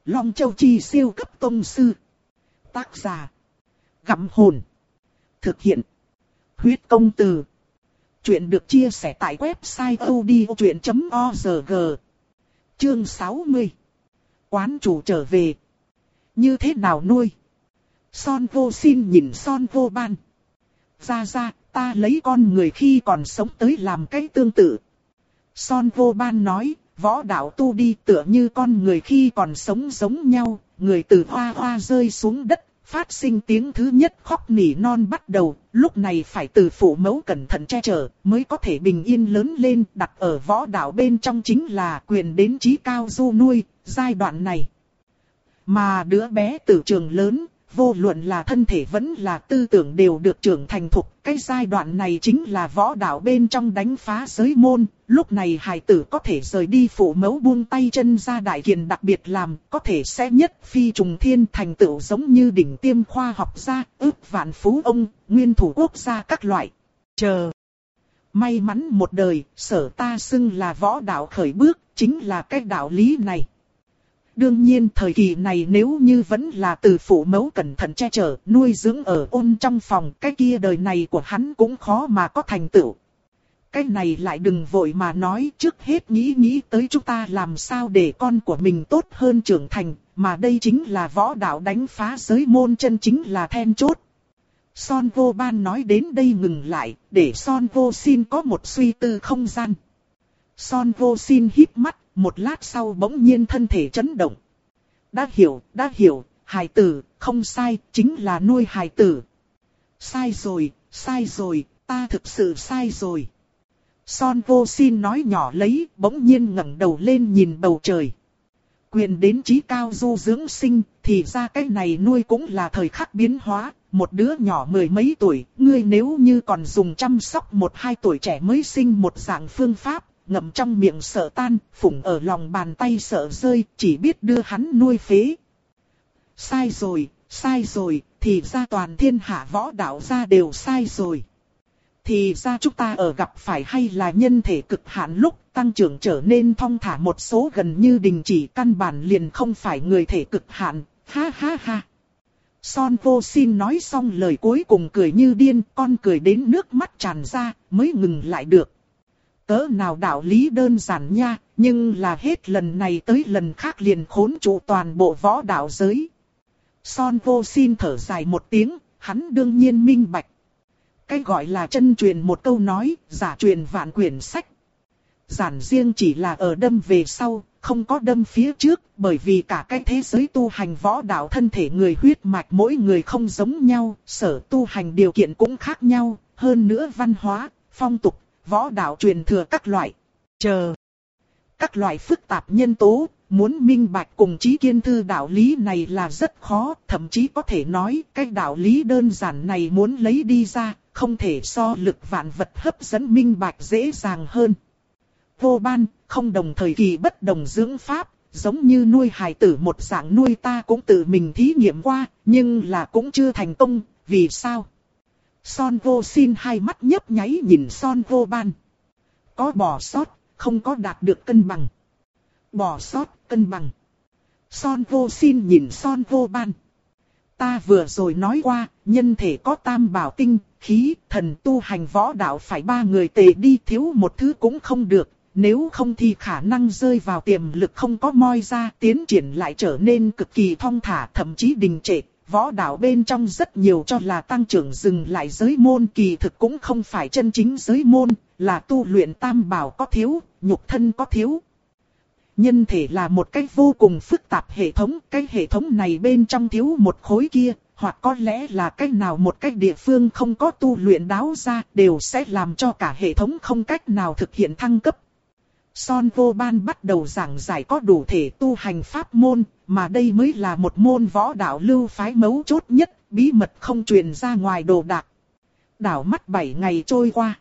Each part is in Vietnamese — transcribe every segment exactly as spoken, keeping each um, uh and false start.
Long Châu Chi siêu cấp tông sư. Tác giả. Gặm hồn. Thực hiện. Huyết công từ. Chuyện được chia sẻ tại website odchuyện chấm org. Chương sáu mươi. Quán chủ trở về. Như thế nào nuôi? Son Vô Sin nhìn Son Vô Ban. Ra ra, ta lấy con người khi còn sống tới làm cái tương tự. Son Vô Ban nói, võ đạo tu đi tựa như con người khi còn sống giống nhau, người từ hoa hoa rơi xuống đất, phát sinh tiếng thứ nhất khóc nỉ non bắt đầu, lúc này phải từ phụ mẫu cẩn thận che chở, mới có thể bình yên lớn lên, đặt ở võ đạo bên trong chính là quyền đến chí cao du nuôi, giai đoạn này. Mà đứa bé từ trường lớn, vô luận là thân thể vẫn là tư tưởng đều được trưởng thành thục. Cái giai đoạn này chính là võ đạo bên trong đánh phá giới môn. Lúc này hài tử có thể rời đi phụ mẫu buông tay chân ra đại kiền đặc biệt làm. Có thể sẽ nhất phi trùng thiên thành tựu giống như đỉnh tiêm khoa học gia, ước vạn phú ông, nguyên thủ quốc gia các loại. Chờ. May mắn một đời, sở ta xưng là võ đạo khởi bước, chính là cái đạo lý này. Đương nhiên thời kỳ này nếu như vẫn là từ phụ mẫu cẩn thận che chở, nuôi dưỡng ở ôn trong phòng, cái kia đời này của hắn cũng khó mà có thành tựu. Cái này lại đừng vội mà nói, trước hết nghĩ nghĩ tới chúng ta làm sao để con của mình tốt hơn trưởng thành, mà đây chính là võ đạo đánh phá giới môn chân chính là then chốt. Son Vô Ban nói đến đây ngừng lại, để Son Vô Sin có một suy tư không gian. Son Vô Sin híp mắt, một lát sau bỗng nhiên thân thể chấn động. Đã hiểu, đã hiểu, hài tử, không sai, chính là nuôi hài tử. Sai rồi, sai rồi, ta thực sự sai rồi. Son Vô Sin nói nhỏ lấy, bỗng nhiên ngẩng đầu lên nhìn bầu trời. Quyền đến chí cao du dưỡng sinh, thì ra cái này nuôi cũng là thời khắc biến hóa. Một đứa nhỏ mười mấy tuổi, ngươi nếu như còn dùng chăm sóc một hai tuổi trẻ mới sinh một dạng phương pháp, ngậm trong miệng sợ tan, phủng ở lòng bàn tay sợ rơi, chỉ biết đưa hắn nuôi phế. Sai rồi, sai rồi, thì ra toàn thiên hạ võ đạo gia đều sai rồi. Thì ra chúng ta ở gặp phải hay là nhân thể cực hạn lúc tăng trưởng trở nên thong thả một số gần như đình chỉ căn bản liền không phải người thể cực hạn, ha ha ha. Son Vô Sin nói xong lời cuối cùng cười như điên, con cười đến nước mắt tràn ra, mới ngừng lại được. Cỡ nào đạo lý đơn giản nha, nhưng là hết lần này tới lần khác liền khốn trụ toàn bộ võ đạo giới. Son Vô Sin thở dài một tiếng, hắn đương nhiên minh bạch. Cái gọi là chân truyền một câu nói, giả truyền vạn quyển sách. Giản riêng chỉ là ở đâm về sau, không có đâm phía trước, bởi vì cả cái thế giới tu hành võ đạo thân thể người huyết mạch mỗi người không giống nhau, sở tu hành điều kiện cũng khác nhau, hơn nữa văn hóa, phong tục, võ đạo truyền thừa các loại. Chờ. Các loại phức tạp nhân tố, muốn minh bạch cùng chí kiên thư đạo lý này là rất khó, thậm chí có thể nói cái đạo lý đơn giản này muốn lấy đi ra, không thể so lực vạn vật hấp dẫn minh bạch dễ dàng hơn. Vô Ban, không đồng thời kỳ bất đồng dưỡng pháp, giống như nuôi hài tử một dạng nuôi ta cũng tự mình thí nghiệm qua, nhưng là cũng chưa thành công, vì sao? Son Vô Sin hai mắt nhấp nháy nhìn Son Vô Ban. Có bỏ sót, không có đạt được cân bằng. Bỏ sót, cân bằng. Son Vô Sin nhìn Son Vô Ban. Ta vừa rồi nói qua, nhân thể có tam bảo tinh, khí, thần tu hành võ đạo phải ba người tề đi, thiếu một thứ cũng không được. Nếu không thì khả năng rơi vào tiềm lực không có moi ra, tiến triển lại trở nên cực kỳ thong thả, thậm chí đình trệ. Võ đạo bên trong rất nhiều cho là tăng trưởng dừng lại giới môn, kỳ thực cũng không phải chân chính giới môn, là tu luyện tam bảo có thiếu, nhục thân có thiếu. Nhân thể là một cách vô cùng phức tạp hệ thống, cái hệ thống này bên trong thiếu một khối kia, hoặc có lẽ là cách nào một cách địa phương không có tu luyện đáo ra, đều sẽ làm cho cả hệ thống không cách nào thực hiện thăng cấp. Son Vô Ban bắt đầu giảng giải có đủ thể tu hành pháp môn, mà đây mới là một môn võ đạo lưu phái mấu chốt nhất, bí mật không truyền ra ngoài đồ đạc. Đảo mắt bảy ngày trôi qua.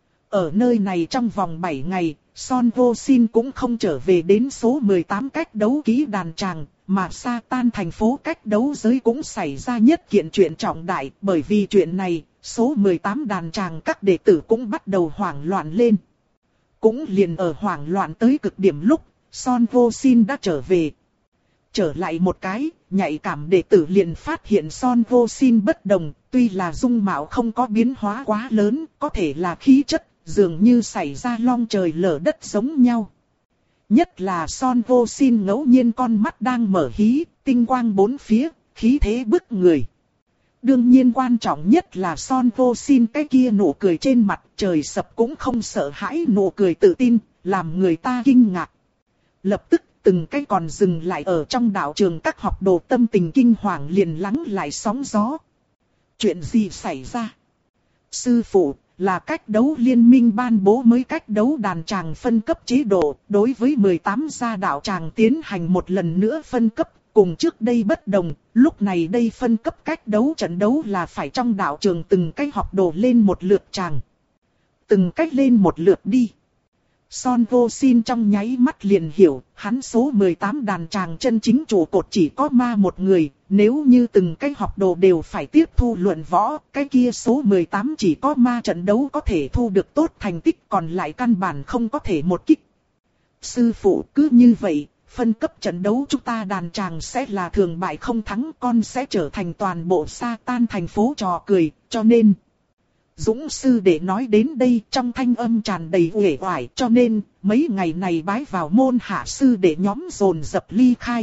Ở nơi này trong vòng bảy ngày, Son Vô Sin cũng không trở về đến số mười tám cách đấu ký đàn tràng, mà Sa Tan thành phố cách đấu giới cũng xảy ra nhất kiện chuyện trọng đại, bởi vì chuyện này, số mười tám đàn tràng các đệ tử cũng bắt đầu hoảng loạn lên. Cũng liền ở hoảng loạn tới cực điểm lúc, Son Vô Sin đã trở về. Trở lại một cái, nhạy cảm đệ tử liền phát hiện Son Vô Sin bất đồng, tuy là dung mạo không có biến hóa quá lớn, có thể là khí chất, dường như xảy ra long trời lở đất giống nhau. Nhất là Son Vô Sin ngẫu nhiên con mắt đang mở hí, tinh quang bốn phía, khí thế bức người. Đương nhiên quan trọng nhất là Son Vô Sin cái kia nụ cười trên mặt, trời sập cũng không sợ hãi, nụ cười tự tin, làm người ta kinh ngạc. Lập tức từng cái còn dừng lại ở trong đạo trường các học đồ tâm tình kinh hoàng liền lắng lại sóng gió. Chuyện gì xảy ra? Sư phụ, là cách đấu liên minh ban bố mới cách đấu đàn tràng phân cấp chế độ, đối với mười tám gia đạo tràng tiến hành một lần nữa phân cấp, cùng trước đây bất đồng, lúc này đây phân cấp cách đấu trận đấu là phải trong đạo trường từng cái học đồ lên một lượt tràng. Từng cách lên một lượt đi. Son Vô Sin trong nháy mắt liền hiểu, hắn số mười tám đàn tràng chân chính trụ cột chỉ có ma một người, nếu như từng cái học đồ đều phải tiếp thu luận võ, cái kia số mười tám chỉ có ma trận đấu có thể thu được tốt thành tích, còn lại căn bản không có thể một kích. Sư phụ, cứ như vậy, phân cấp trận đấu chúng ta đàn tràng sẽ là thường bại không thắng, con sẽ trở thành toàn bộ sa tan thành phố trò cười, cho nên... Dũng sư đệ nói đến đây trong thanh âm tràn đầy uể oải, cho nên mấy ngày này bái vào môn hạ sư đệ nhóm dồn dập ly khai.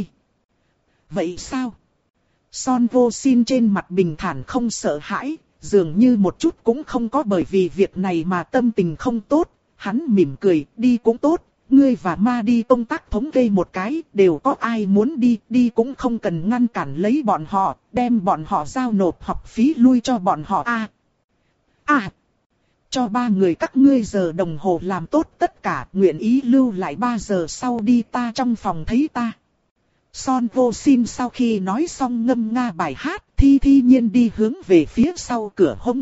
Vậy sao? Son Vô Sin trên mặt bình thản không sợ hãi, dường như một chút cũng không có bởi vì việc này mà tâm tình không tốt. Hắn mỉm cười, đi cũng tốt, ngươi và ma đi công tác thống kê một cái, đều có ai muốn đi, đi cũng không cần ngăn cản lấy bọn họ, đem bọn họ giao nộp học phí lui cho bọn họ a. À, À, cho ba người các ngươi giờ đồng hồ làm tốt tất cả, nguyện ý lưu lại ba giờ sau đi ta trong phòng thấy ta. Son Vô Sin sau khi nói xong ngâm nga bài hát, thi thi nhiên đi hướng về phía sau cửa hông.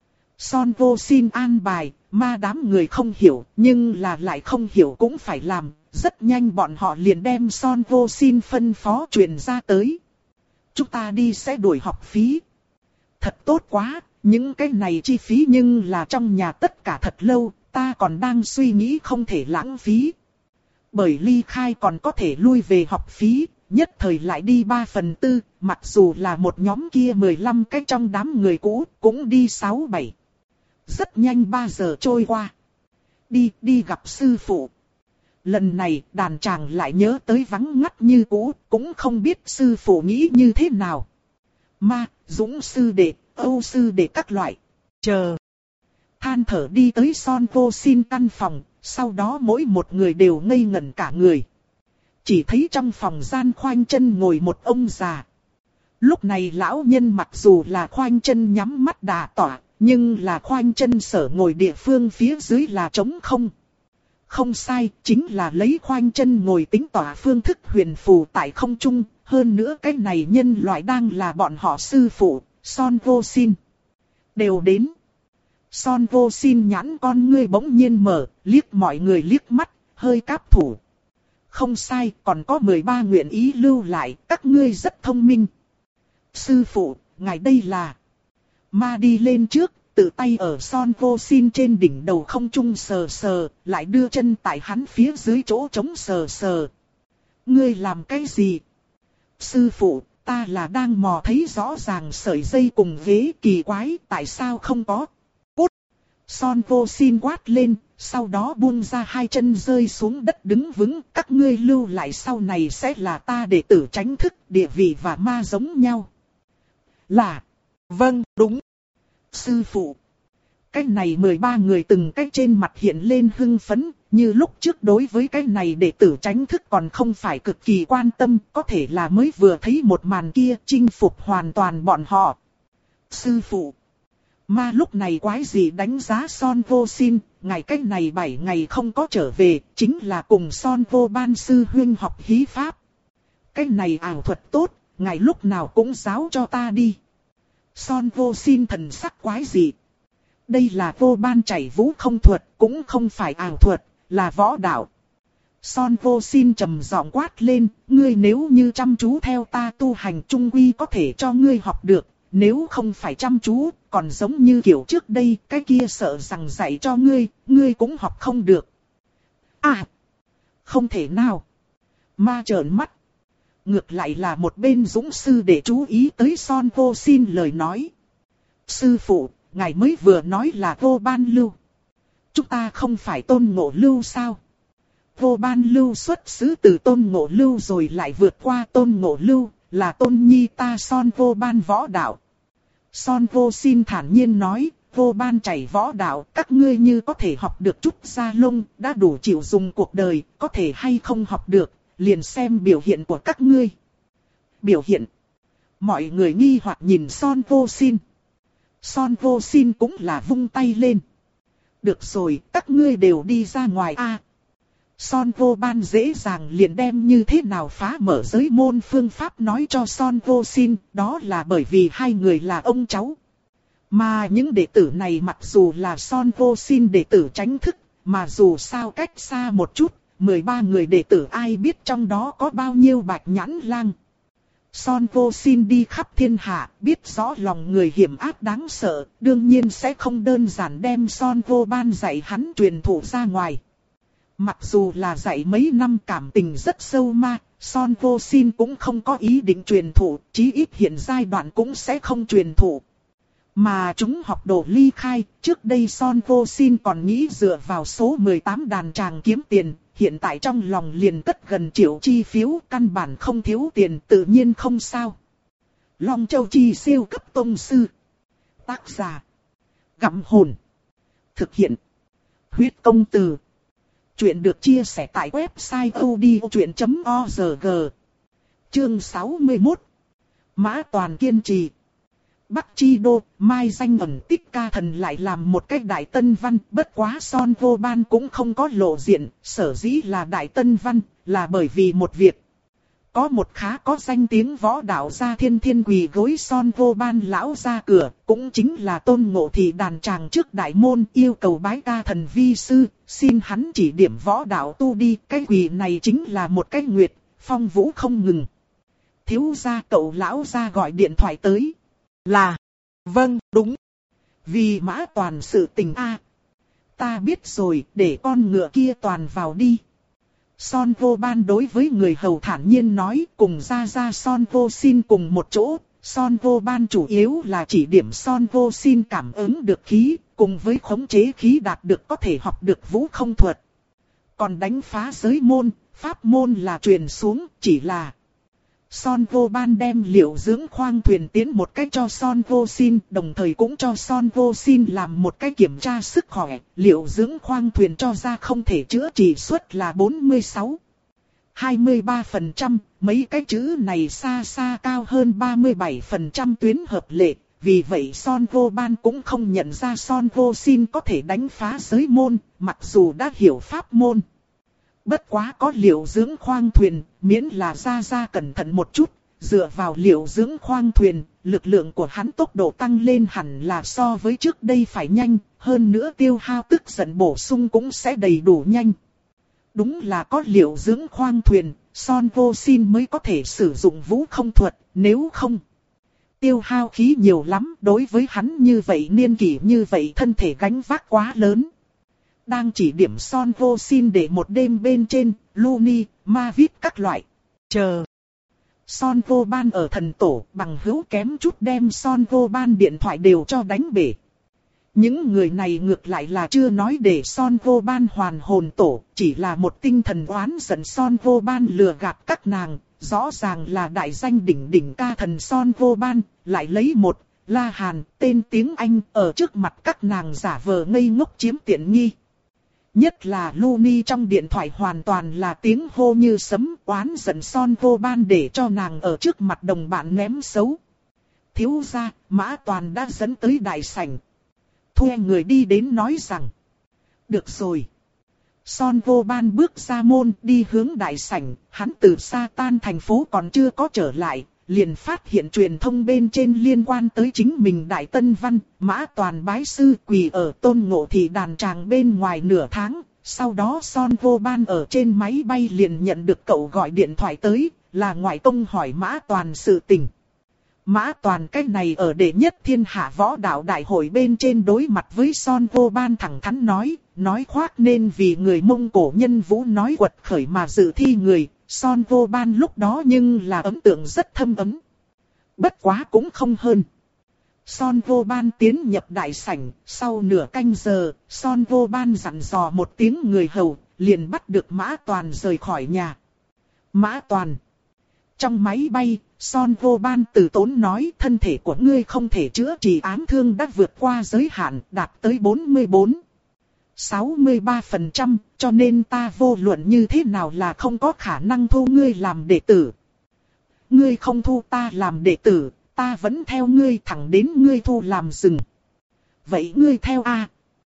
Son Vô Sin an bài, ma đám người không hiểu, nhưng là lại không hiểu cũng phải làm, rất nhanh bọn họ liền đem Son Vô Sin phân phó truyền ra tới. Chúng ta đi sẽ đuổi học phí. Thật tốt quá. Những cái này chi phí nhưng là trong nhà tất cả thật lâu, ta còn đang suy nghĩ không thể lãng phí. Bởi ly khai còn có thể lui về học phí, nhất thời lại đi ba phần tư, mặc dù là một nhóm kia mười lăm cái trong đám người cũ, cũng đi sáu bảy. Rất nhanh ba giờ trôi qua. Đi, đi gặp sư phụ. Lần này đàn tràng lại nhớ tới vắng ngắt như cũ, cũng không biết sư phụ nghĩ như thế nào. Ma, Dũng sư đệ, Âu sư đệ các loại. Chờ. Than thở đi tới Son Vô Sin căn phòng, sau đó mỗi một người đều ngây ngẩn cả người. Chỉ thấy trong phòng gian khoanh chân ngồi một ông già. Lúc này lão nhân mặc dù là khoanh chân nhắm mắt đà tỏa, nhưng là khoanh chân sở ngồi địa phương phía dưới là trống không. Không sai, chính là lấy khoanh chân ngồi tính tỏa phương thức huyền phù tại không trung. Hơn nữa cái này nhân loại đang là bọn họ sư phụ, Son Vô Sin. Đều đến. Son Vô Sin nhãn con ngươi bỗng nhiên mở, liếc mọi người liếc mắt, hơi cáp thủ. Không sai, còn có mười ba nguyện ý lưu lại, các ngươi rất thông minh. Sư phụ, ngài đây là... Ma đi lên trước, tự tay ở Son Vô Sin trên đỉnh đầu không trung sờ sờ, lại đưa chân tại hắn phía dưới chỗ trống sờ sờ. Ngươi làm cái gì? Sư phụ, ta là đang mò thấy rõ ràng sợi dây cùng ghế, kỳ quái, tại sao không có? Cút! Son Vô Sin quát lên, sau đó buông ra hai chân rơi xuống đất đứng vững. Các ngươi lưu lại sau này sẽ là ta đệ tử tránh thức, địa vị và ma giống nhau. Là, vâng, đúng. Sư phụ. Cái này mười ba người từng cái trên mặt hiện lên hưng phấn, như lúc trước đối với cái này đệ tử tránh thức còn không phải cực kỳ quan tâm, có thể là mới vừa thấy một màn kia chinh phục hoàn toàn bọn họ. Sư phụ. Ma lúc này quái gì đánh giá Son Vô Sin, ngày cái này bảy ngày không có trở về, chính là cùng Son Vô Ban sư huynh học hí pháp. Cái này ảo thuật tốt, ngày lúc nào cũng giáo cho ta đi. Son Vô Sin thần sắc quái gì. Đây là Vô Ban chảy vũ không thuật, cũng không phải ảo thuật, là võ đạo. Son Vô Sin trầm giọng quát lên, ngươi nếu như chăm chú theo ta tu hành trung quy có thể cho ngươi học được, nếu không phải chăm chú, còn giống như kiểu trước đây, cái kia sợ rằng dạy cho ngươi, ngươi cũng học không được. À, không thể nào. Ma trợn mắt. ngược lại là một bên dũng sư để chú ý tới Son Vô Sin lời nói. Sư phụ, ngài mới vừa nói là Vô Ban Lưu. Chúng ta không phải Tôn Ngộ Lưu sao? Vô Ban Lưu xuất xứ từ Tôn Ngộ Lưu rồi lại vượt qua Tôn Ngộ Lưu, là tôn nhi ta Son Vô Ban võ đạo. Son Vô Sin thản nhiên nói, Vô Ban chảy võ đạo, các ngươi như có thể học được chút da lông, đã đủ chịu dùng cuộc đời, có thể hay không học được, liền xem biểu hiện của các ngươi. Biểu hiện. Mọi người nghi hoặc nhìn Son Vô Sin. Son Vô Sin cũng là vung tay lên. Được rồi, các ngươi đều đi ra ngoài a. Son Vô Ban dễ dàng liền đem như thế nào phá mở giới môn phương pháp nói cho Son Vô Sin, đó là bởi vì hai người là ông cháu. Mà những đệ tử này mặc dù là Son Vô Sin đệ tử tránh thức, mà dù sao cách xa một chút, mười ba người đệ tử ai biết trong đó có bao nhiêu bạch nhãn lang. Son Vô Sin đi khắp thiên hạ, biết rõ lòng người hiểm ác đáng sợ, đương nhiên sẽ không đơn giản đem Son Vô Ban dạy hắn truyền thụ ra ngoài. Mặc dù là dạy mấy năm cảm tình rất sâu ma, Son Vô Sin cũng không có ý định truyền thụ, chí ít hiện giai đoạn cũng sẽ không truyền thụ. Mà chúng học đồ ly khai, trước đây Son Vô Sin còn nghĩ dựa vào số mười tám đàn tràng kiếm tiền, hiện tại trong lòng liền cất gần triệu chi phiếu, căn bản không thiếu tiền tự nhiên không sao. Long Châu Chi siêu cấp tông sư. Tác giả. Gặm hồn. Thực hiện. Huyết công từ. Chuyện được chia sẻ tại website odchuyện chấm org. Chương sáu mươi mốt. Mã Toàn kiên trì. Bắc Chi Đô, Mai Danh ẩn tích ca thần lại làm một cách đại tân văn, bất quá Son Vô Ban cũng không có lộ diện, sở dĩ là đại tân văn, là bởi vì một việc. Có một khá có danh tiếng võ đạo gia thiên thiên quỳ gối Son Vô Ban lão ra cửa, cũng chính là Tôn Ngộ Thị đàn tràng trước đại môn yêu cầu bái ca thần vi sư, xin hắn chỉ điểm võ đạo tu đi, cái quỳ này chính là một cái nguyệt, phong vũ không ngừng. Thiếu gia cậu lão ra gọi điện thoại tới. Là, vâng, đúng. Vì Mã Toàn sự tình a. Ta biết rồi, để con ngựa kia toàn vào đi. Son Vô Ban đối với người hầu thản nhiên nói, cùng ra ra Son Vô Sin cùng một chỗ. Son Vô Ban chủ yếu là chỉ điểm Son Vô Sin cảm ứng được khí, cùng với khống chế khí đạt được có thể học được vũ không thuật. Còn đánh phá giới môn, pháp môn là truyền xuống, chỉ là... Son Vô Ban đem liệu dưỡng khoang thuyền tiến một cách cho Son Vô Sin, đồng thời cũng cho Son Vô Sin làm một cách kiểm tra sức khỏe. Liệu dưỡng khoang thuyền cho ra không thể chữa trị suất là bốn mươi sáu, hai mươi ba phần trăm, mấy cái chữ này xa xa cao hơn ba mươi bảy phần trăm tuyến hợp lệ. Vì vậy Son Vô Ban cũng không nhận ra Son Vô Sin có thể đánh phá giới môn, mặc dù đã hiểu pháp môn. Bất quá có liệu dưỡng khoang thuyền, miễn là ra ra cẩn thận một chút, dựa vào liệu dưỡng khoang thuyền, lực lượng của hắn tốc độ tăng lên hẳn là so với trước đây phải nhanh, hơn nữa tiêu hao tức giận bổ sung cũng sẽ đầy đủ nhanh. Đúng là có liệu dưỡng khoang thuyền, Son Vô Sin mới có thể sử dụng vũ không thuật, nếu không, tiêu hao khí nhiều lắm, đối với hắn như vậy niên kỷ như vậy thân thể gánh vác quá lớn. Đang chỉ điểm Son Vô Sin để một đêm bên trên, Luni, Ma Vít các loại. Chờ. Son Vô Ban ở thần tổ bằng hữu kém chút đem Son Vô Ban điện thoại đều cho đánh bể. Những người này ngược lại là chưa nói để Son Vô Ban hoàn hồn tổ, chỉ là một tinh thần oán giận Son Vô Ban lừa gạt các nàng. Rõ ràng là đại danh đỉnh đỉnh ca thần Son Vô Ban, lại lấy một, La Hàn, tên tiếng Anh ở trước mặt các nàng giả vờ ngây ngốc chiếm tiện nghi. Nhất là Luni trong điện thoại hoàn toàn là tiếng hô như sấm, oán giận Son Vô Ban để cho nàng ở trước mặt đồng bạn ném xấu. Thiếu gia, Mã Toàn đã dẫn tới đại sảnh. Thuê người đi đến nói rằng. Được rồi. Son Vô Ban bước ra môn đi hướng đại sảnh, hắn từ xa tan thành phố còn chưa có trở lại. Liền phát hiện truyền thông bên trên liên quan tới chính mình Đại Tân Văn, Mã Toàn bái sư quỳ ở Tôn Ngộ Thị đàn tràng bên ngoài nửa tháng. Sau đó Son Vô Ban ở trên máy bay liền nhận được cậu gọi điện thoại tới, là ngoại công hỏi Mã Toàn sự tình. Mã Toàn cách này ở đệ nhất thiên hạ võ đạo đại hội bên trên đối mặt với Son Vô Ban thẳng thắn nói, nói khoác nên vì người Mông Cổ nhân Vũ nói quật khởi mà dự thi người. Son Vô Ban lúc đó nhưng là ấn tượng rất thâm ấm. Bất quá cũng không hơn. Son Vô Ban tiến nhập đại sảnh, sau nửa canh giờ, Son Vô Ban dặn dò một tiếng người hầu, liền bắt được Mã Toàn rời khỏi nhà. Mã Toàn. Trong máy bay, Son Vô Ban từ tốn nói thân thể của ngươi không thể chữa trị ám thương đã vượt qua giới hạn, đạt tới bốn mươi bốn phẩy sáu mươi ba phần trăm, cho nên ta vô luận như thế nào là không có khả năng thu ngươi làm đệ tử. Ngươi không thu ta làm đệ tử, ta vẫn theo ngươi thẳng đến ngươi thu làm rừng. Vậy ngươi theo a?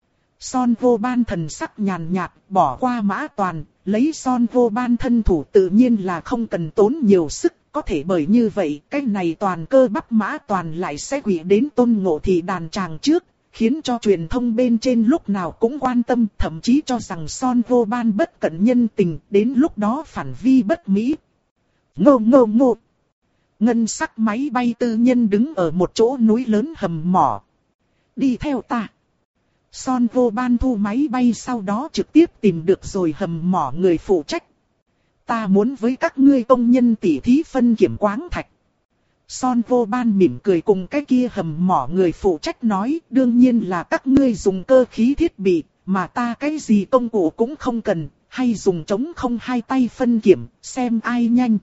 Son Vô Ban thần sắc nhàn nhạt, bỏ qua Mã Toàn, lấy Son Vô Ban thân thủ tự nhiên là không cần tốn nhiều sức, có thể bởi như vậy, cái này toàn cơ bắp Mã Toàn lại sẽ quỷ đến Tôn Ngộ Thị đàn tràng trước, khiến cho truyền thông bên trên lúc nào cũng quan tâm, thậm chí cho rằng Son Vô Ban bất cẩn nhân tình, đến lúc đó phản vi bất mỹ. Ngô ngô ngô. Ngân sắc máy bay tư nhân đứng ở một chỗ núi lớn hầm mỏ. Đi theo ta. Son Vô Ban thu máy bay sau đó trực tiếp tìm được rồi hầm mỏ người phụ trách. Ta muốn với các ngươi công nhân tỉ thí phân kiểm quáng thạch. Son Vô Ban mỉm cười cùng cái kia hầm mỏ người phụ trách nói, đương nhiên là các ngươi dùng cơ khí thiết bị, mà ta cái gì công cụ cũng không cần, hay dùng trống không hai tay phân kiểm, xem ai nhanh.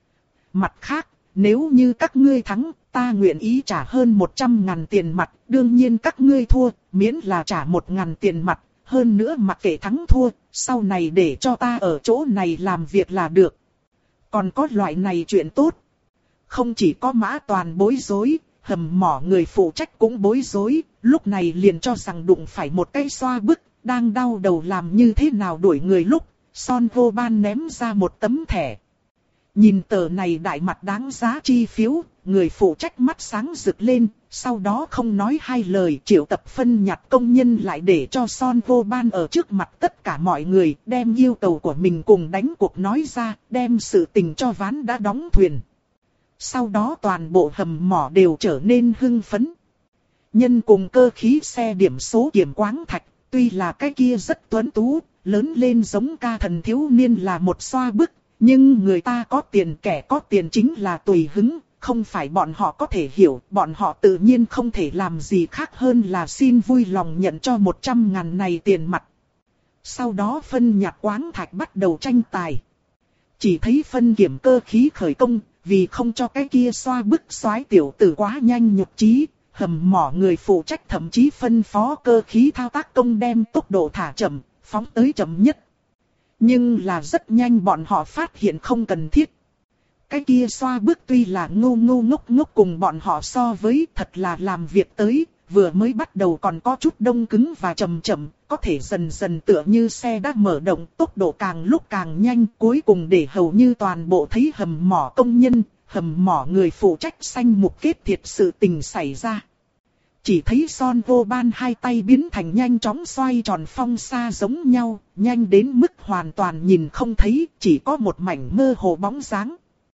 Mặt khác, nếu như các ngươi thắng, ta nguyện ý trả hơn một trăm ngàn tiền mặt, đương nhiên các ngươi thua, miễn là trả một ngàn tiền mặt, hơn nữa mặc kệ thắng thua, sau này để cho ta ở chỗ này làm việc là được. Còn có loại này chuyện tốt. Không chỉ có Mã Toàn bối rối, hầm mỏ người phụ trách cũng bối rối, lúc này liền cho rằng đụng phải một cây xoa bức, đang đau đầu làm như thế nào đuổi người lúc, Son Vô Ban ném ra một tấm thẻ. Nhìn tờ này đại mặt đáng giá chi phiếu, người phụ trách mắt sáng rực lên, sau đó không nói hai lời triệu tập phân nhặt công nhân lại để cho Son Vô Ban ở trước mặt tất cả mọi người đem yêu cầu của mình cùng đánh cuộc nói ra, đem sự tình cho ván đã đóng thuyền. Sau đó toàn bộ hầm mỏ đều trở nên hưng phấn. Nhân cùng cơ khí xe điểm số kiểm quáng thạch, tuy là cái kia rất tuấn tú, lớn lên giống ca thần thiếu niên là một xoa bức, nhưng người ta có tiền, kẻ có tiền chính là tùy hứng, không phải bọn họ có thể hiểu, bọn họ tự nhiên không thể làm gì khác hơn là xin vui lòng nhận cho một trăm ngàn này tiền mặt. Sau đó phân nhặt quáng thạch bắt đầu tranh tài. Chỉ thấy phân kiểm cơ khí khởi công, vì không cho cái kia xoa bức soái tiểu tử quá nhanh nhục trí, hầm mỏ người phụ trách thậm chí phân phó cơ khí thao tác công đem tốc độ thả chậm, phóng tới chậm nhất. Nhưng là rất nhanh bọn họ phát hiện không cần thiết. Cái kia xoa bức tuy là ngu ngu ngốc ngốc cùng bọn họ so với, thật là làm việc tới, vừa mới bắt đầu còn có chút đông cứng và chậm chậm, có thể dần dần tựa như xe đã mở động, tốc độ càng lúc càng nhanh, cuối cùng để hầu như toàn bộ thấy hầm mỏ công nhân, hầm mỏ người phụ trách sanh mục kết thiệt sự tình xảy ra. Chỉ thấy Son Vô Ban hai tay biến thành nhanh chóng xoay tròn phong xa giống nhau, nhanh đến mức hoàn toàn nhìn không thấy, chỉ có một mảnh mơ hồ bóng dáng.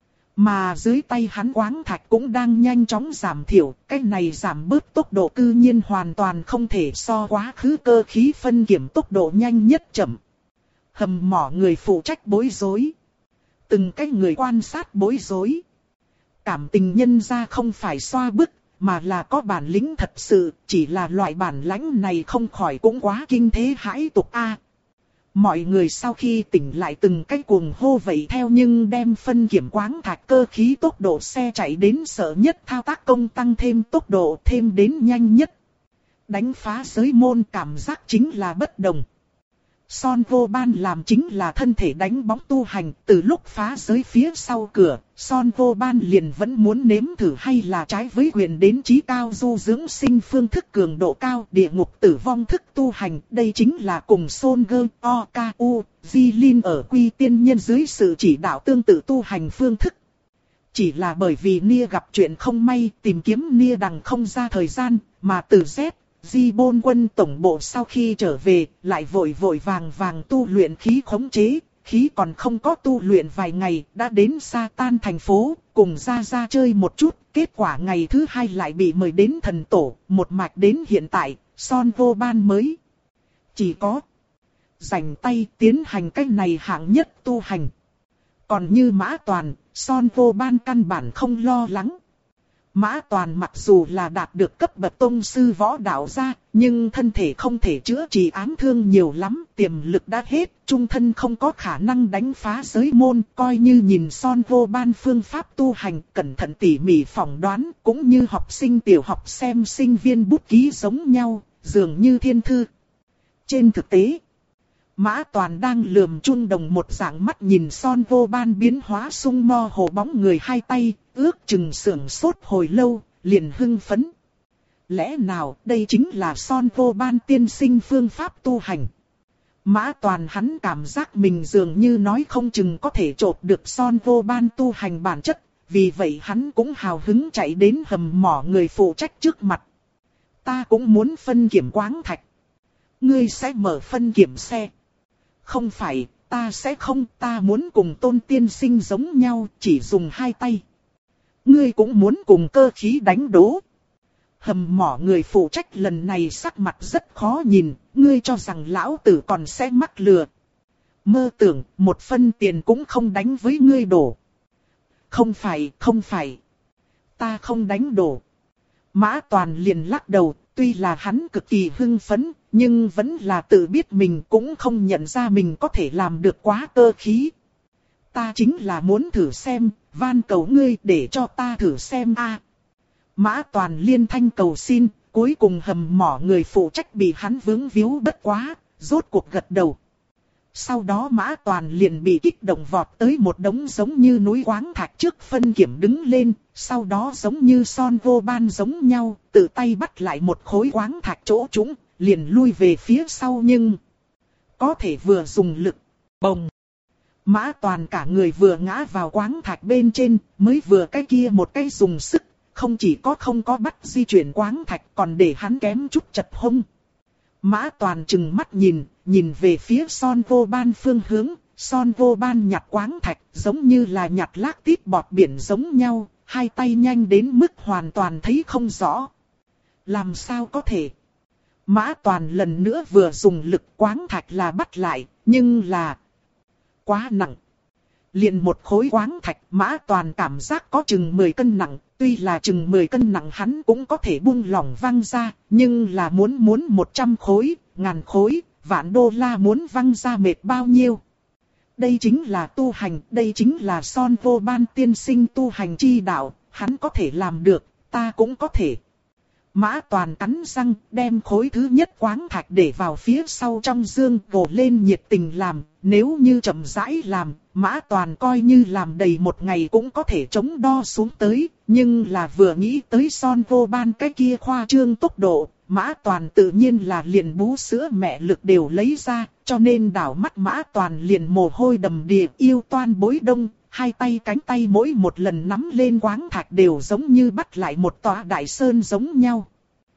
Mà dưới tay hắn quáng thạch cũng đang nhanh chóng giảm thiểu, cái này giảm bớt tốc độ cư nhiên hoàn toàn không thể so quá khứ cơ khí phân kiểm tốc độ nhanh nhất chậm. Hầm mỏ người phụ trách bối rối. Từng cái người quan sát bối rối. Cảm tình nhân ra không phải xoa bức, mà là có bản lĩnh thật sự, chỉ là loại bản lãnh này không khỏi cũng quá kinh thế hãi tục a. Mọi người sau khi tỉnh lại từng cái cuồng hô vậy theo nhưng đem phân kiểm quáng thạch cơ khí tốc độ xe chạy đến sợ nhất thao tác công tăng thêm tốc độ thêm đến nhanh nhất. Đánh phá giới môn cảm giác chính là bất đồng. Son Vô Ban làm chính là thân thể đánh bóng tu hành, từ lúc phá giới phía sau cửa, Son Vô Ban liền vẫn muốn nếm thử hay là trái với quyền đến trí cao du dưỡng sinh phương thức cường độ cao địa ngục tử vong thức tu hành, đây chính là cùng Son Gơ, O, K, U, Di Linh ở quy tiên nhân dưới sự chỉ đạo tương tự tu hành phương thức. Chỉ là bởi vì Nia gặp chuyện không may, tìm kiếm Nia đằng không ra thời gian, mà từ Z. Di Bôn quân tổng bộ sau khi trở về, lại vội vội vàng vàng tu luyện khí khống chế, khí còn không có tu luyện vài ngày, đã đến Sa Tan thành phố, cùng ra ra chơi một chút, kết quả ngày thứ hai lại bị mời đến thần tổ, một mạch đến hiện tại, Son Vô Ban mới chỉ có rảnh tay tiến hành cách này hạng nhất tu hành. Còn như Mã Toàn, Son Vô Ban căn bản không lo lắng. Mã Toàn mặc dù là đạt được cấp bậc tông sư võ đạo gia, nhưng thân thể không thể chữa trị ám thương nhiều lắm, tiềm lực đã hết, trung thân không có khả năng đánh phá giới môn, coi như nhìn Son Vô Ban phương pháp tu hành, cẩn thận tỉ mỉ phỏng đoán, cũng như học sinh tiểu học xem sinh viên bút ký giống nhau, dường như thiên thư. Trên thực tế, Mã Toàn đang lườm chun đồng một dạng mắt nhìn Son Vô Ban biến hóa sung mo hồ bóng người hai tay, ước chừng sưởng sốt hồi lâu, liền hưng phấn. Lẽ nào đây chính là Son Vô Ban tiên sinh phương pháp tu hành? Mã Toàn hắn cảm giác mình dường như nói không chừng có thể trộp được Son Vô Ban tu hành bản chất, vì vậy hắn cũng hào hứng chạy đến hầm mỏ người phụ trách trước mặt. Ta cũng muốn phân kiểm quáng thạch. Ngươi sẽ mở phân kiểm xe. Không phải, ta sẽ không, ta muốn cùng Tôn tiên sinh giống nhau, chỉ dùng hai tay. Ngươi cũng muốn cùng cơ khí đánh đố. Hầm mỏ người phụ trách lần này sắc mặt rất khó nhìn, ngươi cho rằng lão tử còn sẽ mắc lừa. Mơ tưởng, một phân tiền cũng không đánh với ngươi đổ. Không phải, không phải. Ta không đánh đổ. Mã Toàn liền lắc đầu, tuy là hắn cực kỳ hưng phấn, nhưng vẫn là tự biết mình cũng không nhận ra mình có thể làm được quá cơ khí. Ta chính là muốn thử xem, van cầu ngươi để cho ta thử xem a. Mã Toàn liên thanh cầu xin, cuối cùng hầm mỏ người phụ trách bị hắn vướng víu bất quá, rốt cuộc gật đầu. Sau đó Mã Toàn liền bị kích động vọt tới một đống giống như núi quáng thạch trước phân kiểm đứng lên, sau đó giống như Son Vô Ban giống nhau, tự tay bắt lại một khối quáng thạch chỗ trũng, liền lui về phía sau nhưng có thể vừa dùng lực, bồng. Mã Toàn cả người vừa ngã vào quáng thạch bên trên, mới vừa cái kia một cái dùng sức, không chỉ có không có bắt di chuyển quáng thạch còn để hắn kém chút chật hông. Mã Toàn trừng mắt nhìn, nhìn về phía Son Vô Ban phương hướng, Son Vô Ban nhặt quáng thạch giống như là nhặt lác tít bọt biển giống nhau, hai tay nhanh đến mức hoàn toàn thấy không rõ. Làm sao có thể? Mã Toàn lần nữa vừa dùng lực quáng thạch là bắt lại, nhưng là quá nặng. Liền một khối quáng thạch Mã Toàn cảm giác có chừng mười cân nặng, tuy là chừng mười cân nặng hắn cũng có thể buông lỏng văng ra, nhưng là muốn muốn một trăm khối, ngàn khối, vạn đô la muốn văng ra mệt bao nhiêu. Đây chính là tu hành, đây chính là Son Vô Ban tiên sinh tu hành chi đạo, hắn có thể làm được, ta cũng có thể. Mã Toàn cắn răng, đem khối thứ nhất quáng thạch để vào phía sau trong dương, gồ lên nhiệt tình làm, nếu như chậm rãi làm, Mã Toàn coi như làm đầy một ngày cũng có thể chống đo xuống tới, nhưng là vừa nghĩ tới Son Vô Ban cái kia khoa trương tốc độ, Mã Toàn tự nhiên là liền bú sữa mẹ lực đều lấy ra, cho nên đảo mắt Mã Toàn liền mồ hôi đầm đìa yêu toan bối đông. Hai tay cánh tay mỗi một lần nắm lên quáng thạch đều giống như bắt lại một tòa đại sơn giống nhau.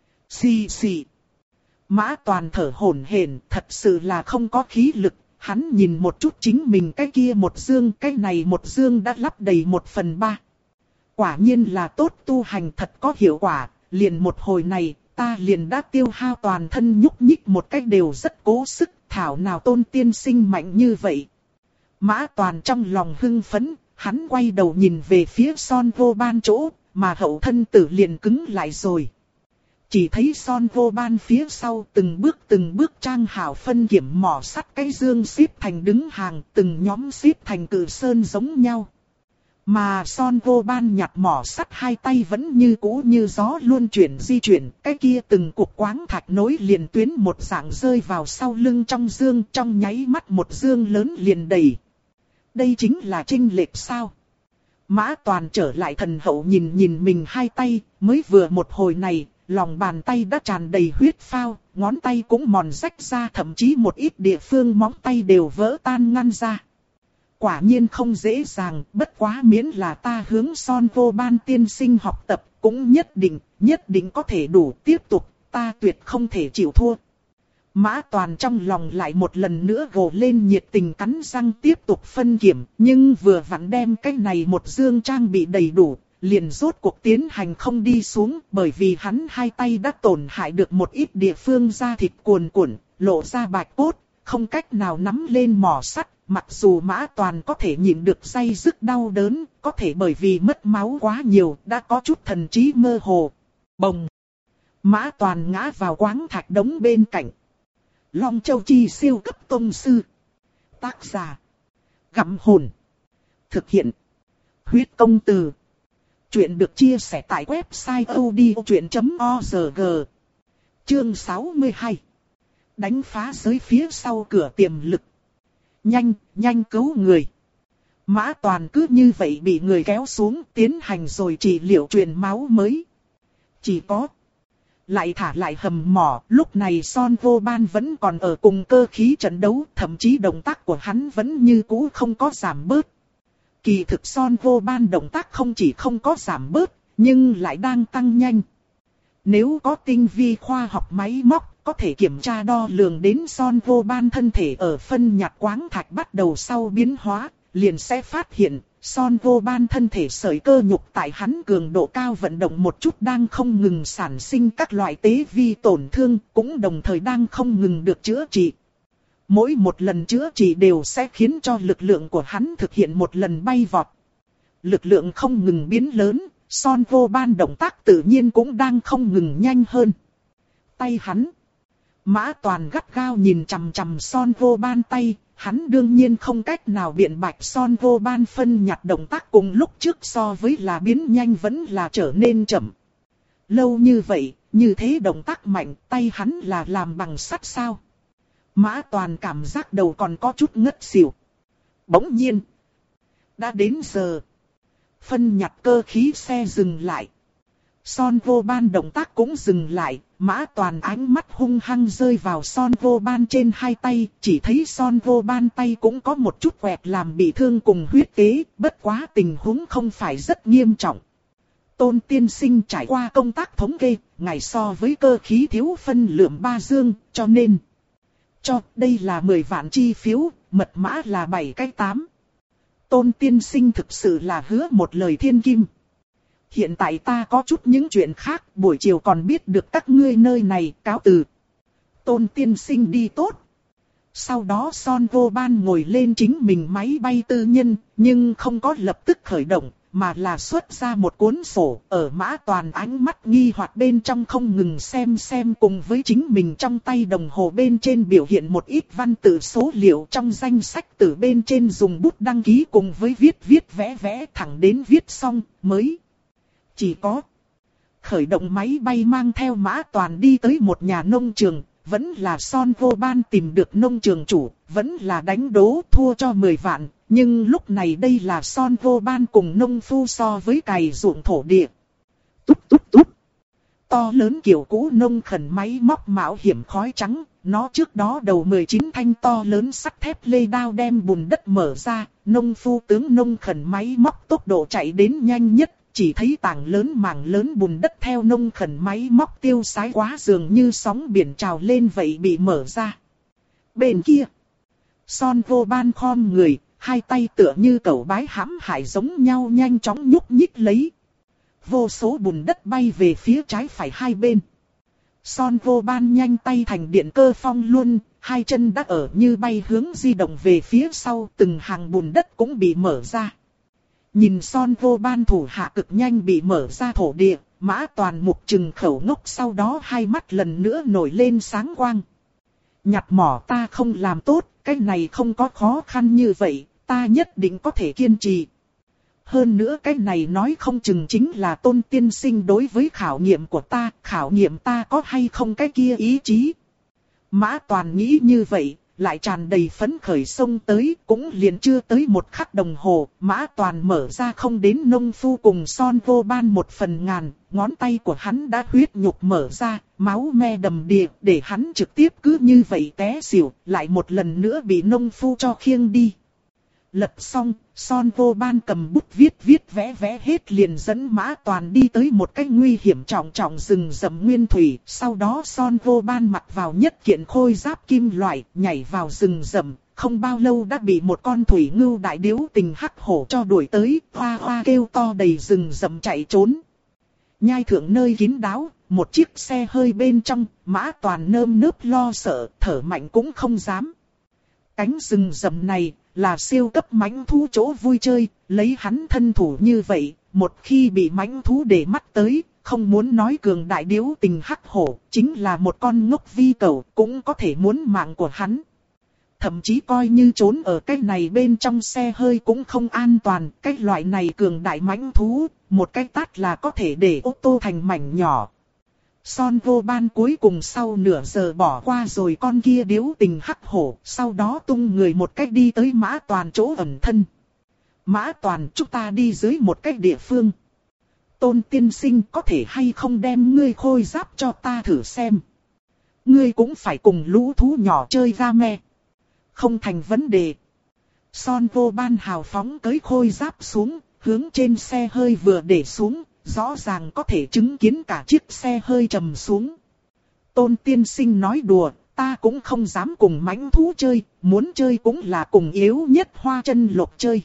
Xì xì. Mã Toàn thở hổn hển, thật sự là không có khí lực. Hắn nhìn một chút chính mình cái kia một dương, cái này một dương đã lắp đầy một phần ba. Quả nhiên là tốt tu hành thật có hiệu quả, liền một hồi này, ta liền đã tiêu hao toàn thân nhúc nhích một cách đều rất cố sức, thảo nào Tôn tiên sinh mạnh như vậy. Mã Toàn trong lòng hưng phấn, hắn quay đầu nhìn về phía Son Vô Ban chỗ, mà hậu thân tử liền cứng lại rồi. Chỉ thấy Son Vô Ban phía sau từng bước từng bước trang hảo phân kiểm mỏ sắt cái dương xếp thành đứng hàng, từng nhóm xếp thành cử sơn giống nhau. Mà Son Vô Ban nhặt mỏ sắt hai tay vẫn như cũ như gió luôn chuyển di chuyển, cái kia từng cục quáng thạch nối liền tuyến một dạng rơi vào sau lưng trong dương, trong nháy mắt một dương lớn liền đầy. Đây chính là chênh lệch sao? Mã Toàn trở lại thần hậu nhìn nhìn mình hai tay, mới vừa một hồi này, lòng bàn tay đã tràn đầy huyết phao, ngón tay cũng mòn rách ra, thậm chí một ít địa phương móng tay đều vỡ tan ngăn ra. Quả nhiên không dễ dàng, bất quá miễn là ta hướng Son Vô Ban tiên sinh học tập, cũng nhất định, nhất định có thể đủ tiếp tục, ta tuyệt không thể chịu thua. Mã Toàn trong lòng lại một lần nữa gồ lên nhiệt tình cắn răng tiếp tục phân kiểm, nhưng vừa vặn đem cái này một dương trang bị đầy đủ, liền rốt cuộc tiến hành không đi xuống, bởi vì hắn hai tay đã tổn hại được một ít địa phương da thịt cuồn cuộn, lộ ra bạch cốt, không cách nào nắm lên mỏ sắt, mặc dù Mã Toàn có thể nhịn được day dứt đau đớn, có thể bởi vì mất máu quá nhiều, đã có chút thần trí mơ hồ. Bồng! Mã Toàn ngã vào quáng thạch đống bên cạnh. Long Châu Chi siêu cấp tông sư. Tác giả. Gặm hồn. Thực hiện. Huyết công từ. Chuyện được chia sẻ tại website odchuyện chấm org. Chương sáu mươi hai. Đánh phá giới phía sau cửa tiềm lực. Nhanh, nhanh cứu người. Mã Toàn cứ như vậy bị người kéo xuống tiến hành rồi trị liệu truyền máu mới. Chỉ có. Lại thả lại hầm mỏ, lúc này Son Vô Ban vẫn còn ở cùng cơ khí trận đấu, thậm chí động tác của hắn vẫn như cũ không có giảm bớt. Kỳ thực Son Vô Ban động tác không chỉ không có giảm bớt, nhưng lại đang tăng nhanh. Nếu có tinh vi khoa học máy móc, có thể kiểm tra đo lường đến Son Vô Ban thân thể ở phân nhặt quáng thạch bắt đầu sau biến hóa, liền sẽ phát hiện, Son Vô Ban thân thể sợi cơ nhục tại hắn cường độ cao vận động một chút đang không ngừng sản sinh các loại tế vi tổn thương, cũng đồng thời đang không ngừng được chữa trị. Mỗi một lần chữa trị đều sẽ khiến cho lực lượng của hắn thực hiện một lần bay vọt. Lực lượng không ngừng biến lớn, Son Vô Ban động tác tự nhiên cũng đang không ngừng nhanh hơn. Tay hắn. Mã Toàn gắt gao nhìn chằm chằm Son Vô Ban tay, hắn đương nhiên không cách nào biện bạch Son Vô Ban phân nhặt động tác cùng lúc trước so với là biến nhanh vẫn là trở nên chậm. Lâu như vậy, như thế động tác mạnh, tay hắn là làm bằng sắt sao? Mã Toàn cảm giác đầu còn có chút ngất xỉu. Bỗng nhiên. Đã đến giờ. Phân nhặt cơ khí xe dừng lại. Son Vô Ban động tác cũng dừng lại. Mã Toàn ánh mắt hung hăng rơi vào Son Vô Ban trên hai tay. Chỉ thấy Son Vô Ban tay cũng có một chút quẹt làm bị thương cùng huyết kế. Bất quá tình huống không phải rất nghiêm trọng. Tôn tiên sinh trải qua công tác thống kê. Ngày so với cơ khí thiếu phân lượng ba dương. Cho nên. Cho đây là mười vạn chi phiếu. Mật mã là bảy cái tám. Tôn tiên sinh thực sự là hứa một lời thiên kim. Hiện tại ta có chút những chuyện khác, buổi chiều còn biết được các ngươi nơi này, cáo từ. Tôn tiên sinh đi tốt. Sau đó Son Vô Ban ngồi lên chính mình máy bay tư nhân, nhưng không có lập tức khởi động, mà là xuất ra một cuốn sổ, ở Mã Toàn ánh mắt nghi hoặc bên trong không ngừng xem xem cùng với chính mình trong tay đồng hồ bên trên biểu hiện một ít văn tự số liệu trong danh sách từ bên trên dùng bút đăng ký cùng với viết viết vẽ vẽ thẳng đến viết xong, mới. Chỉ có khởi động máy bay mang theo Mã Toàn đi tới một nhà nông trường, vẫn là Son Vô Ban tìm được nông trường chủ, vẫn là đánh đố thua cho mười vạn, nhưng lúc này đây là Son Vô Ban cùng nông phu so với cày ruộng thổ địa. Túp túp túp. To lớn kiểu cũ nông khẩn máy móc mạo hiểm khói trắng, nó trước đó đầu mười chín thanh to lớn sắt thép lê đao đem bùn đất mở ra, nông phu tướng nông khẩn máy móc tốc độ chạy đến nhanh nhất. Chỉ thấy tảng lớn mảng lớn bùn đất theo nông khẩn máy móc tiêu sái quá dường như sóng biển trào lên vậy bị mở ra. Bên kia, Son Vô Ban khom người, hai tay tựa như cẩu bái hãm hại giống nhau nhanh chóng nhúc nhích lấy. Vô số bùn đất bay về phía trái phải hai bên. Son Vô Ban nhanh tay thành điện cơ phong luôn, hai chân đã ở như bay hướng di động về phía sau, từng hàng bùn đất cũng bị mở ra. Nhìn Son Vô Ban thủ hạ cực nhanh bị mở ra thổ địa, Mã Toàn mục trừng khẩu ngốc, sau đó hai mắt lần nữa nổi lên sáng quang. Nhặt mỏ ta không làm tốt, cái này không có khó khăn như vậy, ta nhất định có thể kiên trì. Hơn nữa cái này nói không chừng chính là Tôn tiên sinh đối với khảo nghiệm của ta, khảo nghiệm ta có hay không cái kia ý chí. Mã Toàn nghĩ như vậy. Lại tràn đầy phấn khởi xông tới, cũng liền chưa tới một khắc đồng hồ, Mã Toàn mở ra không đến nông phu cùng Son Vô Ban một phần ngàn, ngón tay của hắn đã huyết nhục mở ra, máu me đầm đìa, để hắn trực tiếp cứ như vậy té xỉu, lại một lần nữa bị nông phu cho khiêng đi. Lật xong, Son Vô Ban cầm bút viết viết vẽ vẽ hết liền dẫn Mã Toàn đi tới một cái nguy hiểm trọng trọng rừng rậm nguyên thủy. Sau đó Son Vô Ban mặc vào nhất kiện khôi giáp kim loại, nhảy vào rừng rậm. Không bao lâu đã bị một con thủy ngưu đại điếu tình hắc hổ cho đuổi tới, hoa hoa kêu to đầy rừng rậm chạy trốn. Nhai thượng nơi kín đáo, một chiếc xe hơi bên trong, Mã Toàn nơm nớp lo sợ, thở mạnh cũng không dám. Cánh rừng rậm này là siêu cấp mãnh thú chỗ vui chơi, lấy hắn thân thủ như vậy, một khi bị mãnh thú để mắt tới, không muốn nói cường đại điếu tình hắc hổ, chính là một con ngốc vi cẩu cũng có thể muốn mạng của hắn. Thậm chí coi như trốn ở cái này bên trong xe hơi cũng không an toàn, cái loại này cường đại mãnh thú, một cái tát là có thể để ô tô thành mảnh nhỏ. Son vô ban cuối cùng sau nửa giờ bỏ qua rồi con kia điếu tình hắc hổ, sau đó tung người một cách đi tới Mã Toàn chỗ ẩn thân. Mã Toàn, chúng ta đi dưới một cách địa phương. Tôn tiên sinh, có thể hay không đem ngươi khôi giáp cho ta thử xem. Ngươi cũng phải cùng lũ thú nhỏ chơi game. Không thành vấn đề. Son vô ban hào phóng cưỡi khôi giáp xuống, hướng trên xe hơi vừa để xuống, rõ ràng có thể chứng kiến cả chiếc xe hơi trầm xuống. Tôn tiên sinh nói đùa, ta cũng không dám cùng mãnh thú chơi, muốn chơi cũng là cùng yếu nhất Hoa Chân Lộc chơi.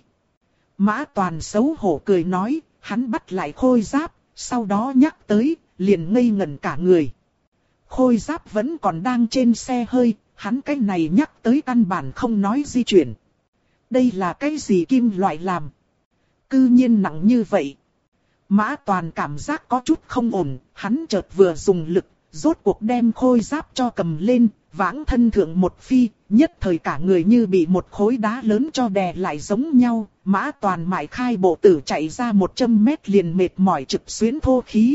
Mã Toàn xấu hổ cười nói, hắn bắt lại khôi giáp, sau đó nhắc tới, liền ngây ngẩn cả người. Khôi giáp vẫn còn đang trên xe hơi, hắn cái này nhắc tới căn bản không nói di chuyển. Đây là cái gì kim loại làm? Cư nhiên nặng như vậy. Mã Toàn cảm giác có chút không ổn, hắn chợt vừa dùng lực, rốt cuộc đem khôi giáp cho cầm lên, vãng thân thượng một phi, nhất thời cả người như bị một khối đá lớn cho đè lại giống nhau. Mã Toàn mại khai bộ tử chạy ra một trăm mét liền mệt mỏi trực xuyến thô khí.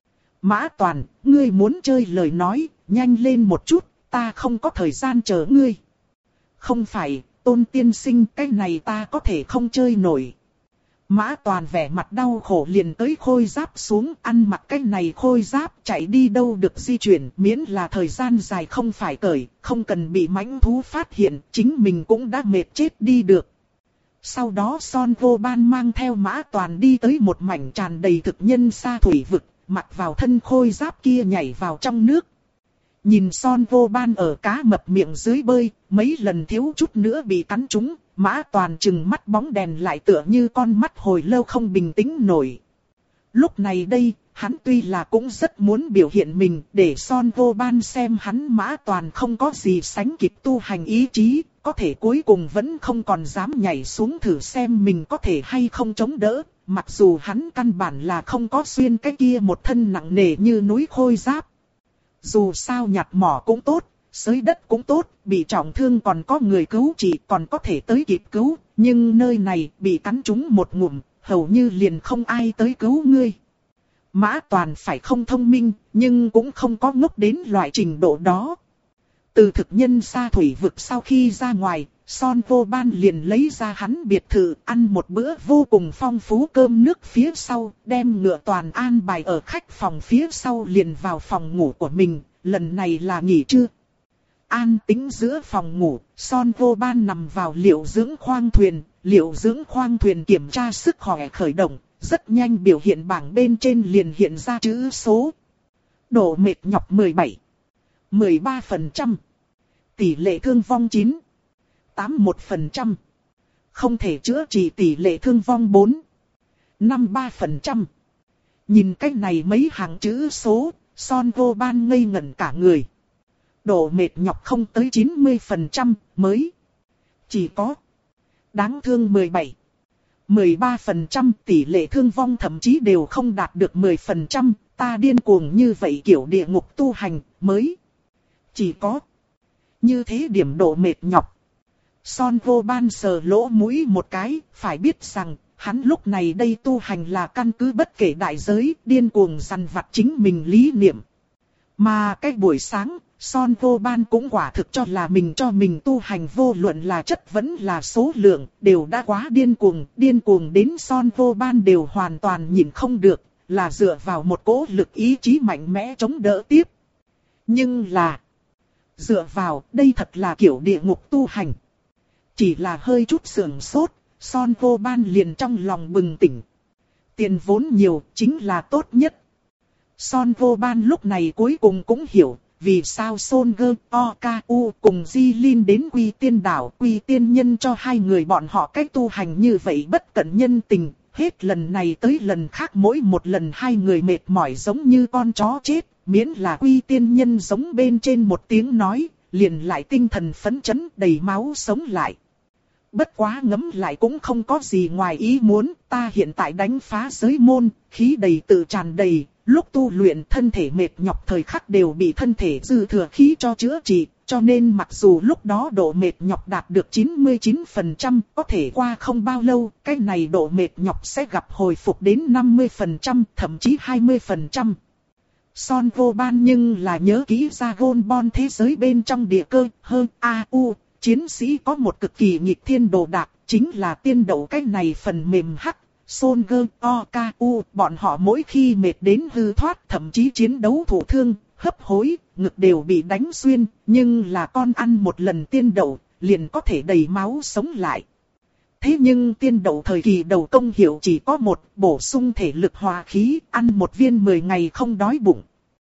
Mã Toàn, ngươi muốn chơi lời nói, nhanh lên một chút, ta không có thời gian chờ ngươi. Không phải, Tôn tiên sinh, cái này ta có thể không chơi nổi. Mã Toàn vẻ mặt đau khổ liền tới khôi giáp xuống, ăn mặc cái này khôi giáp, chạy đi đâu được di chuyển, miễn là thời gian dài không phải cởi, không cần bị mãnh thú phát hiện, chính mình cũng đã mệt chết đi được. Sau đó Son vô ban mang theo Mã Toàn đi tới một mảnh tràn đầy thực nhân sa thủy vực, mặc vào thân khôi giáp kia nhảy vào trong nước. Nhìn Son vô ban ở cá mập miệng dưới bơi, mấy lần thiếu chút nữa bị cắn trúng, Mã Toàn chừng mắt bóng đèn lại tựa như con mắt hồi lâu không bình tĩnh nổi. Lúc này đây, hắn tuy là cũng rất muốn biểu hiện mình để Son vô ban xem hắn Mã Toàn không có gì sánh kịp tu hành ý chí, có thể cuối cùng vẫn không còn dám nhảy xuống thử xem mình có thể hay không chống đỡ, mặc dù hắn căn bản là không có xuyên cái kia một thân nặng nề như núi khôi giáp. Dù sao nhặt mỏ cũng tốt, xới đất cũng tốt, bị trọng thương còn có người cứu trị còn có thể tới kịp cứu, nhưng nơi này bị cắn trúng một ngụm, hầu như liền không ai tới cứu ngươi. Mã Toàn phải không thông minh, nhưng cũng không có ngốc đến loại trình độ đó. Từ thực nhân sa thủy vực sau khi ra ngoài, Son vô ban liền lấy ra hắn biệt thự ăn một bữa vô cùng phong phú cơm nước phía sau, đem ngựa Toàn an bài ở khách phòng phía sau liền vào phòng ngủ của mình, lần này là nghỉ trưa. An tĩnh giữa phòng ngủ, Son vô ban nằm vào liệu dưỡng khoang thuyền, liệu dưỡng khoang thuyền kiểm tra sức khỏe khởi động, rất nhanh biểu hiện bảng bên trên liền hiện ra chữ số. Độ mệt nhọc mười bảy, mười ba phần trăm, tỷ lệ thương vong chín, tám mươi mốt phần trăm, không thể chữa trị tỷ lệ thương vong bốn, năm mươi ba phần trăm. Nhìn cách này mấy hàng chữ số, Son vô ban ngây ngẩn cả người. Độ mệt nhọc không tới chín mươi phần trăm mới. Chỉ có đáng thương mười bảy, mười ba phần trăm, tỷ lệ thương vong thậm chí đều không đạt được mười phần trăm, ta điên cuồng như vậy kiểu địa ngục tu hành mới. Chỉ có như thế điểm độ mệt nhọc. Son vô ban sờ lỗ mũi một cái, phải biết rằng hắn lúc này đây tu hành là căn cứ bất kể đại giới, điên cuồng dằn vặt chính mình lý niệm. Mà cái buổi sáng, Son vô ban cũng quả thực cho là mình cho mình tu hành vô luận là chất vẫn là số lượng, đều đã quá điên cuồng, điên cuồng đến Son vô ban đều hoàn toàn nhìn không được, là dựa vào một cỗ lực ý chí mạnh mẽ chống đỡ tiếp. Nhưng là, dựa vào, đây thật là kiểu địa ngục tu hành. Chỉ là hơi chút sườn sốt, Son vô ban liền trong lòng bừng tỉnh. Tiền vốn nhiều chính là tốt nhất. Son vô ban lúc này cuối cùng cũng hiểu, vì sao Son Gơ, O K U cùng Di Linh đến Quy Tiên Đảo, Quy Tiên Nhân cho hai người bọn họ cách tu hành như vậy bất cẩn nhân tình, hết lần này tới lần khác mỗi một lần hai người mệt mỏi giống như con chó chết, miễn là Quy Tiên Nhân giống bên trên một tiếng nói, liền lại tinh thần phấn chấn đầy máu sống lại. Bất quá ngẫm lại cũng không có gì ngoài ý muốn, ta hiện tại đánh phá giới môn, khí đầy tự tràn đầy, lúc tu luyện thân thể mệt nhọc thời khắc đều bị thân thể dư thừa khí cho chữa trị, cho nên mặc dù lúc đó độ mệt nhọc đạt được chín mươi chín phần trăm, có thể qua không bao lâu, cái này độ mệt nhọc sẽ gặp hồi phục đến năm mươi phần trăm, thậm chí hai mươi phần trăm. Son vô ban nhưng là nhớ kỹ ra gôn bon thế giới bên trong địa cơ, hơn a u. Chiến sĩ có một cực kỳ nghịch thiên đồ đạc, chính là tiên đậu cái này phần mềm hắc, Son gơ o ca u, bọn họ mỗi khi mệt đến hư thoát, thậm chí chiến đấu thụ thương, hấp hối, ngực đều bị đánh xuyên, nhưng là con ăn một lần tiên đậu, liền có thể đầy máu sống lại. Thế nhưng tiên đậu thời kỳ đầu công hiệu chỉ có một, bổ sung thể lực hòa khí, ăn một viên mười ngày không đói bụng.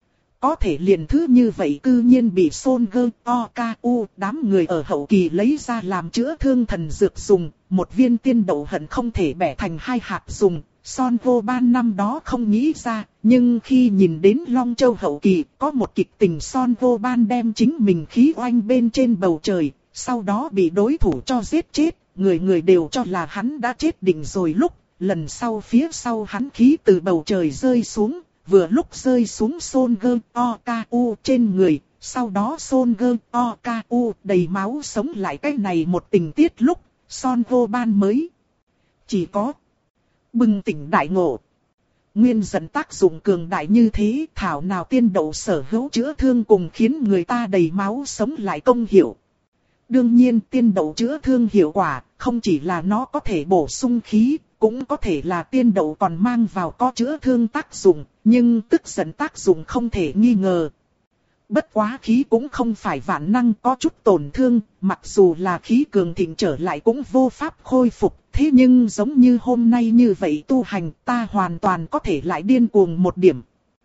Có thể liền thứ như vậy cư nhiên bị Son gơ o ca u đám người ở hậu kỳ lấy ra làm chữa thương thần dược dùng, một viên tiên đậu hận không thể bẻ thành hai hạt dùng. Son vô ban năm đó không nghĩ ra, nhưng khi nhìn đến Long Châu hậu kỳ, có một kịch tình Son vô ban đem chính mình khí oanh bên trên bầu trời, sau đó bị đối thủ cho giết chết, người người đều cho là hắn đã chết định rồi lúc, lần sau phía sau hắn khí từ bầu trời rơi xuống. Vừa lúc rơi xuống Son gơ o ca u trên người, sau đó Son gơ o ca u đầy máu sống lại cái này một tình tiết lúc, Son vô ban mới chỉ có bừng tỉnh đại ngộ. Nguyên dẫn tác dụng cường đại như thế, thảo nào tiên đậu sở hữu chữa thương cùng khiến người ta đầy máu sống lại công hiệu. Đương nhiên tiên đậu chữa thương hiệu quả, không chỉ là nó có thể bổ sung khí, cũng có thể là tiên đậu còn mang vào có chữa thương tác dụng, nhưng tức giận tác dụng không thể nghi ngờ. Bất quá khí cũng không phải vạn năng, có chút tổn thương, mặc dù là khí cường thịnh trở lại cũng vô pháp khôi phục. Thế nhưng giống như hôm nay như vậy tu hành, ta hoàn toàn có thể lại điên cuồng một điểm.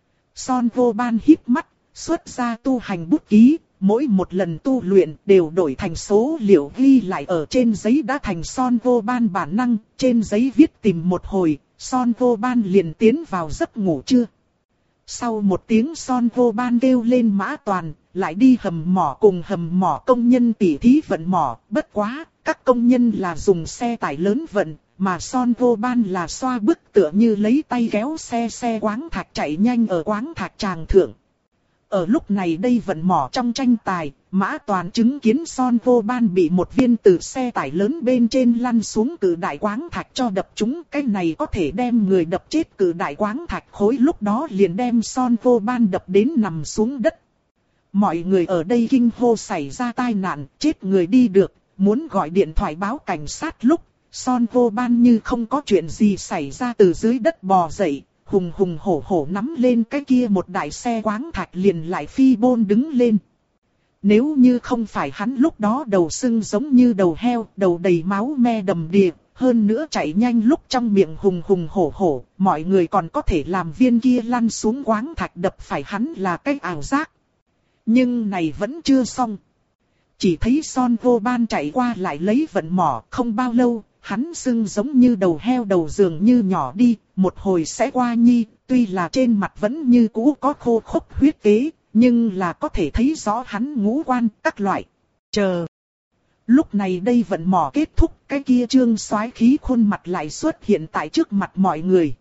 Son vô ban híp mắt, xuất ra tu hành bút ký, mỗi một lần tu luyện đều đổi thành số liệu ghi lại ở trên giấy đã thành Son vô ban bản năng, trên giấy viết tìm một hồi, Son vô ban liền tiến vào giấc ngủ chưa. Sau một tiếng Son vô ban kêu lên Mã Toàn, lại đi hầm mỏ cùng hầm mỏ công nhân tỉ thí vận mỏ, bất quá, các công nhân là dùng xe tải lớn vận, mà Son vô ban là xoa bức tựa như lấy tay kéo xe xe quáng thạch chạy nhanh ở quáng thạch tràng thượng. Ở lúc này đây vận mỏ trong tranh tài, Mã Toàn chứng kiến Son vô ban bị một viên từ xe tải lớn bên trên lăn xuống cự đại quáng thạch cho đập trúng. Cái này có thể đem người đập chết cự đại quáng thạch khối, lúc đó liền đem Son vô ban đập đến nằm xuống đất. Mọi người ở đây kinh hô xảy ra tai nạn, chết người đi được, muốn gọi điện thoại báo cảnh sát lúc, Son vô ban như không có chuyện gì xảy ra từ dưới đất bò dậy. Hùng hùng hổ hổ nắm lên cái kia một đại xe quáng thạch liền lại phi bôn đứng lên. Nếu như không phải hắn lúc đó đầu sưng giống như đầu heo, đầu đầy máu me đầm đìa, hơn nữa chạy nhanh lúc trong miệng hùng hùng hổ hổ, mọi người còn có thể làm viên kia lăn xuống quáng thạch đập phải hắn là cái ảo giác. Nhưng này vẫn chưa xong. Chỉ thấy Son vô ban chạy qua lại lấy vận mỏ, không bao lâu. Hắn sưng giống như đầu heo đầu dường như nhỏ đi, một hồi sẽ qua nhi, tuy là trên mặt vẫn như cũ có khô khốc huyết kế, nhưng là có thể thấy rõ hắn ngũ quan các loại. Chờ. Lúc này đây vận mỏ kết thúc, cái kia trương soái khí khuôn mặt lại xuất hiện tại trước mặt mọi người.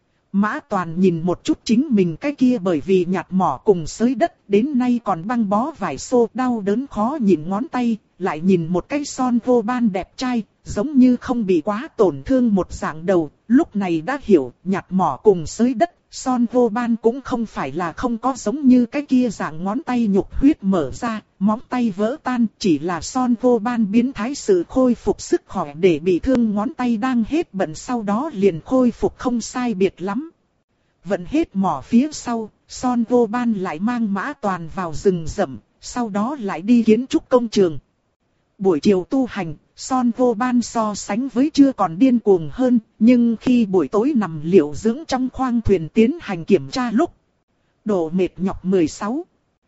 Mã Toàn nhìn một chút chính mình cái kia bởi vì nhặt mỏ cùng xới đất đến nay còn băng bó vài xô đau đớn khó nhìn ngón tay, lại nhìn một cái Son vô ban đẹp trai, giống như không bị quá tổn thương một dạng đầu, lúc này đã hiểu nhặt mỏ cùng xới đất, Son vô ban cũng không phải là không có giống như cái kia dạng ngón tay nhục huyết mở ra, móng tay vỡ tan, chỉ là Son vô ban biến thái sự khôi phục sức khỏe để bị thương ngón tay đang hết bận sau đó liền khôi phục không sai biệt lắm. Vận hết mỏ phía sau, Son vô ban lại mang Mã Toàn vào rừng rậm, sau đó lại đi kiến trúc công trường. Buổi chiều tu hành, Son vô ban so sánh với chưa còn điên cuồng hơn, nhưng khi buổi tối nằm liệu dưỡng trong khoang thuyền tiến hành kiểm tra lúc, độ mệt nhọc mười sáu,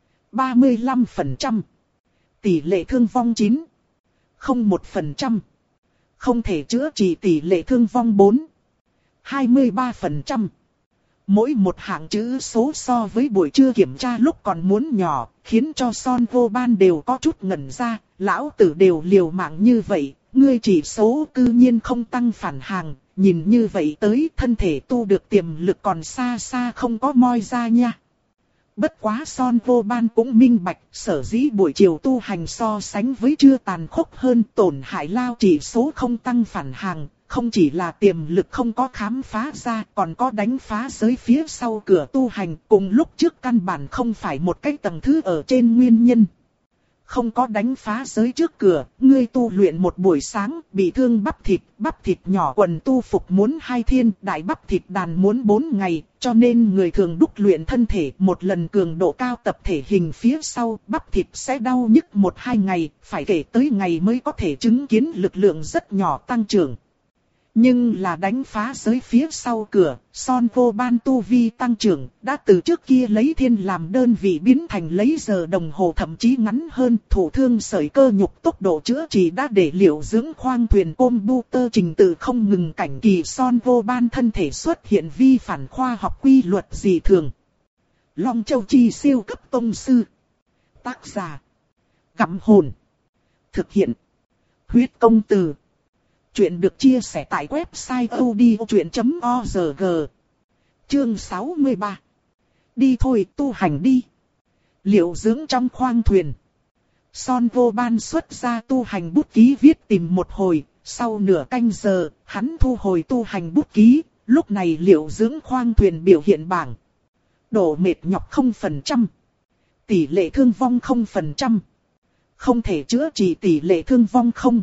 ba mươi lăm phần trăm, tỷ lệ thương vong chín, không một phần trăm, không thể chữa trị tỷ lệ thương vong bốn, hai mươi ba phần trăm. Mỗi một hạng chữ số so với buổi trưa kiểm tra lúc còn muốn nhỏ, khiến cho Son vô ban đều có chút ngẩn ra, lão tử đều liều mạng như vậy, ngươi chỉ số cư nhiên không tăng phản hàng, nhìn như vậy tới thân thể tu được tiềm lực còn xa xa không có moi ra nha. Bất quá Son Vô Ban cũng minh bạch, sở dĩ buổi chiều tu hành so sánh với chưa tàn khốc hơn tổn hại lao chỉ số không tăng phản hàng, không chỉ là tiềm lực không có khám phá ra, còn có đánh phá giới phía sau cửa tu hành, cùng lúc trước căn bản không phải một cái tầng thứ ở trên nguyên nhân. Không có đánh phá giới trước cửa, ngươi tu luyện một buổi sáng, bị thương bắp thịt, bắp thịt nhỏ quần tu phục muốn hai thiên, đại bắp thịt đàn muốn bốn ngày, cho nên người thường đúc luyện thân thể một lần cường độ cao tập thể hình phía sau, bắp thịt sẽ đau nhức một hai ngày, phải kể tới ngày mới có thể chứng kiến lực lượng rất nhỏ tăng trưởng. Nhưng là đánh phá giới phía sau cửa, Son Vô Ban tu vi tăng trưởng, đã từ trước kia lấy thiên làm đơn vị biến thành lấy giờ đồng hồ thậm chí ngắn hơn, thủ thương sợi cơ nhục tốc độ chữa trị đã để liệu dưỡng khoang thuyền computer trình tự không ngừng cảnh kỳ. Son Vô Ban thân thể xuất hiện vi phản khoa học quy luật dị thường. Long Châu Chi siêu cấp tông sư. Tác giả: Gặm Hồn. Thực hiện: Huyết Công Từ. Chuyện được chia sẻ tại website odchuyện chấm org. Chương sáu mươi ba. Đi thôi, tu hành đi. Liệu dưỡng trong khoang thuyền. Son Vô Ban xuất ra tu hành bút ký viết tìm một hồi, sau nửa canh giờ, hắn thu hồi tu hành bút ký, lúc này liệu dưỡng khoang thuyền biểu hiện bảng. Độ mệt nhọc không phần trăm. Tỷ lệ thương vong không phần trăm. Không thể chữa trị tỷ lệ thương vong không.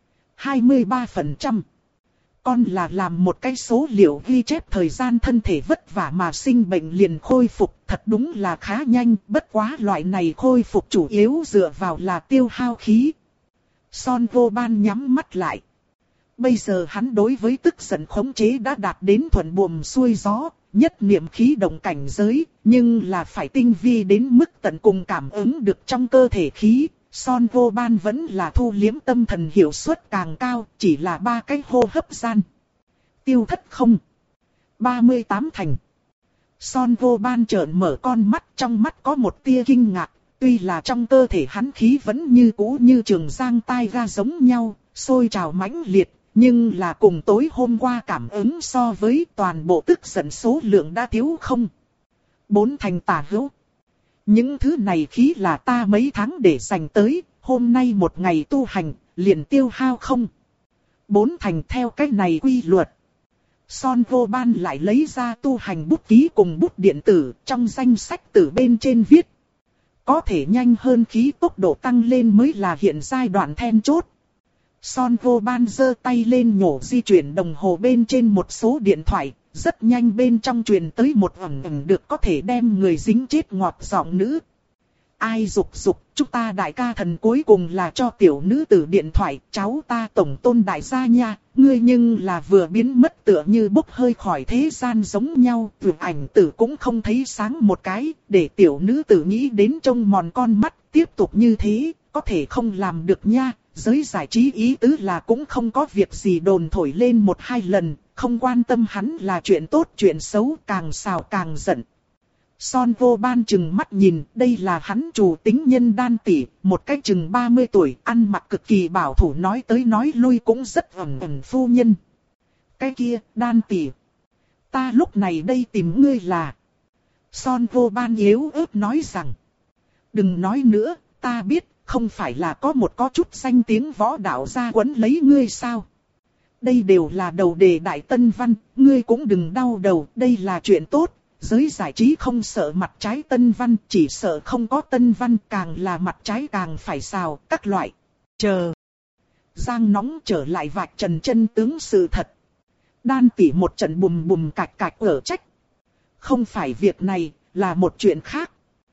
hai mươi ba phần trăm. Con là làm một cái số liệu ghi chép thời gian thân thể vất vả mà sinh bệnh liền khôi phục, thật đúng là khá nhanh, bất quá loại này khôi phục chủ yếu dựa vào là tiêu hao khí. Son Vô Ban nhắm mắt lại. Bây giờ hắn đối với tức giận khống chế đã đạt đến thuận buồm xuôi gió, nhất niệm khí động cảnh giới, nhưng là phải tinh vi đến mức tận cùng cảm ứng được trong cơ thể khí. Son Vô Ban vẫn là thu liếm tâm thần hiệu suất càng cao, chỉ là ba cái hô hấp gian. Tiêu thất không. ba mươi tám thành. Son Vô Ban trợn mở con mắt, trong mắt có một tia kinh ngạc, tuy là trong cơ thể hắn khí vẫn như cũ như trường giang tai ga giống nhau, sôi trào mãnh liệt, nhưng là cùng tối hôm qua cảm ứng so với toàn bộ tức giận số lượng đã thiếu không. Bốn thành tả hữu. Những thứ này khí là ta mấy tháng để dành tới, hôm nay một ngày tu hành, liền tiêu hao không. Bốn thành theo cách này quy luật. Son Vô Ban lại lấy ra tu hành bút ký cùng bút điện tử, trong danh sách từ bên trên viết. Có thể nhanh hơn khí tốc độ tăng lên mới là hiện giai đoạn then chốt. Son Vô Ban giơ tay lên nhổ di chuyển đồng hồ bên trên một số điện thoại. Rất nhanh bên trong truyền tới một ẩn ẩn được có thể đem người dính chết ngọt giọng nữ. Ai dục dục, chúng ta đại ca thần cuối cùng là cho tiểu nữ tử điện thoại, cháu ta tổng tôn đại gia nha, ngươi nhưng là vừa biến mất tựa như bốc hơi khỏi thế gian giống nhau, vượt ảnh tử cũng không thấy sáng một cái, để tiểu nữ tử nghĩ đến trông mòn con mắt, tiếp tục như thế, có thể không làm được nha. Giới giải trí ý tứ là cũng không có việc gì đồn thổi lên một hai lần, không quan tâm hắn là chuyện tốt chuyện xấu, càng xào càng giận. Son Vô Ban chừng mắt nhìn, đây là hắn chủ tính nhân Đan tỷ, một cái chừng ba mươi tuổi, ăn mặc cực kỳ bảo thủ, nói tới nói lui cũng rất ẩn ẩn phu nhân. Cái kia, Đan tỷ, ta lúc này đây tìm ngươi là... Son Vô Ban yếu ớt nói rằng, đừng nói nữa, ta biết, không phải là có một có chút danh tiếng võ đạo gia quấn lấy ngươi sao? Đây đều là đầu đề đại tân văn, ngươi cũng đừng đau đầu, đây là chuyện tốt. Giới giải trí không sợ mặt trái tân văn, chỉ sợ không có tân văn, càng là mặt trái càng phải xào, các loại. Chờ. Giang nóng trở lại vạch trần chân tướng sự thật. Đan tỷ một trận bùm bùm cạch cạch ở trách. Không phải việc này, là một chuyện khác.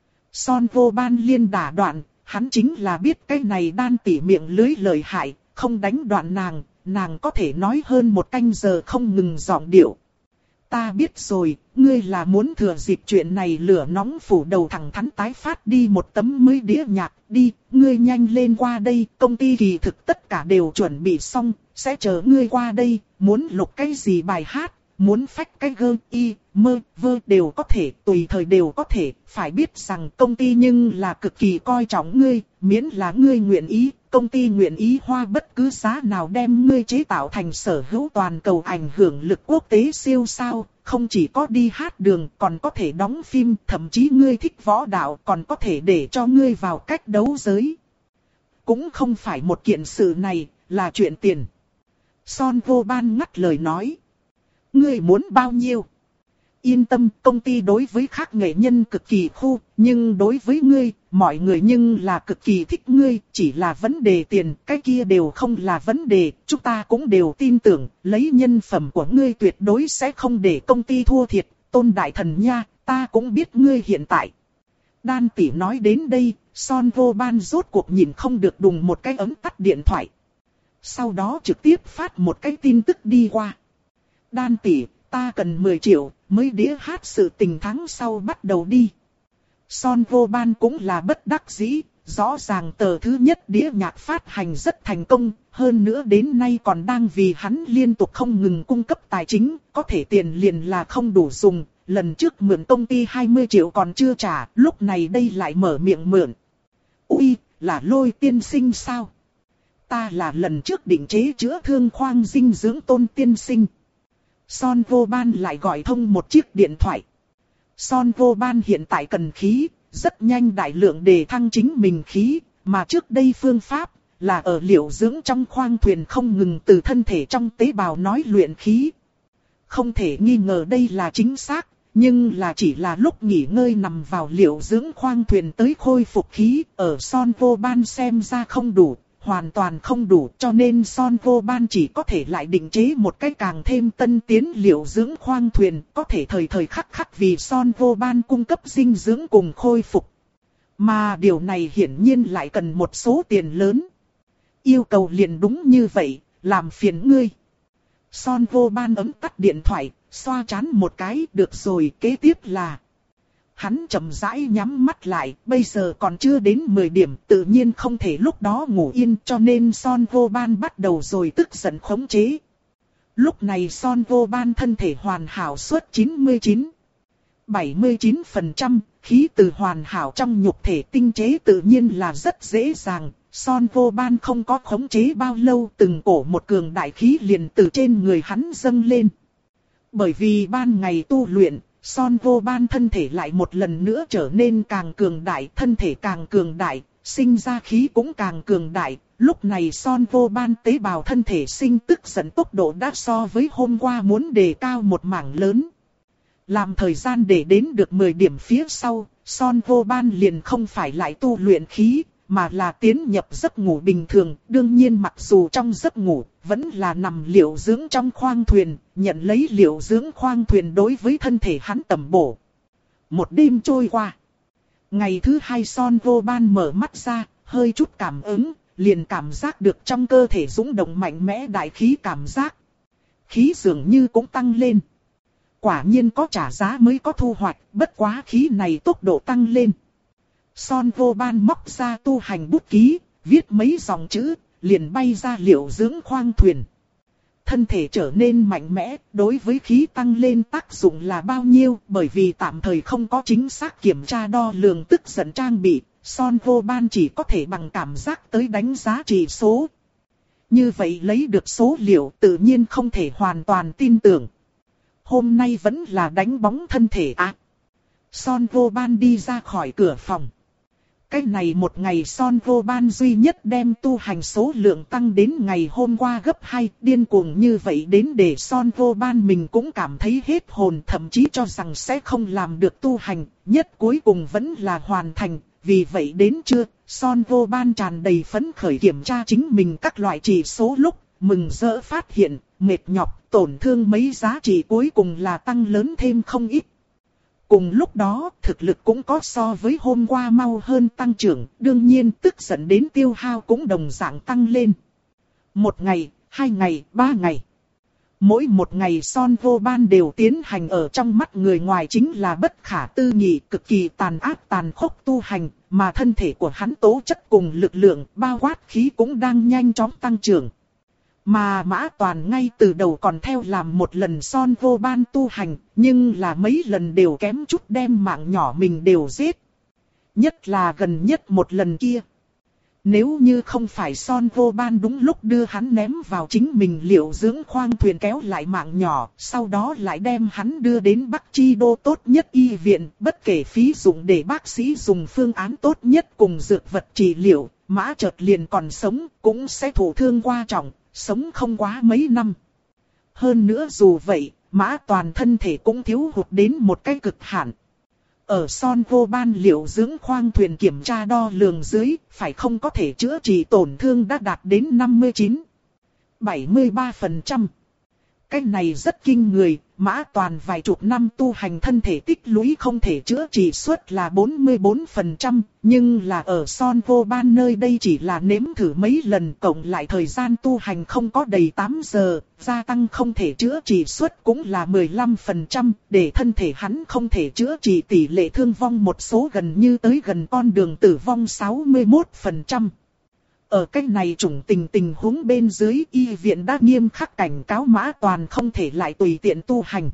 Son Vô Ban liên đả đoạn, hắn chính là biết cái này Đan tỷ miệng lưới lời hại, không đánh đoạn nàng, nàng có thể nói hơn một canh giờ không ngừng giọng điệu. Ta biết rồi, ngươi là muốn thừa dịp chuyện này lửa nóng phủ đầu thẳng thắn tái phát đi một tấm mới đĩa nhạc, đi, ngươi nhanh lên qua đây, công ty kỳ thực tất cả đều chuẩn bị xong, sẽ chờ ngươi qua đây, muốn lục cái gì bài hát, muốn phách cái gơ, y, mơ, vơ đều có thể, tùy thời đều có thể, phải biết rằng công ty nhưng là cực kỳ coi trọng ngươi, miễn là ngươi nguyện ý, công ty nguyện ý hoa bất cứ giá nào đem ngươi chế tạo thành sở hữu toàn cầu ảnh hưởng lực quốc tế siêu sao, không chỉ có đi hát đường, còn có thể đóng phim, thậm chí ngươi thích võ đạo, còn có thể để cho ngươi vào cách đấu giới. Cũng không phải một kiện sự này, là chuyện tiền. Son Vô Ban ngắt lời nói. Ngươi muốn bao nhiêu? Yên tâm, công ty đối với khác nghệ nhân cực kỳ khu, nhưng đối với ngươi, mọi người nhưng là cực kỳ thích ngươi, chỉ là vấn đề tiền, cái kia đều không là vấn đề, chúng ta cũng đều tin tưởng, lấy nhân phẩm của ngươi tuyệt đối sẽ không để công ty thua thiệt, Tôn đại thần nha, ta cũng biết ngươi hiện tại. Đan tỷ nói đến đây, Son Vô Ban rốt cuộc nhìn không được đùng một cái ấm tắt điện thoại. Sau đó trực tiếp phát một cái tin tức đi qua. Đan tỷ, ta cần mười triệu, mới đĩa hát sự tình tháng sau bắt đầu đi. Son Vô Ban cũng là bất đắc dĩ, rõ ràng tờ thứ nhất đĩa nhạc phát hành rất thành công, hơn nữa đến nay còn đang vì hắn liên tục không ngừng cung cấp tài chính, có thể tiền liền là không đủ dùng, lần trước mượn công ty hai mươi triệu còn chưa trả, lúc này đây lại mở miệng mượn. Ui, là Lôi tiên sinh sao? Ta là lần trước định chế chữa thương khoang dinh dưỡng Tôn tiên sinh. Son Vô Ban lại gọi thông một chiếc điện thoại. Son Vô Ban hiện tại cần khí, rất nhanh đại lượng đề thăng chính mình khí, mà trước đây phương pháp là ở liệu dưỡng trong khoang thuyền không ngừng từ thân thể trong tế bào nói luyện khí. Không thể nghi ngờ đây là chính xác, nhưng là chỉ là lúc nghỉ ngơi nằm vào liệu dưỡng khoang thuyền tới khôi phục khí, ở Son Vô Ban xem ra không đủ. Hoàn toàn không đủ, cho nên Son Vô Ban chỉ có thể lại định chế một cái càng thêm tân tiến liệu dưỡng khoang thuyền, có thể thời thời khắc khắc vì Son Vô Ban cung cấp dinh dưỡng cùng khôi phục. Mà điều này hiển nhiên lại cần một số tiền lớn. Yêu cầu liền đúng như vậy, làm phiền ngươi. Son Vô Ban ấm tắt điện thoại, xoa trán một cái, được rồi, kế tiếp là... Hắn chậm rãi nhắm mắt lại, bây giờ còn chưa đến mười điểm, tự nhiên không thể lúc đó ngủ yên, cho nên Son Vô Ban bắt đầu rồi tức giận khống chế. Lúc này Son Vô Ban thân thể hoàn hảo suốt chín mươi chín, bảy mươi chín phần trăm, khí từ hoàn hảo trong nhục thể tinh chế tự nhiên là rất dễ dàng. Son Vô Ban không có khống chế bao lâu, từng cổ một cường đại khí liền từ trên người hắn dâng lên. Bởi vì ban ngày tu luyện, Son Vô Ban thân thể lại một lần nữa trở nên càng cường đại, thân thể càng cường đại, sinh ra khí cũng càng cường đại. Lúc này Son Vô Ban tế bào thân thể sinh tức giận tốc độ đã so với hôm qua muốn đề cao một mảng lớn. Làm thời gian để đến được mười điểm phía sau, Son Vô Ban liền không phải lại tu luyện khí, mà là tiến nhập giấc ngủ bình thường. Đương nhiên mặc dù trong giấc ngủ, vẫn là nằm liệu dưỡng trong khoang thuyền, nhận lấy liệu dưỡng khoang thuyền đối với thân thể hắn tầm bổ. Một đêm trôi qua. Ngày thứ hai Son Vô Ban mở mắt ra, hơi chút cảm ứng, liền cảm giác được trong cơ thể dũng động mạnh mẽ đại khí cảm giác. Khí dường như cũng tăng lên. Quả nhiên có trả giá mới có thu hoạch, bất quá khí này tốc độ tăng lên. Son Vô Ban móc ra tu hành bút ký, viết mấy dòng chữ, liền bay ra liệu dưỡng khoang thuyền. Thân thể trở nên mạnh mẽ, đối với khí tăng lên tác dụng là bao nhiêu, bởi vì tạm thời không có chính xác kiểm tra đo lường tức giận trang bị, Son Vô Ban chỉ có thể bằng cảm giác tới đánh giá chỉ số. Như vậy lấy được số liệu tự nhiên không thể hoàn toàn tin tưởng. Hôm nay vẫn là đánh bóng thân thể à. Son Vô Ban đi ra khỏi cửa phòng. Cái này một ngày Son Vô Ban duy nhất đem tu hành số lượng tăng đến ngày hôm qua gấp hai, điên cuồng như vậy đến để Son Vô Ban mình cũng cảm thấy hết hồn, thậm chí cho rằng sẽ không làm được tu hành, nhất cuối cùng vẫn là hoàn thành. Vì vậy đến trưa, Son Vô Ban tràn đầy phấn khởi kiểm tra chính mình các loại chỉ số lúc, mừng rỡ phát hiện, mệt nhọc, tổn thương mấy giá trị cuối cùng là tăng lớn thêm không ít. Cùng lúc đó, thực lực cũng có so với hôm qua mau hơn tăng trưởng, đương nhiên tức giận đến tiêu hao cũng đồng dạng tăng lên. Một ngày, hai ngày, ba ngày. Mỗi một ngày Son Vô Ban đều tiến hành ở trong mắt người ngoài chính là bất khả tư nghị, cực kỳ tàn ác tàn khốc tu hành, mà thân thể của hắn tố chất cùng lực lượng bao quát khí cũng đang nhanh chóng tăng trưởng. Mà Mã Toàn ngay từ đầu còn theo làm một lần son vô ban tu hành, nhưng là mấy lần đều kém chút đem mạng nhỏ mình đều giết. Nhất là gần nhất một lần kia. Nếu như không phải son vô ban đúng lúc đưa hắn ném vào chính mình liệu dưỡng khoang thuyền kéo lại mạng nhỏ, sau đó lại đem hắn đưa đến Bắc Chi Đô tốt nhất y viện, bất kể phí dụng để bác sĩ dùng phương án tốt nhất cùng dược vật trị liệu, Mã Chợt liền còn sống, cũng sẽ thụ thương qua trọng, sống không quá mấy năm. Hơn nữa dù vậy, Mã Toàn thân thể cũng thiếu hụt đến một cái cực hạn. Ở son vô ban liệu dưỡng khoang thuyền kiểm tra đo lường dưới, phải không có thể chữa trị tổn thương đã đạt đến năm mươi chín, bảy mươi ba phần trăm. Cái này rất kinh người, Mã Toàn vài chục năm tu hành thân thể tích lũy không thể chữa trị suất là bốn mươi bốn phần trăm, nhưng là ở son vô ban nơi đây chỉ là nếm thử mấy lần cộng lại thời gian tu hành không có đầy tám giờ, gia tăng không thể chữa trị suất cũng là mười lăm phần trăm, để thân thể hắn không thể chữa trị tỷ lệ thương vong một số gần như tới gần con đường tử vong sáu mươi mốt phần trăm. Ở cách này chủng tình tình huống bên dưới, y viện đã nghiêm khắc cảnh cáo Mã Toàn không thể lại tùy tiện tu hành.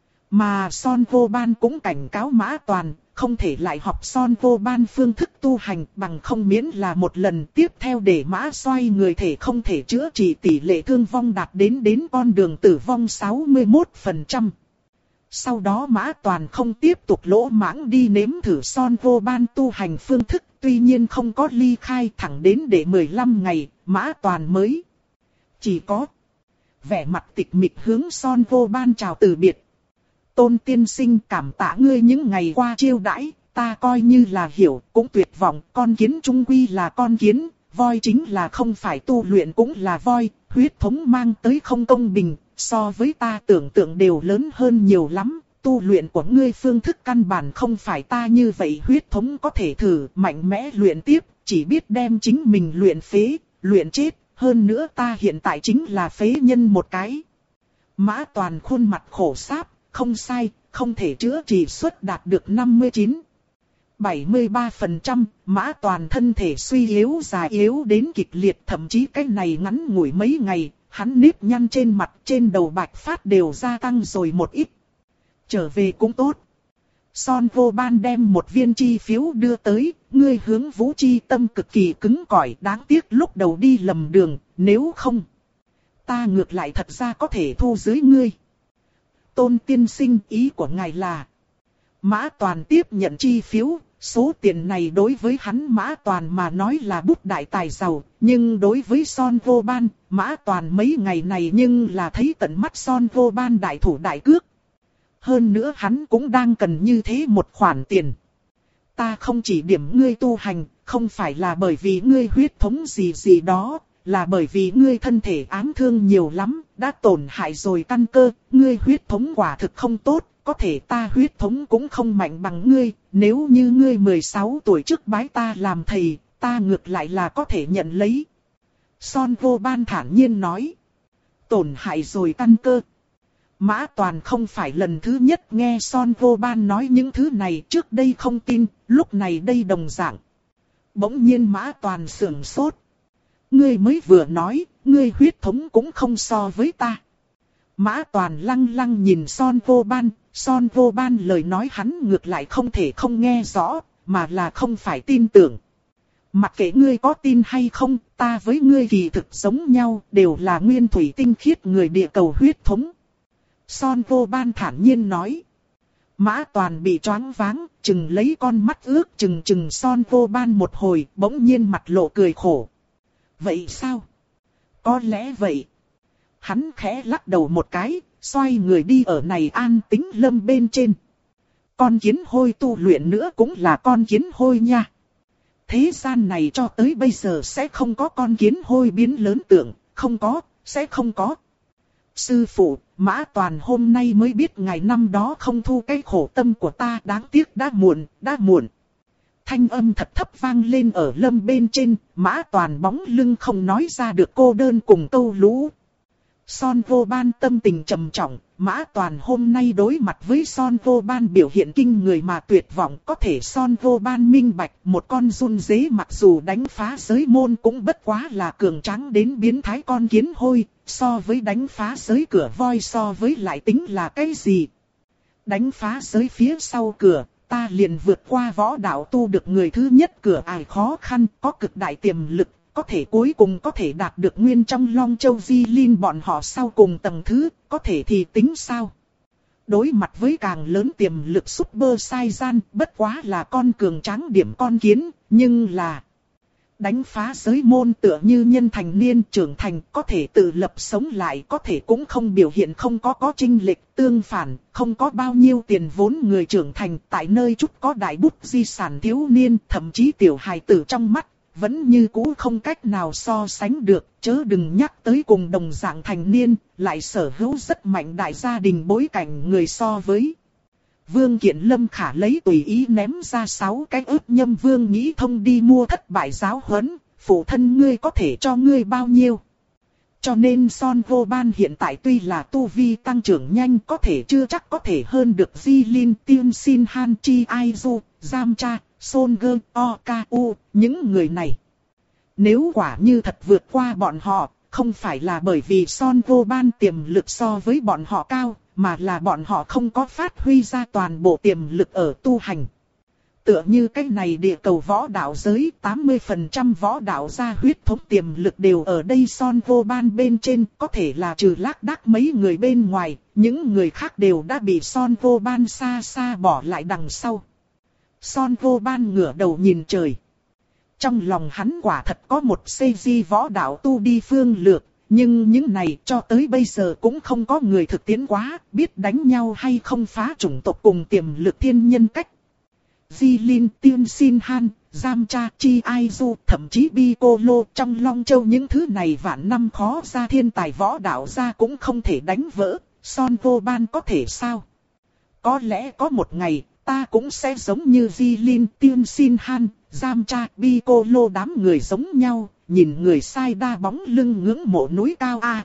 Mà son vô ban cũng cảnh cáo Mã Toàn, không thể lại học son vô ban phương thức tu hành bằng không miễn là một lần tiếp theo để Mã xoay người thể không thể chữa trị tỷ lệ thương vong đạt đến đến con đường tử vong sáu mươi mốt phần trăm. Sau đó Mã Toàn không tiếp tục lỗ mãng đi nếm thử son vô ban tu hành phương thức, tuy nhiên không có ly khai thẳng đến để mười lăm ngày, Mã Toàn mới chỉ có vẻ mặt tịch mịch hướng son vô ban chào từ biệt. Tôn tiên sinh, cảm tạ ngươi những ngày qua chiêu đãi, ta coi như là hiểu, cũng tuyệt vọng, con kiến trung quy là con kiến, voi chính là không phải tu luyện cũng là voi, huyết thống mang tới không công bình, so với ta tưởng tượng đều lớn hơn nhiều lắm. Tu luyện của ngươi phương thức căn bản không phải ta như vậy huyết thống có thể thử mạnh mẽ luyện tiếp, chỉ biết đem chính mình luyện phế, luyện chết, hơn nữa ta hiện tại chính là phế nhân một cái. Mã Toàn khuôn mặt khổ sáp, không sai, không thể chữa trị suất đạt được năm mươi chín, bảy mươi ba phần trăm, Mã Toàn thân thể suy yếu già yếu đến kịch liệt, thậm chí cái này ngắn ngủi mấy ngày, hắn nếp nhăn trên mặt trên đầu bạch phát đều gia tăng rồi một ít. Trở về cũng tốt. Son vô ban đem một viên chi phiếu đưa tới, ngươi hướng Vũ chi tâm cực kỳ cứng cỏi, đáng tiếc lúc đầu đi lầm đường, nếu không, ta ngược lại thật ra có thể thu dưới ngươi. Tôn tiên sinh, ý của ngài là? Mã Toàn tiếp nhận chi phiếu, số tiền này đối với hắn Mã Toàn mà nói là bút đại tài giàu, nhưng đối với son vô ban, Mã Toàn mấy ngày này nhưng là thấy tận mắt son vô ban đại thủ đại cước. Hơn nữa hắn cũng đang cần như thế một khoản tiền. Ta không chỉ điểm ngươi tu hành, không phải là bởi vì ngươi huyết thống gì gì đó, là bởi vì ngươi thân thể ám thương nhiều lắm, đã tổn hại rồi căn cơ, ngươi huyết thống quả thực không tốt, có thể ta huyết thống cũng không mạnh bằng ngươi, nếu như ngươi mười sáu tuổi trước bái ta làm thầy, ta ngược lại là có thể nhận lấy. Son vô ban thản nhiên nói, tổn hại rồi căn cơ. Mã Toàn không phải lần thứ nhất nghe son vô ban nói những thứ này, trước đây không tin, lúc này đây đồng dạng. Bỗng nhiên Mã Toàn sửng sốt. Ngươi mới vừa nói, ngươi huyết thống cũng không so với ta. Mã Toàn lăng lăng nhìn son vô ban, son vô ban lời nói hắn ngược lại không thể không nghe rõ, mà là không phải tin tưởng. Mặc kệ ngươi có tin hay không, ta với ngươi kỳ thực giống nhau, đều là nguyên thủy tinh khiết người địa cầu huyết thống. Son vô ban thản nhiên nói. Mã Toàn bị choáng váng, chừng lấy con mắt ước chừng chừng son vô ban một hồi, bỗng nhiên mặt lộ cười khổ. Vậy sao? Có lẽ vậy. Hắn khẽ lắc đầu một cái, xoay người đi ở này an tĩnh lâm bên trên. Con kiến hôi tu luyện nữa cũng là con kiến hôi nha. Thế gian này cho tới bây giờ sẽ không có con kiến hôi biến lớn tượng, không có, sẽ không có. Sư phụ, Mã Toàn hôm nay mới biết ngày năm đó không thu cái khổ tâm của ta, đáng tiếc đã muộn, đã muộn. Thanh âm thật thấp vang lên ở lâm bên trên, Mã Toàn bóng lưng không nói ra được cô đơn cùng câu lũ. Son Vô Ban tâm tình trầm trọng, Mã Toàn hôm nay đối mặt với Son Vô Ban biểu hiện kinh người mà tuyệt vọng, có thể Son Vô Ban minh bạch, một con run dế mặc dù đánh phá giới môn cũng bất quá là cường tráng đến biến thái con kiến hôi, so với đánh phá giới cửa voi so với lại tính là cái gì. Đánh phá giới phía sau cửa, ta liền vượt qua võ đạo tu được người thứ nhất cửa ải khó khăn, có cực đại tiềm lực. Có thể cuối cùng có thể đạt được nguyên trong Long Châu Di Linh bọn họ sau cùng tầng thứ, có thể thì tính sao? Đối mặt với càng lớn tiềm lực Super Saiyan, bất quá là con cường tráng điểm con kiến, nhưng là đánh phá giới môn tựa như nhân thành niên trưởng thành, có thể tự lập sống lại, có thể cũng không biểu hiện không có có chênh lệch, tương phản, không có bao nhiêu tiền vốn người trưởng thành tại nơi chút có đại bút di sản thiếu niên, thậm chí tiểu hài tử trong mắt. Vẫn như cũ không cách nào so sánh được, chớ đừng nhắc tới cùng đồng dạng thành niên, lại sở hữu rất mạnh đại gia đình bối cảnh người so với. Vương Kiện Lâm Khả lấy tùy ý ném ra sáu cái ức nhâm vương nghĩ thông đi mua thất bại giáo huấn, phụ thân ngươi có thể cho ngươi bao nhiêu. Cho nên Son Vô Ban hiện tại tuy là tu vi tăng trưởng nhanh có thể chưa chắc có thể hơn được Di Linh, Tiên Sin Han Chi Aizu, Giam Cha, Son Gơ, O K U, những người này. Nếu quả như thật vượt qua bọn họ, không phải là bởi vì Son Vô Ban tiềm lực so với bọn họ cao, mà là bọn họ không có phát huy ra toàn bộ tiềm lực ở tu hành. Tựa như cái này địa cầu võ đạo giới, tám mươi phần trăm võ đạo gia huyết thống tiềm lực đều ở đây Son Vô Ban bên trên, có thể là trừ lác đác mấy người bên ngoài, những người khác đều đã bị Son Vô Ban xa xa bỏ lại đằng sau. Son Vô Ban ngửa đầu nhìn trời. Trong lòng hắn quả thật có một xây di võ đạo tu đi phương lược, nhưng những này cho tới bây giờ cũng không có người thực tiễn quá, biết đánh nhau hay không phá chủng tộc cùng tiềm lực thiên nhân cách. Di Linh, Tiên Sin Han, Giam Cha, Chi Aizu, thậm chí Piccolo trong Long Châu những thứ này vạn năm khó ra thiên tài võ đạo ra cũng không thể đánh vỡ, Son Vô Ban có thể sao? Có lẽ có một ngày, ta cũng sẽ giống như Di Linh, Tiên Sin Han, Giam Cha, Piccolo đám người giống nhau, nhìn người sai đa bóng lưng ngưỡng mộ núi cao a.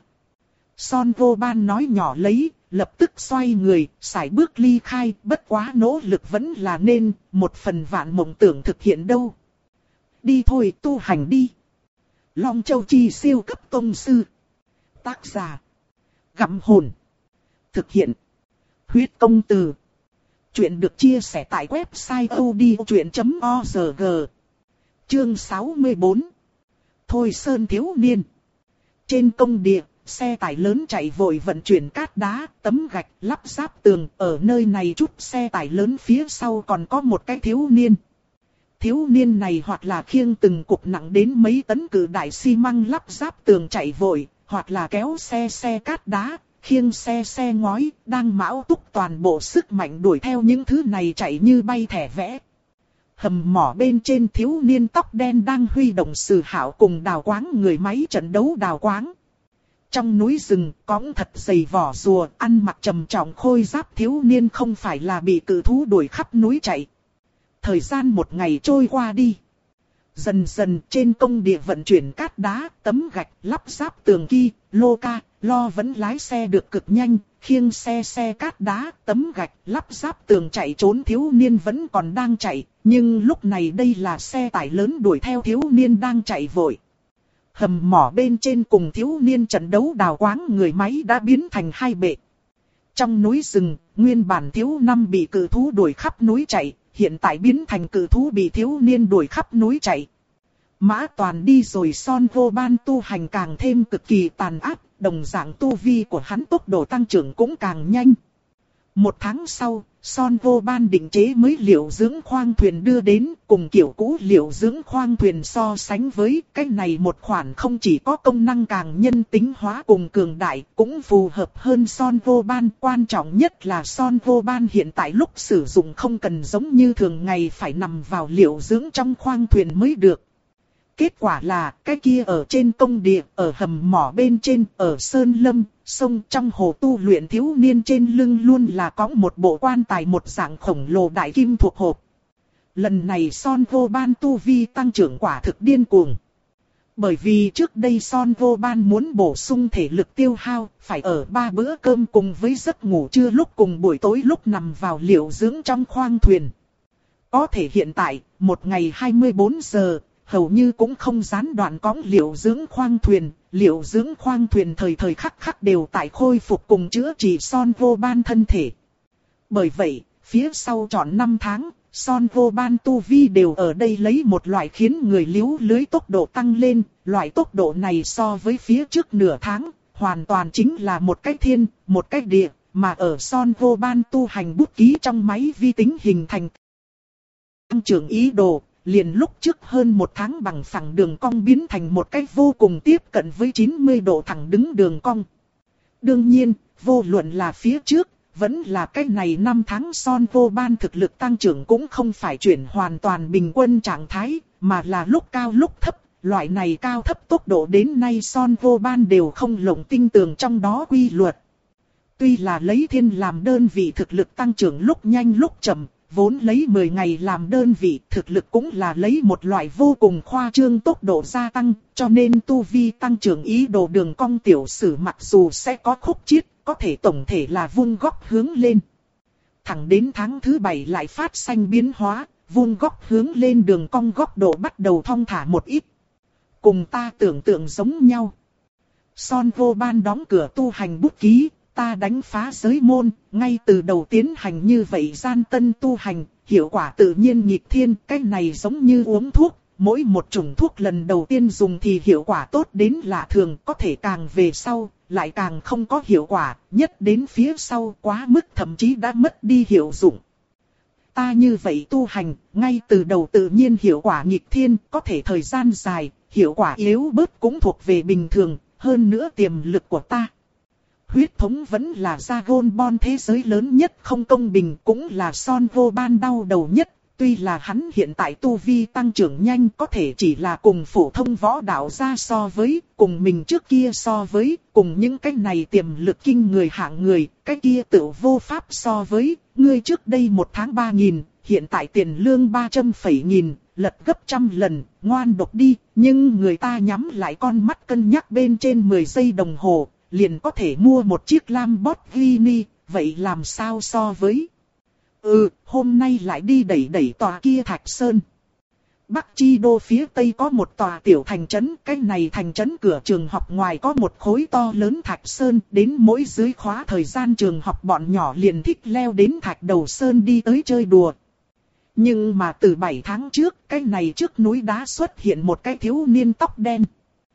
Son Vô Ban nói nhỏ lấy, lập tức xoay người, sải bước ly khai, bất quá nỗ lực vẫn là nên, một phần vạn mộng tưởng thực hiện đâu. Đi thôi, tu hành đi. Long Châu Chi siêu cấp tông sư. Tác giả. Gặm hồn. Thực hiện. Huyết công từ. Chuyện được chia sẻ tại website odchuyện chấm org. Chương sáu mươi bốn. Thôi Sơn thiếu niên. Trên công địa, xe tải lớn chạy vội vận chuyển cát đá, tấm gạch, lắp ráp tường. Ở nơi này chút xe tải lớn phía sau còn có một cái thiếu niên. Thiếu niên này hoặc là khiêng từng cục nặng đến mấy tấn cự đại xi măng lắp ráp tường chạy vội, hoặc là kéo xe xe cát đá, khiêng xe xe ngói, đang mão túc toàn bộ sức mạnh đuổi theo những thứ này chạy như bay thẻ vẽ. Hầm mỏ bên trên thiếu niên tóc đen đang huy động Sử Hạo cùng Đào Quáng người máy trận đấu Đào Quáng. Trong núi rừng, cõng thật dày vỏ rùa, ăn mặc trầm trọng khôi giáp thiếu niên không phải là bị cự thú đuổi khắp núi chạy. Thời gian một ngày trôi qua đi. Dần dần trên công địa vận chuyển cát đá, tấm gạch, lắp ráp tường ki, lô ca, lo vẫn lái xe được cực nhanh, khiêng xe xe cát đá, tấm gạch, lắp ráp tường chạy trốn thiếu niên vẫn còn đang chạy, nhưng lúc này đây là xe tải lớn đuổi theo thiếu niên đang chạy vội. Hầm mỏ bên trên cùng thiếu niên trận đấu Đào Quáng người máy đã biến thành hai bệ. Trong núi rừng, nguyên bản thiếu năm bị cự thú đuổi khắp núi chạy, hiện tại biến thành cự thú bị thiếu niên đuổi khắp núi chạy. Mã Toàn đi rồi Son Vô Ban tu hành càng thêm cực kỳ tàn ác, đồng dạng tu vi của hắn tốc độ tăng trưởng cũng càng nhanh. Một tháng sau, Son Vô Ban định chế mới liệu dưỡng khoang thuyền đưa đến, cùng kiểu cũ liệu dưỡng khoang thuyền so sánh với cái này một khoản không chỉ có công năng càng nhân tính hóa cùng cường đại, cũng phù hợp hơn Son Vô Ban. Quan trọng nhất là Son Vô Ban hiện tại lúc sử dụng không cần giống như thường ngày phải nằm vào liệu dưỡng trong khoang thuyền mới được. Kết quả là, cái kia ở trên công địa, ở hầm mỏ bên trên, ở sơn lâm, sông trong hồ tu luyện thiếu niên trên lưng luôn là có một bộ quan tài một dạng khổng lồ đại kim thuộc hộp. Lần này Son Vô Ban tu vi tăng trưởng quả thực điên cuồng. Bởi vì trước đây Son Vô Ban muốn bổ sung thể lực tiêu hao, phải ở ba bữa cơm cùng với giấc ngủ trưa lúc cùng buổi tối lúc nằm vào liệu dưỡng trong khoang thuyền. Có thể hiện tại, một ngày hai mươi bốn giờ, hầu như cũng không gián đoạn cõng liệu dưỡng khoang thuyền. Liệu dưỡng khoang thuyền thời thời khắc khắc đều tại khôi phục cùng chữa trị Son Vô Ban thân thể. Bởi vậy, phía sau trọn năm tháng, Son Vô Ban tu vi đều ở đây lấy một loại khiến người líu lưới tốc độ tăng lên. Loại tốc độ này so với phía trước nửa tháng, hoàn toàn chính là một cái thiên, một cái địa, mà ở Son Vô Ban tu hành bút ký trong máy vi tính hình thành tăng trưởng ý đồ. Liền lúc trước hơn một tháng bằng phẳng đường cong biến thành một cách vô cùng tiếp cận với chín mươi độ thẳng đứng đường cong. Đương nhiên, vô luận là phía trước, vẫn là cách này năm tháng Son Vô Ban thực lực tăng trưởng cũng không phải chuyển hoàn toàn bình quân trạng thái, mà là lúc cao lúc thấp. Loại này cao thấp tốc độ đến nay Son Vô Ban đều không lộng tinh tường trong đó quy luật. Tuy là lấy thiên làm đơn vị thực lực tăng trưởng lúc nhanh lúc chậm. Vốn lấy mười ngày làm đơn vị, thực lực cũng là lấy một loại vô cùng khoa trương tốc độ gia tăng, cho nên tu vi tăng trưởng ý đồ đường cong tiểu sử mặc dù sẽ có khúc chiết, có thể tổng thể là vuông góc hướng lên. Thẳng đến tháng thứ bảy lại phát sinh biến hóa, vuông góc hướng lên đường cong góc độ bắt đầu thong thả một ít. Cùng ta tưởng tượng giống nhau. Son Vô Ban đóng cửa tu hành bút ký. Ta đánh phá giới môn, ngay từ đầu tiến hành như vậy gian tân tu hành, hiệu quả tự nhiên nghịch thiên, cái này giống như uống thuốc, mỗi một chủng thuốc lần đầu tiên dùng thì hiệu quả tốt đến lạ thường, có thể càng về sau, lại càng không có hiệu quả, nhất đến phía sau quá mức thậm chí đã mất đi hiệu dụng. Ta như vậy tu hành, ngay từ đầu tự nhiên hiệu quả nghịch thiên, có thể thời gian dài, hiệu quả yếu bớt cũng thuộc về bình thường, hơn nữa tiềm lực của ta. Huyết thống vẫn là Dragon Ball thế giới lớn nhất không công bình, cũng là Son Vô Ban đau đầu nhất. Tuy là hắn hiện tại tu vi tăng trưởng nhanh, có thể chỉ là cùng phổ thông võ đạo gia so với, cùng mình trước kia so với, cùng những cái này tiềm lực kinh người hạng người, cái kia tự vô pháp so với. Ngươi trước đây một tháng ba nghìn, hiện tại tiền lương ba trăm phẩy nghìn, lật gấp trăm lần, ngoan độc đi. Nhưng người ta nhắm lại con mắt cân nhắc bên trên mười giây đồng hồ, liền có thể mua một chiếc Lamborghini, vậy làm sao so với? Ừ, hôm nay lại đi đẩy đẩy tòa kia Thạch Sơn. Bắc Chi Đô phía tây có một tòa tiểu thành trấn, cái này thành trấn cửa trường học ngoài có một khối to lớn Thạch Sơn, đến mỗi dưới khóa thời gian trường học bọn nhỏ liền thích leo đến Thạch Đầu Sơn đi tới chơi đùa. Nhưng mà từ bảy tháng trước, cái này trước núi đá xuất hiện một cái thiếu niên tóc đen.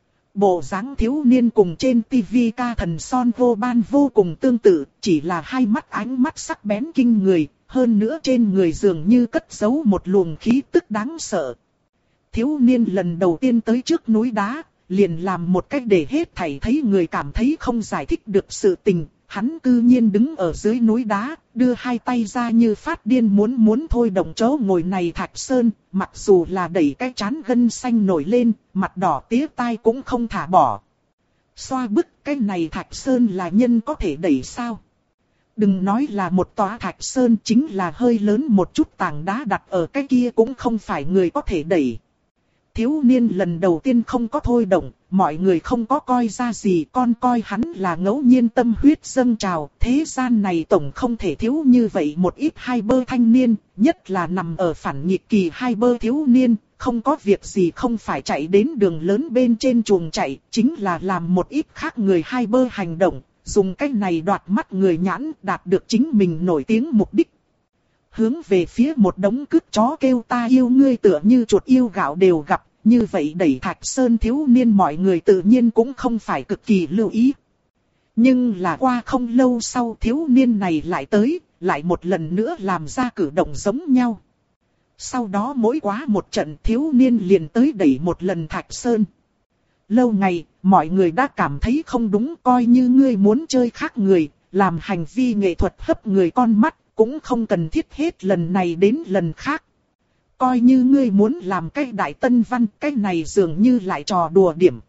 Bộ dáng thiếu niên cùng trên tivi ca thần Son Vô Ban vô cùng tương tự, chỉ là hai mắt ánh mắt sắc bén kinh người, hơn nữa trên người dường như cất giấu một luồng khí tức đáng sợ. Thiếu niên lần đầu tiên tới trước núi đá, liền làm một cách để hết thảy thấy người cảm thấy không giải thích được sự tình. Hắn cư nhiên đứng ở dưới núi đá, đưa hai tay ra như phát điên muốn muốn thôi động chỗ ngồi này Thạch Sơn, mặc dù là đẩy cái trán gân xanh nổi lên, mặt đỏ tía tai cũng không thả bỏ. Xoa bức, cái này Thạch Sơn là nhân có thể đẩy sao? Đừng nói là một tòa Thạch Sơn, chính là hơi lớn một chút tảng đá đặt ở cái kia cũng không phải người có thể đẩy. Thiếu niên lần đầu tiên không có thôi động, mọi người không có coi ra gì, con coi hắn là ngẫu nhiên tâm huyết dâng trào. Thế gian này tổng không thể thiếu như vậy một ít hai bơ thanh niên, nhất là nằm ở phản nghịch kỳ hai bơ thiếu niên, không có việc gì không phải chạy đến đường lớn bên trên chuồng chạy, chính là làm một ít khác người hai bơ hành động, dùng cách này đoạt mắt người nhãn, đạt được chính mình nổi tiếng mục đích. Hướng về phía một đống cứt chó kêu ta yêu ngươi tựa như chuột yêu gạo đều gặp. Như vậy đẩy Thạch Sơn thiếu niên mọi người tự nhiên cũng không phải cực kỳ lưu ý. Nhưng là qua không lâu sau thiếu niên này lại tới, lại một lần nữa làm ra cử động giống nhau. Sau đó mỗi quá một trận thiếu niên liền tới đẩy một lần Thạch Sơn. Lâu ngày, mọi người đã cảm thấy không đúng, coi như ngươi muốn chơi khác người, làm hành vi nghệ thuật hấp người con mắt, cũng không cần thiết hết lần này đến lần khác. Coi như ngươi muốn làm cái đại tân văn, cái này dường như lại trò đùa điểm.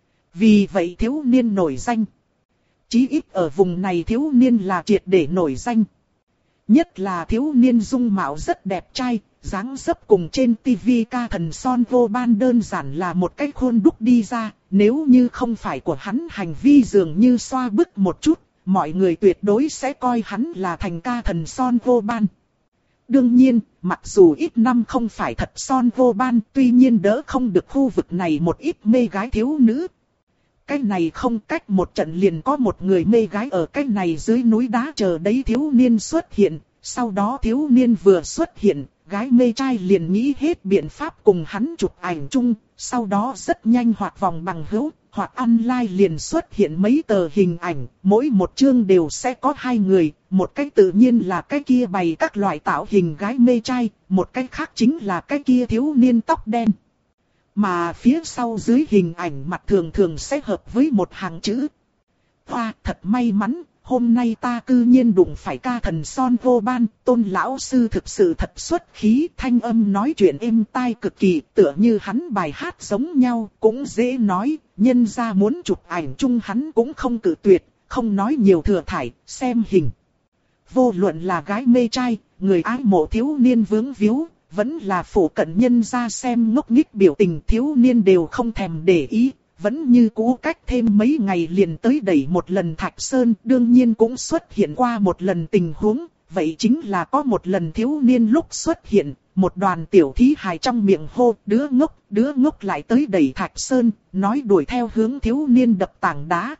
Vì vậy thiếu niên nổi danh. Chí ít ở vùng này thiếu niên là triệt để nổi danh. Nhất là thiếu niên dung mạo rất đẹp trai, dáng dấp cùng trên tivi ca thần Son Vô Ban đơn giản là một cái khuôn đúc đi ra, nếu như không phải của hắn hành vi dường như xoa bức một chút, mọi người tuyệt đối sẽ coi hắn là thành ca thần Son Vô Ban. Đương nhiên, mặc dù ít năm không phải thật Son Vô Ban, tuy nhiên đỡ không được khu vực này một ít mê gái thiếu nữ. Cái này không cách một trận liền có một người mê gái ở cái này dưới núi đá chờ đấy thiếu niên xuất hiện, sau đó thiếu niên vừa xuất hiện, gái mê trai liền nghĩ hết biện pháp cùng hắn chụp ảnh chung, sau đó rất nhanh hoặc vòng bằng hữu, hoặc online liền xuất hiện mấy tờ hình ảnh, mỗi một chương đều sẽ có hai người, một cái tự nhiên là cái kia bày các loại tạo hình gái mê trai, một cái khác chính là cái kia thiếu niên tóc đen. Mà phía sau dưới hình ảnh mặt thường thường sẽ hợp với một hàng chữ. Hoa, thật may mắn, hôm nay ta cư nhiên đụng phải ca thần Son Vô Ban, Tôn lão sư thực sự thật xuất khí, thanh âm nói chuyện êm tai cực kỳ, tựa như hắn bài hát giống nhau, cũng dễ nói, nhân ra muốn chụp ảnh chung hắn cũng không cự tuyệt, không nói nhiều thừa thải, xem hình. Vô luận là gái mê trai, người ái mộ thiếu niên vướng víu, vẫn là phổ cận nhân ra xem ngốc nghích biểu tình thiếu niên đều không thèm để ý, vẫn như cũ cách thêm mấy ngày liền tới đẩy một lần Thạch Sơn, đương nhiên cũng xuất hiện qua một lần tình huống, vậy chính là có một lần thiếu niên lúc xuất hiện, một đoàn tiểu thí hài trong miệng hô, đứa ngốc, đứa ngốc lại tới đẩy Thạch Sơn, nói đuổi theo hướng thiếu niên đập tảng đá.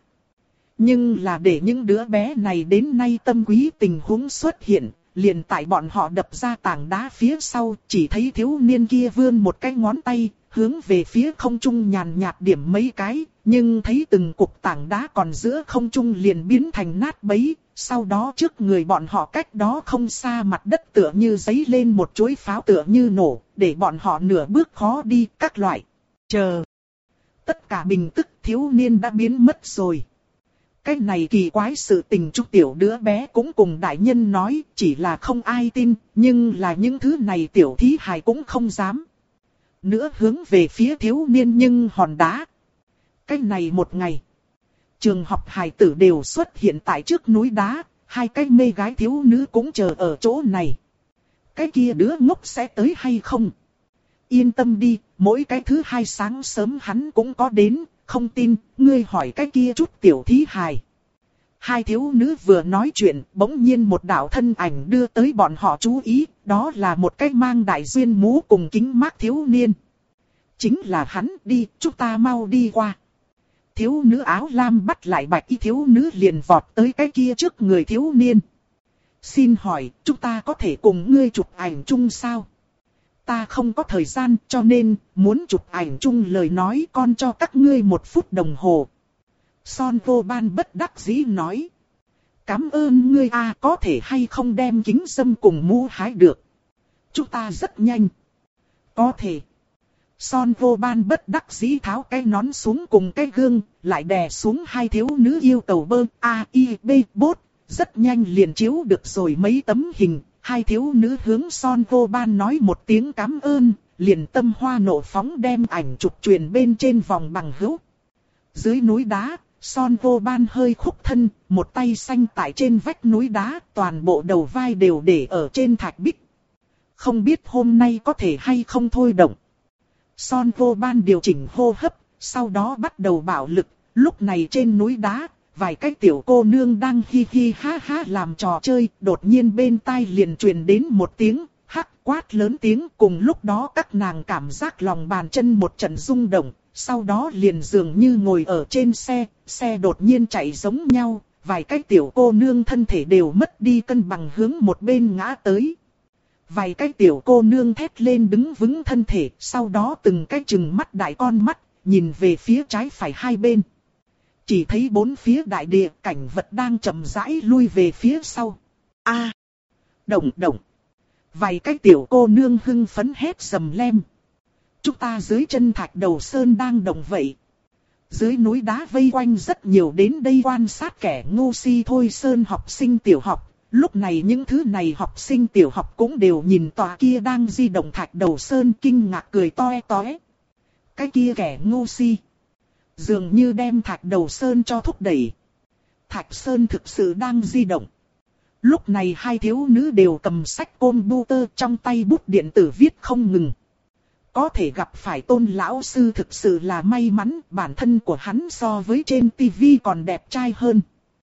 Nhưng là để những đứa bé này đến nay tâm quý tình huống xuất hiện, liền tại bọn họ đập ra tảng đá phía sau, chỉ thấy thiếu niên kia vươn một cái ngón tay, hướng về phía không trung nhàn nhạt điểm mấy cái, nhưng thấy từng cục tảng đá còn giữa không trung liền biến thành nát bấy, sau đó trước người bọn họ cách đó không xa mặt đất tựa như giấy lên một chuỗi pháo tựa như nổ, để bọn họ nửa bước khó đi các loại. Chờ. Tất cả bình tức thiếu niên đã biến mất rồi. Cái này kỳ quái sự tình chút tiểu đứa bé cũng cùng đại nhân nói, chỉ là không ai tin, nhưng là những thứ này tiểu thí hài cũng không dám. Nữa hướng về phía thiếu niên nhưng hòn đá. Cái này một ngày, trường học hài tử đều xuất hiện tại trước núi đá, hai cái mê gái thiếu nữ cũng chờ ở chỗ này. Cái kia đứa ngốc sẽ tới hay không? Yên tâm đi, mỗi cái thứ hai sáng sớm hắn cũng có đến. Không tin, ngươi hỏi cái kia chút tiểu thí hài. Hai thiếu nữ vừa nói chuyện, bỗng nhiên một đạo thân ảnh đưa tới bọn họ chú ý, đó là một cái mang đại duyên mũ cùng kính mát thiếu niên. Chính là hắn, đi, chúng ta mau đi qua. Thiếu nữ áo lam bắt lại bạch y thiếu nữ liền vọt tới cái kia trước người thiếu niên. Xin hỏi, chúng ta có thể cùng ngươi chụp ảnh chung sao? Ta không có thời gian cho nên muốn chụp ảnh chung lời nói con cho các ngươi một phút đồng hồ. Son Vô Ban bất đắc dĩ nói. Cảm ơn ngươi a, có thể hay không đem kính dâm cùng mũ hái được. Chúng ta rất nhanh. Có thể. Son Vô Ban bất đắc dĩ tháo cái nón xuống cùng cái gương, lại đè xuống hai thiếu nữ yêu cầu bơ A, I, B, bốt. Rất nhanh liền chiếu được rồi mấy tấm hình. Hai thiếu nữ hướng Son Vô Ban nói một tiếng cảm ơn, liền tâm hoa nộ phóng đem ảnh chụp truyền bên trên vòng bằng hữu. Dưới núi đá, Son Vô Ban hơi khúc thân, một tay xanh tại trên vách núi đá, toàn bộ đầu vai đều để ở trên thạch bích. Không biết hôm nay có thể hay không thôi động. Son Vô Ban điều chỉnh hô hấp, sau đó bắt đầu bạo lực, lúc này trên núi đá. Vài cái tiểu cô nương đang hi hi ha ha làm trò chơi, đột nhiên bên tai liền truyền đến một tiếng, hắc quát lớn tiếng, cùng lúc đó các nàng cảm giác lòng bàn chân một trận rung động, sau đó liền dường như ngồi ở trên xe, xe đột nhiên chạy giống nhau, vài cái tiểu cô nương thân thể đều mất đi cân bằng hướng một bên ngã tới. Vài cái tiểu cô nương thét lên đứng vững thân thể, sau đó từng cái chừng mắt đại con mắt, nhìn về phía trái phải hai bên. Chỉ thấy bốn phía đại địa cảnh vật đang chậm rãi lui về phía sau. A, à, động động. Vài cái tiểu cô nương hưng phấn hét sầm lem. Chúng ta dưới chân thạch đầu sơn đang động vậy. Dưới núi đá vây quanh rất nhiều đến đây quan sát kẻ ngu si thôi sơn học sinh tiểu học. Lúc này những thứ này học sinh tiểu học cũng đều nhìn tòa kia đang di động thạch đầu sơn kinh ngạc cười toe toé. Cái kia kẻ ngu si. Dường như đem thạch đầu sơn cho thúc đẩy. Thạch sơn thực sự đang di động. Lúc này hai thiếu nữ đều cầm sách computer trong tay bút điện tử viết không ngừng. Có thể gặp phải Tôn lão sư thực sự là may mắn, bản thân của hắn so với trên tivi còn đẹp trai hơn.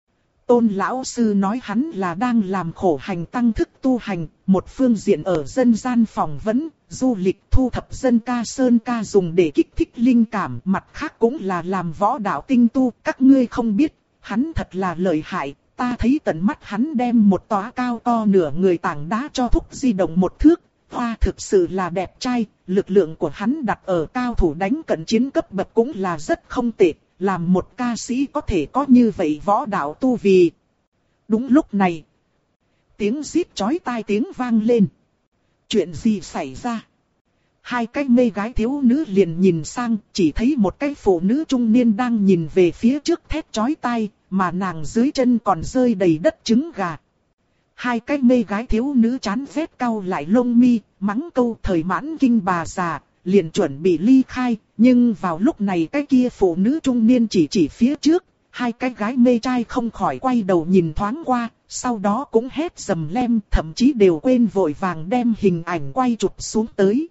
Tôn lão sư nói hắn là đang làm khổ hành tăng thức tu hành, một phương diện ở dân gian phỏng vấn, du lịch thu thập dân ca sơn ca dùng để kích thích linh cảm, mặt khác cũng là làm võ đạo tinh tu, các ngươi không biết, hắn thật là lợi hại, ta thấy tận mắt hắn đem một tòa cao to nửa người tảng đá cho thúc di động một thước, hoa thực sự là đẹp trai, lực lượng của hắn đặt ở cao thủ đánh cận chiến cấp bậc cũng là rất không tệ. Làm một ca sĩ có thể có như vậy võ đạo tu vi. Đúng lúc này, tiếng rít chói tai tiếng vang lên. Chuyện gì xảy ra? Hai cái mê gái thiếu nữ liền nhìn sang, chỉ thấy một cái phụ nữ trung niên đang nhìn về phía trước thét chói tai, mà nàng dưới chân còn rơi đầy đất trứng gà. Hai cái mê gái thiếu nữ chán ghét cau lại lông mi, mắng câu thời mãn kinh bà già. Liền chuẩn bị ly khai, nhưng vào lúc này cái kia phụ nữ trung niên chỉ chỉ phía trước, hai cái gái mê trai không khỏi quay đầu nhìn thoáng qua, sau đó cũng hét dầm lem, thậm chí đều quên vội vàng đem hình ảnh quay chụp xuống tới.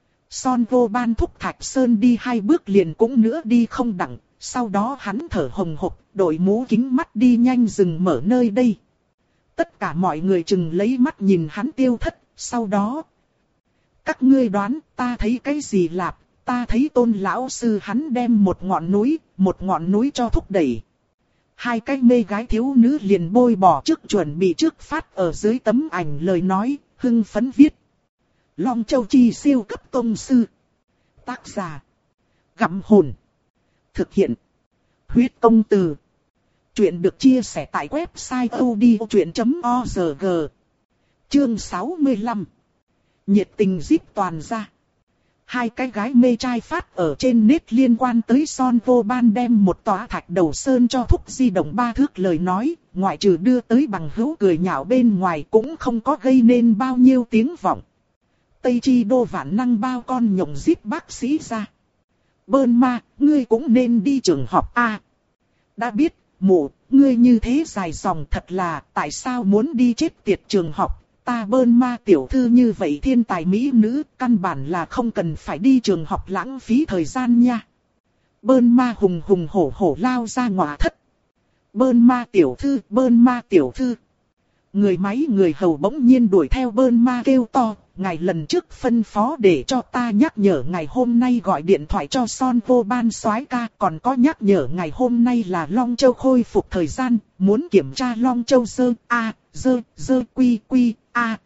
Son vô ban thúc Thạch Sơn đi hai bước liền cũng nữa đi không đặng, sau đó hắn thở hồng hộc, đội mũ kính mắt đi nhanh dừng mở nơi đây. Tất cả mọi người chừng lấy mắt nhìn hắn tiêu thất, sau đó... Các ngươi đoán, ta thấy cái gì lạp, ta thấy Tôn lão sư hắn đem một ngọn núi, một ngọn núi cho thúc đẩy. Hai cái mê gái thiếu nữ liền bôi bỏ trước chuẩn bị trước phát ở dưới tấm ảnh lời nói, hưng phấn viết. Long Châu Chi siêu cấp tông sư. Tác giả. Gặm hồn. Thực hiện. Huyết công từ. Chuyện được chia sẻ tại website odchuyện chấm org. Chương sáu mươi lăm. Nhiệt tình zip toàn ra. Hai cái gái mê trai phát ở trên net liên quan tới Son vô ban đem một tòa thạch đầu sơn cho thúc di động ba thước lời nói, ngoại trừ đưa tới bằng hữu cười nhạo bên ngoài cũng không có gây nên bao nhiêu tiếng vọng. Tây Chi Đô vạn năng bao con nhộng zip bác sĩ ra. Bơn ma, ngươi cũng nên đi trường học a. À, đã biết, mụ, ngươi như thế dài dòng thật là, tại sao muốn đi chết tiệt trường học? Ta Bơn ma tiểu thư như vậy thiên tài mỹ nữ, căn bản là không cần phải đi trường học lãng phí thời gian nha. Bơn ma hùng hùng hổ hổ lao ra ngõ thất. Bơn ma tiểu thư, Bơn ma tiểu thư. Người máy người hầu bỗng nhiên đuổi theo Bơn ma kêu to, ngài lần trước phân phó để cho ta nhắc nhở ngày hôm nay gọi điện thoại cho Son vô ban soái ca, còn có nhắc nhở ngày hôm nay là Long Châu khôi phục thời gian, muốn kiểm tra Long Châu dơ, a, dơ, dơ quy quy, a.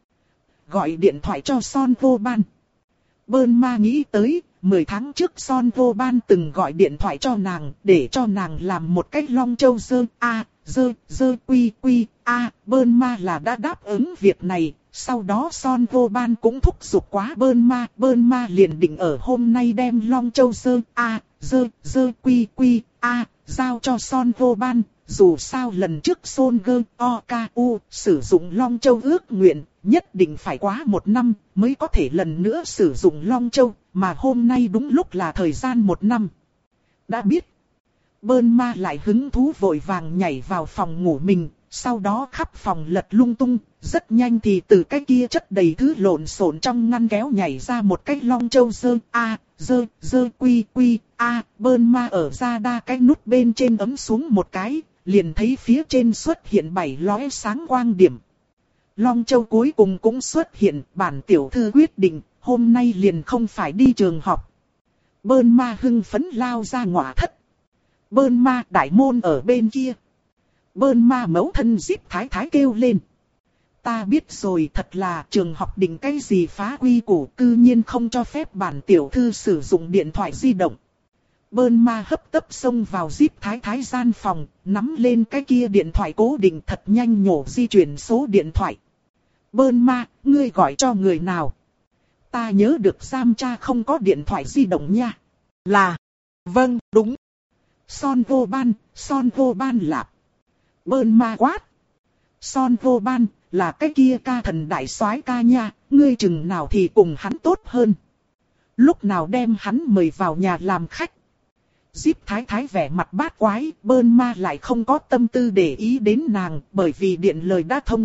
Gọi điện thoại cho Son vô ban. Bơn ma nghĩ tới, mười tháng trước Son vô ban từng gọi điện thoại cho nàng, để cho nàng làm một cách Long Châu dơ, a, dơ, dơ quy quy, a. Bơn ma là đã đáp ứng việc này. Sau đó Son vô ban cũng thúc giục quá Bơn ma, Bơn ma liền định ở hôm nay đem Long Châu dơ, a, dơ, dơ quy quy, a, giao cho Son vô ban. Dù sao lần trước Son gơ, o, ca, u, sử dụng Long Châu ước nguyện, nhất định phải quá một năm, mới có thể lần nữa sử dụng Long Châu, mà hôm nay đúng lúc là thời gian một năm. Đã biết, Bơn ma lại hứng thú vội vàng nhảy vào phòng ngủ mình, sau đó khắp phòng lật lung tung, rất nhanh thì từ cái kia chất đầy thứ lộn xộn trong ngăn kéo nhảy ra một cái Long Châu dơ, a, dơ, dơ quy quy, a. Bơn ma ở ra đa cái nút bên trên ấm xuống một cái, liền thấy phía trên xuất hiện bảy lóe sáng quang điểm. Long Châu cuối cùng cũng xuất hiện, bản tiểu thư quyết định, hôm nay liền không phải đi trường học. Bơn ma hưng phấn lao ra ngõ thất. Bơn ma đại môn ở bên kia. Bơn ma mẫu thân zip thái thái kêu lên. Ta biết rồi, thật là trường học định cái gì phá quy củ, cư nhiên không cho phép bản tiểu thư sử dụng điện thoại di động. Bơn ma hấp tấp xông vào zip thái thái gian phòng, nắm lên cái kia điện thoại cố định thật nhanh nhổ di chuyển số điện thoại. Bơn ma, ngươi gọi cho người nào? Ta nhớ được giam cha không có điện thoại di động nha. Là, vâng, đúng. Son vô ban, Son vô ban lạp. Bơn ma quát. Son vô ban, là cái kia ca thần đại soái ca nha, ngươi chừng nào thì cùng hắn tốt hơn. Lúc nào đem hắn mời vào nhà làm khách. Diếp Thái Thái vẻ mặt bát quái, Bơn Ma lại không có tâm tư để ý đến nàng, bởi vì điện lời đã thông.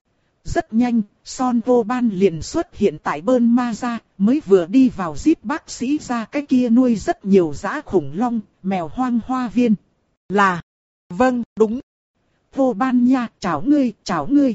Rất nhanh, Son Vô Ban liền xuất hiện tại Bơn Ma ra, mới vừa đi vào Diếp bác sĩ ra cái kia nuôi rất nhiều dã khủng long, mèo hoang hoa viên. Là, vâng, đúng. Vô Ban nha, chào ngươi, chào ngươi.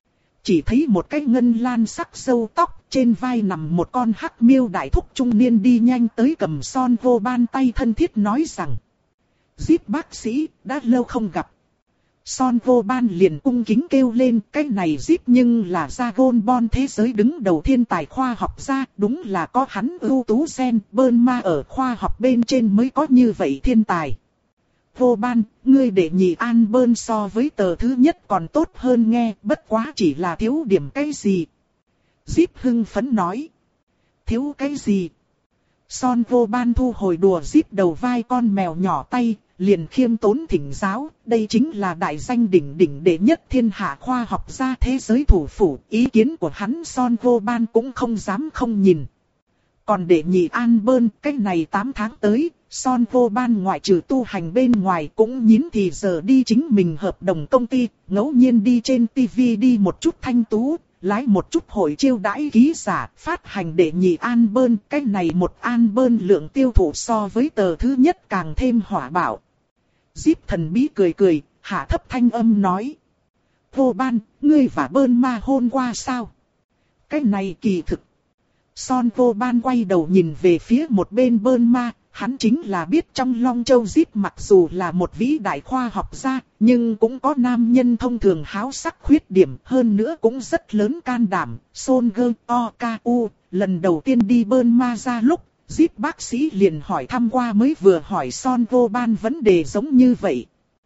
Chỉ thấy một cái ngân lan sắc râu tóc, trên vai nằm một con hắc miêu đại thúc trung niên đi nhanh tới cầm Son Vô Ban tay thân thiết nói rằng. Diếp bác sĩ, đã lâu không gặp. Son Vô Ban liền cung kính kêu lên, cái này Diếp nhưng là Dragon Ball thế giới đứng đầu thiên tài khoa học gia, đúng là có hắn ưu tú gen, Bơn Ma ở khoa học bên trên mới có như vậy thiên tài. Vô Ban, ngươi để nhị an bơn so với tờ thứ nhất còn tốt hơn nghe, bất quá chỉ là thiếu điểm cái gì. Diếp hưng phấn nói. Thiếu cái gì? Son Vô Ban thu hồi đùa Diếp đầu vai con mèo nhỏ tay, liền khiêm tốn thỉnh giáo, đây chính là đại danh đỉnh đỉnh đệ nhất thiên hạ khoa học gia thế giới thủ phủ, ý kiến của hắn Son Vô Ban cũng không dám không nhìn. Còn để nhị an bơn, cái này tám tháng tới, Son Vô Ban ngoại trừ tu hành bên ngoài cũng nhín thì giờ đi chính mình hợp đồng công ty, ngẫu nhiên đi trên tivi đi một chút thanh tú, lái một chút hội chiêu đãi ký giả, phát hành để nhị an bơn, cái này một an bơn lượng tiêu thụ so với tờ thứ nhất càng thêm hỏa bạo. Diếp thần bí cười cười, hạ thấp thanh âm nói. Vô Ban, ngươi và Bơn Ma hôn qua sao? Cái này kỳ thực. Son Vô Ban quay đầu nhìn về phía một bên Bơn Ma, hắn chính là biết trong Long Châu Diếp mặc dù là một vĩ đại khoa học gia, nhưng cũng có nam nhân thông thường háo sắc khuyết điểm, hơn nữa cũng rất lớn can đảm. Son Gơ O K U, lần đầu tiên đi Bơn Ma ra lúc, Diếp bác sĩ liền hỏi thăm qua mới vừa hỏi Son Vô Ban vấn đề giống như vậy.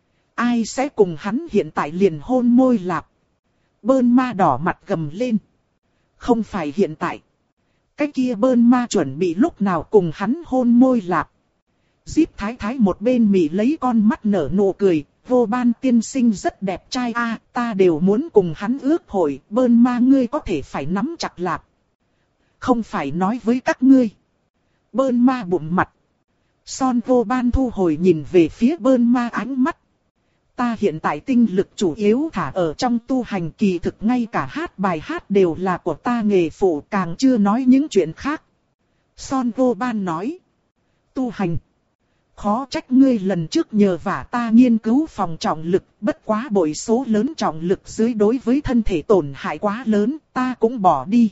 Ai sẽ cùng hắn hiện tại liền hôn môi lạp? Bơn Ma đỏ mặt gầm lên. Không phải hiện tại. Cái kia Bơn Ma chuẩn bị lúc nào cùng hắn hôn môi lạp. Diếp Thái Thái một bên mị lấy con mắt nở nụ cười. Vô Ban tiên sinh rất đẹp trai a, ta đều muốn cùng hắn ước hội. Bơn Ma ngươi có thể phải nắm chặt lạp. Không phải nói với các ngươi. Bơn Ma bụng mặt. Son Vô Ban thu hồi nhìn về phía Bơn Ma ánh mắt. Ta hiện tại tinh lực chủ yếu thả ở trong tu hành, kỳ thực ngay cả hát bài hát đều là của ta nghề phụ, càng chưa nói những chuyện khác. Son Vô Ban nói. Tu hành. Khó trách ngươi lần trước nhờ vả ta nghiên cứu phòng trọng lực, bất quá bội số lớn trọng lực dưới đối với thân thể tổn hại quá lớn, ta cũng bỏ đi.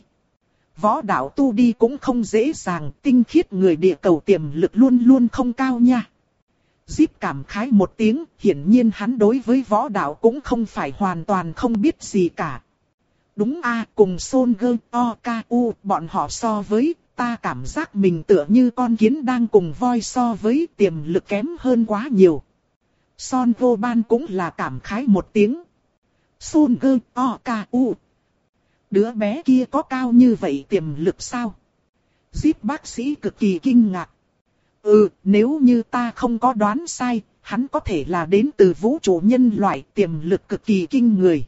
Võ đạo tu đi cũng không dễ dàng, tinh khiết người địa cầu tiềm lực luôn luôn không cao nha. Diếp cảm khái một tiếng, hiển nhiên hắn đối với võ đạo cũng không phải hoàn toàn không biết gì cả. Đúng a, cùng Son Gơ O K U bọn họ so với, ta cảm giác mình tựa như con kiến đang cùng voi so với, tiềm lực kém hơn quá nhiều. Son Vô Ban cũng là cảm khái một tiếng. Son Gơ O K U. Đứa bé kia có cao như vậy tiềm lực sao? Diếp bác sĩ cực kỳ kinh ngạc. Ừ, nếu như ta không có đoán sai, hắn có thể là đến từ vũ trụ nhân loại, tiềm lực cực kỳ kinh người.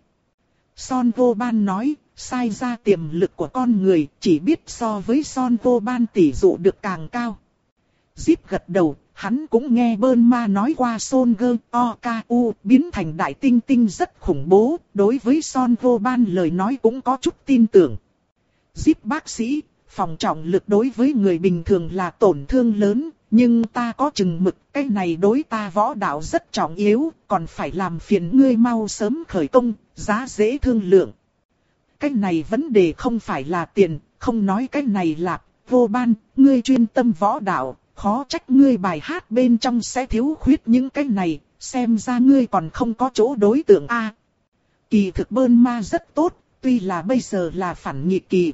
Son Vô Ban nói, sai ra tiềm lực của con người, chỉ biết so với Son Vô Ban tỷ dụ được càng cao. Diếp gật đầu, hắn cũng nghe Bơn Ma nói qua Son Gơ O K U biến thành đại tinh tinh rất khủng bố, đối với Son Vô Ban lời nói cũng có chút tin tưởng. Diếp bác sĩ, phòng trọng lực đối với người bình thường là tổn thương lớn, nhưng ta có chừng mực, cái này đối ta võ đạo rất trọng yếu, còn phải làm phiền ngươi mau sớm khởi công, giá dễ thương lượng. Cái này vấn đề không phải là tiền, không nói cái này là, Vô Ban, ngươi chuyên tâm võ đạo, khó trách ngươi bài hát bên trong sẽ thiếu khuyết những cái này, xem ra ngươi còn không có chỗ đối tượng a. Kỳ thực Bơn Ma rất tốt, tuy là bây giờ là phản nghịch kỳ.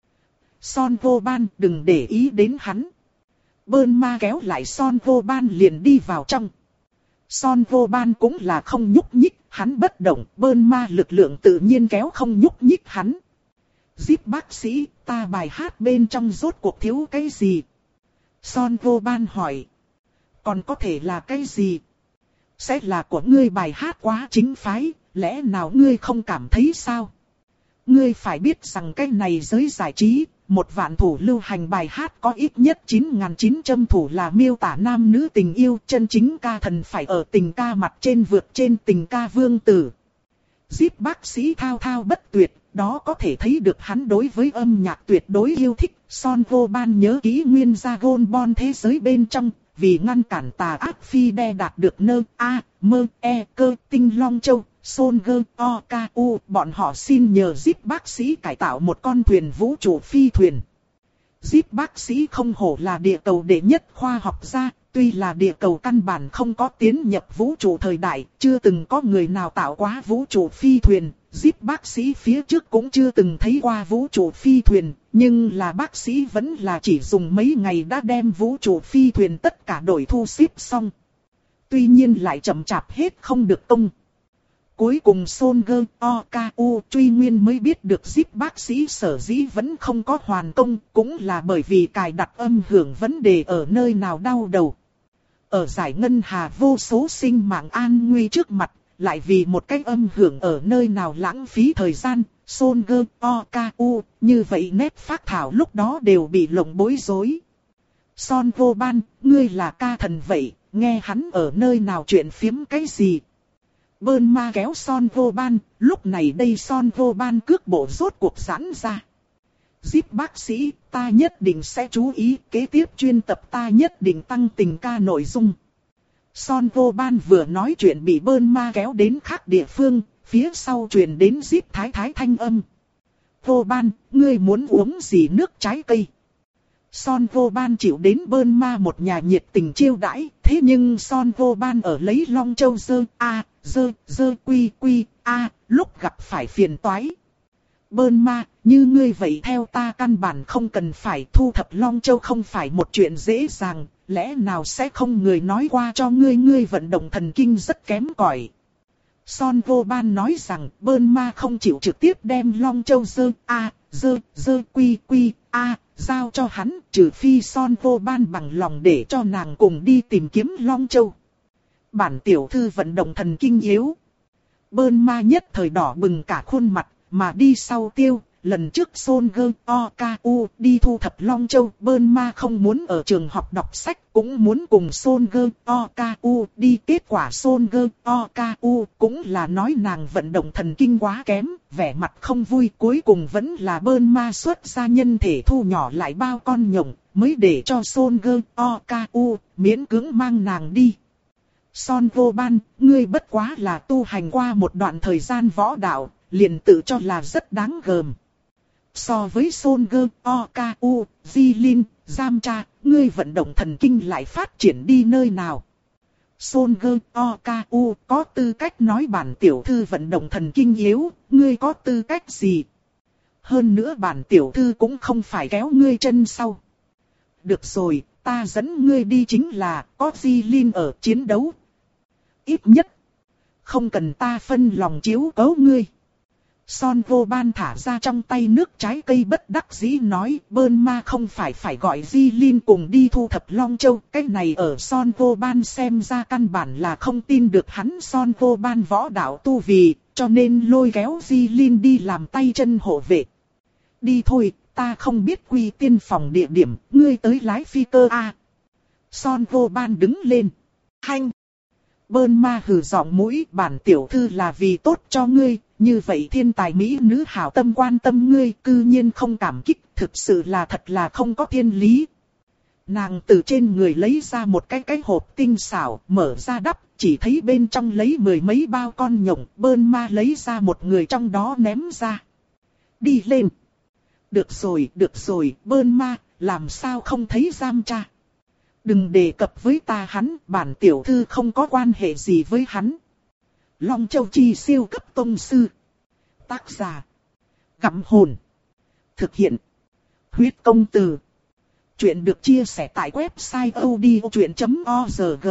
Son Vô Ban đừng để ý đến hắn. Bơn Ma kéo lại Son Vô Ban liền đi vào trong. Son Vô Ban cũng là không nhúc nhích, hắn bất động, Bơn Ma lực lượng tự nhiên kéo không nhúc nhích hắn. Diếp bác sĩ, ta bài hát bên trong rốt cuộc thiếu cái gì? Son Vô Ban hỏi. Còn có thể là cái gì? Sẽ là của ngươi bài hát quá chính phái, lẽ nào ngươi không cảm thấy sao? Ngươi phải biết rằng cái này giới giải trí, một vạn thủ lưu hành bài hát có ít nhất chín nghìn chín trăm thủ là miêu tả nam nữ tình yêu, chân chính ca thần phải ở tình ca mặt trên vượt trên tình ca vương tử. Zip bác sĩ thao thao bất tuyệt, đó có thể thấy được hắn đối với âm nhạc tuyệt đối yêu thích. Son vô ban nhớ kỹ nguyên gia gôn bon thế giới bên trong, vì ngăn cản tà ác phi đe đạt được nơ, a, mơ, e, cơ, tinh long châu, son gơ, o, ca, u. Bọn họ xin nhờ Zip bác sĩ cải tạo một con thuyền vũ trụ phi thuyền. Zip bác sĩ không hổ là địa cầu đệ nhất khoa học gia, tuy là địa cầu căn bản không có tiến nhập vũ trụ thời đại, chưa từng có người nào tạo quá vũ trụ phi thuyền. Zip bác sĩ phía trước cũng chưa từng thấy qua vũ trụ phi thuyền, nhưng là bác sĩ vẫn là chỉ dùng mấy ngày đã đem vũ trụ phi thuyền tất cả đổi thu xếp xong. Tuy nhiên lại chậm chạp hết không được công. Cuối cùng Son Gơ, O, K, U truy nguyên mới biết được Zip bác sĩ sở dĩ vẫn không có hoàn công, cũng là bởi vì cài đặt âm hưởng vấn đề ở nơi nào đau đầu. Ở giải ngân hà vô số sinh mạng an nguy trước mặt, lại vì một cái âm hưởng ở nơi nào lãng phí thời gian, Son Gơ, O, K, U, như vậy nét phác thảo lúc đó đều bị lộng bối rối. Son vô ban, ngươi là ca thần vậy, nghe hắn ở nơi nào chuyện phiếm cái gì? Bơn ma kéo Son vô ban, lúc này đây Son vô ban cước bộ rốt cuộc giãn ra. Zip bác sĩ, ta nhất định sẽ chú ý, kế tiếp chuyên tập ta nhất định tăng tình ca nội dung. Son vô ban vừa nói chuyện bị bơn ma kéo đến khác địa phương, phía sau truyền đến Zip thái thái thanh âm. Vô ban, ngươi muốn uống gì nước trái cây? Son vô ban chịu đến bơn ma một nhà nhiệt tình chiêu đãi, thế nhưng Son vô ban ở lấy Long Châu dơ, a, dơ, dơ quy quy, a, lúc gặp phải phiền toái. Bơn ma, như ngươi vậy theo ta căn bản không cần phải thu thập Long Châu không phải một chuyện dễ dàng, lẽ nào sẽ không người nói qua cho ngươi ngươi vận động thần kinh rất kém cỏi. Son vô ban nói rằng bơn ma không chịu trực tiếp đem Long Châu dơ, a, dơ, dơ quy quy, a, giao cho hắn, trừ phi Son vô ban bằng lòng để cho nàng cùng đi tìm kiếm Long Châu. Bản tiểu thư vận động thần kinh yếu. Bơn ma nhất thời đỏ bừng cả khuôn mặt, mà đi sau tiêu, lần trước Son Gơ, O, K, U đi thu thập Long Châu, bơn ma không muốn ở trường học đọc sách, cũng muốn cùng Son Gơ, O, K, U đi, kết quả Son Gơ, O, K, U cũng là nói nàng vận động thần kinh quá kém, vẻ mặt không vui, cuối cùng vẫn là bơn ma xuất ra nhân thể thu nhỏ lại bao con nhộng, mới để cho Son Gơ, O, K, U miễn cưỡng mang nàng đi. Son vô ban, ngươi bất quá là tu hành qua một đoạn thời gian võ đạo, liền tự cho là rất đáng gờm. So với Son Gơ, O, K, U, Jilin, Giam Cha, ngươi vận động thần kinh lại phát triển đi nơi nào? Son Gơ, O, K, U có tư cách nói bản tiểu thư vận động thần kinh yếu, ngươi có tư cách gì? Hơn nữa bản tiểu thư cũng không phải kéo ngươi chân sau. Được rồi, ta dẫn ngươi đi chính là có Jilin ở chiến đấu. Ít nhất, không cần ta phân lòng chiếu cố ngươi. Son vô ban thả ra trong tay nước trái cây bất đắc dĩ nói, bơn ma không phải phải gọi Jilin cùng đi thu thập Long Châu. Cái này ở Son vô ban xem ra căn bản là không tin được hắn Son vô ban võ đạo tu vì, cho nên lôi kéo Jilin đi làm tay chân hộ vệ. Đi thôi, ta không biết quy tiên phòng địa điểm, ngươi tới lái phi cơ a. Son vô ban đứng lên. Hanh! Bơn ma hừ giọng mũi, bản tiểu thư là vì tốt cho ngươi, như vậy thiên tài mỹ nữ hảo tâm quan tâm ngươi, cư nhiên không cảm kích, thực sự là thật là không có thiên lý. Nàng từ trên người lấy ra một cái cái hộp tinh xảo, mở ra đắp, chỉ thấy bên trong lấy mười mấy bao con nhộng, bơn ma lấy ra một người trong đó ném ra. Đi lên. Được rồi, được rồi, bơn ma, làm sao không thấy Giam Cha. Đừng đề cập với ta hắn, bản tiểu thư không có quan hệ gì với hắn. Long Châu Chi siêu cấp tông sư. Tác giả. Gặm hồn. Thực hiện. Huyết công từ. Chuyện được chia sẻ tại website odchuyện chấm org.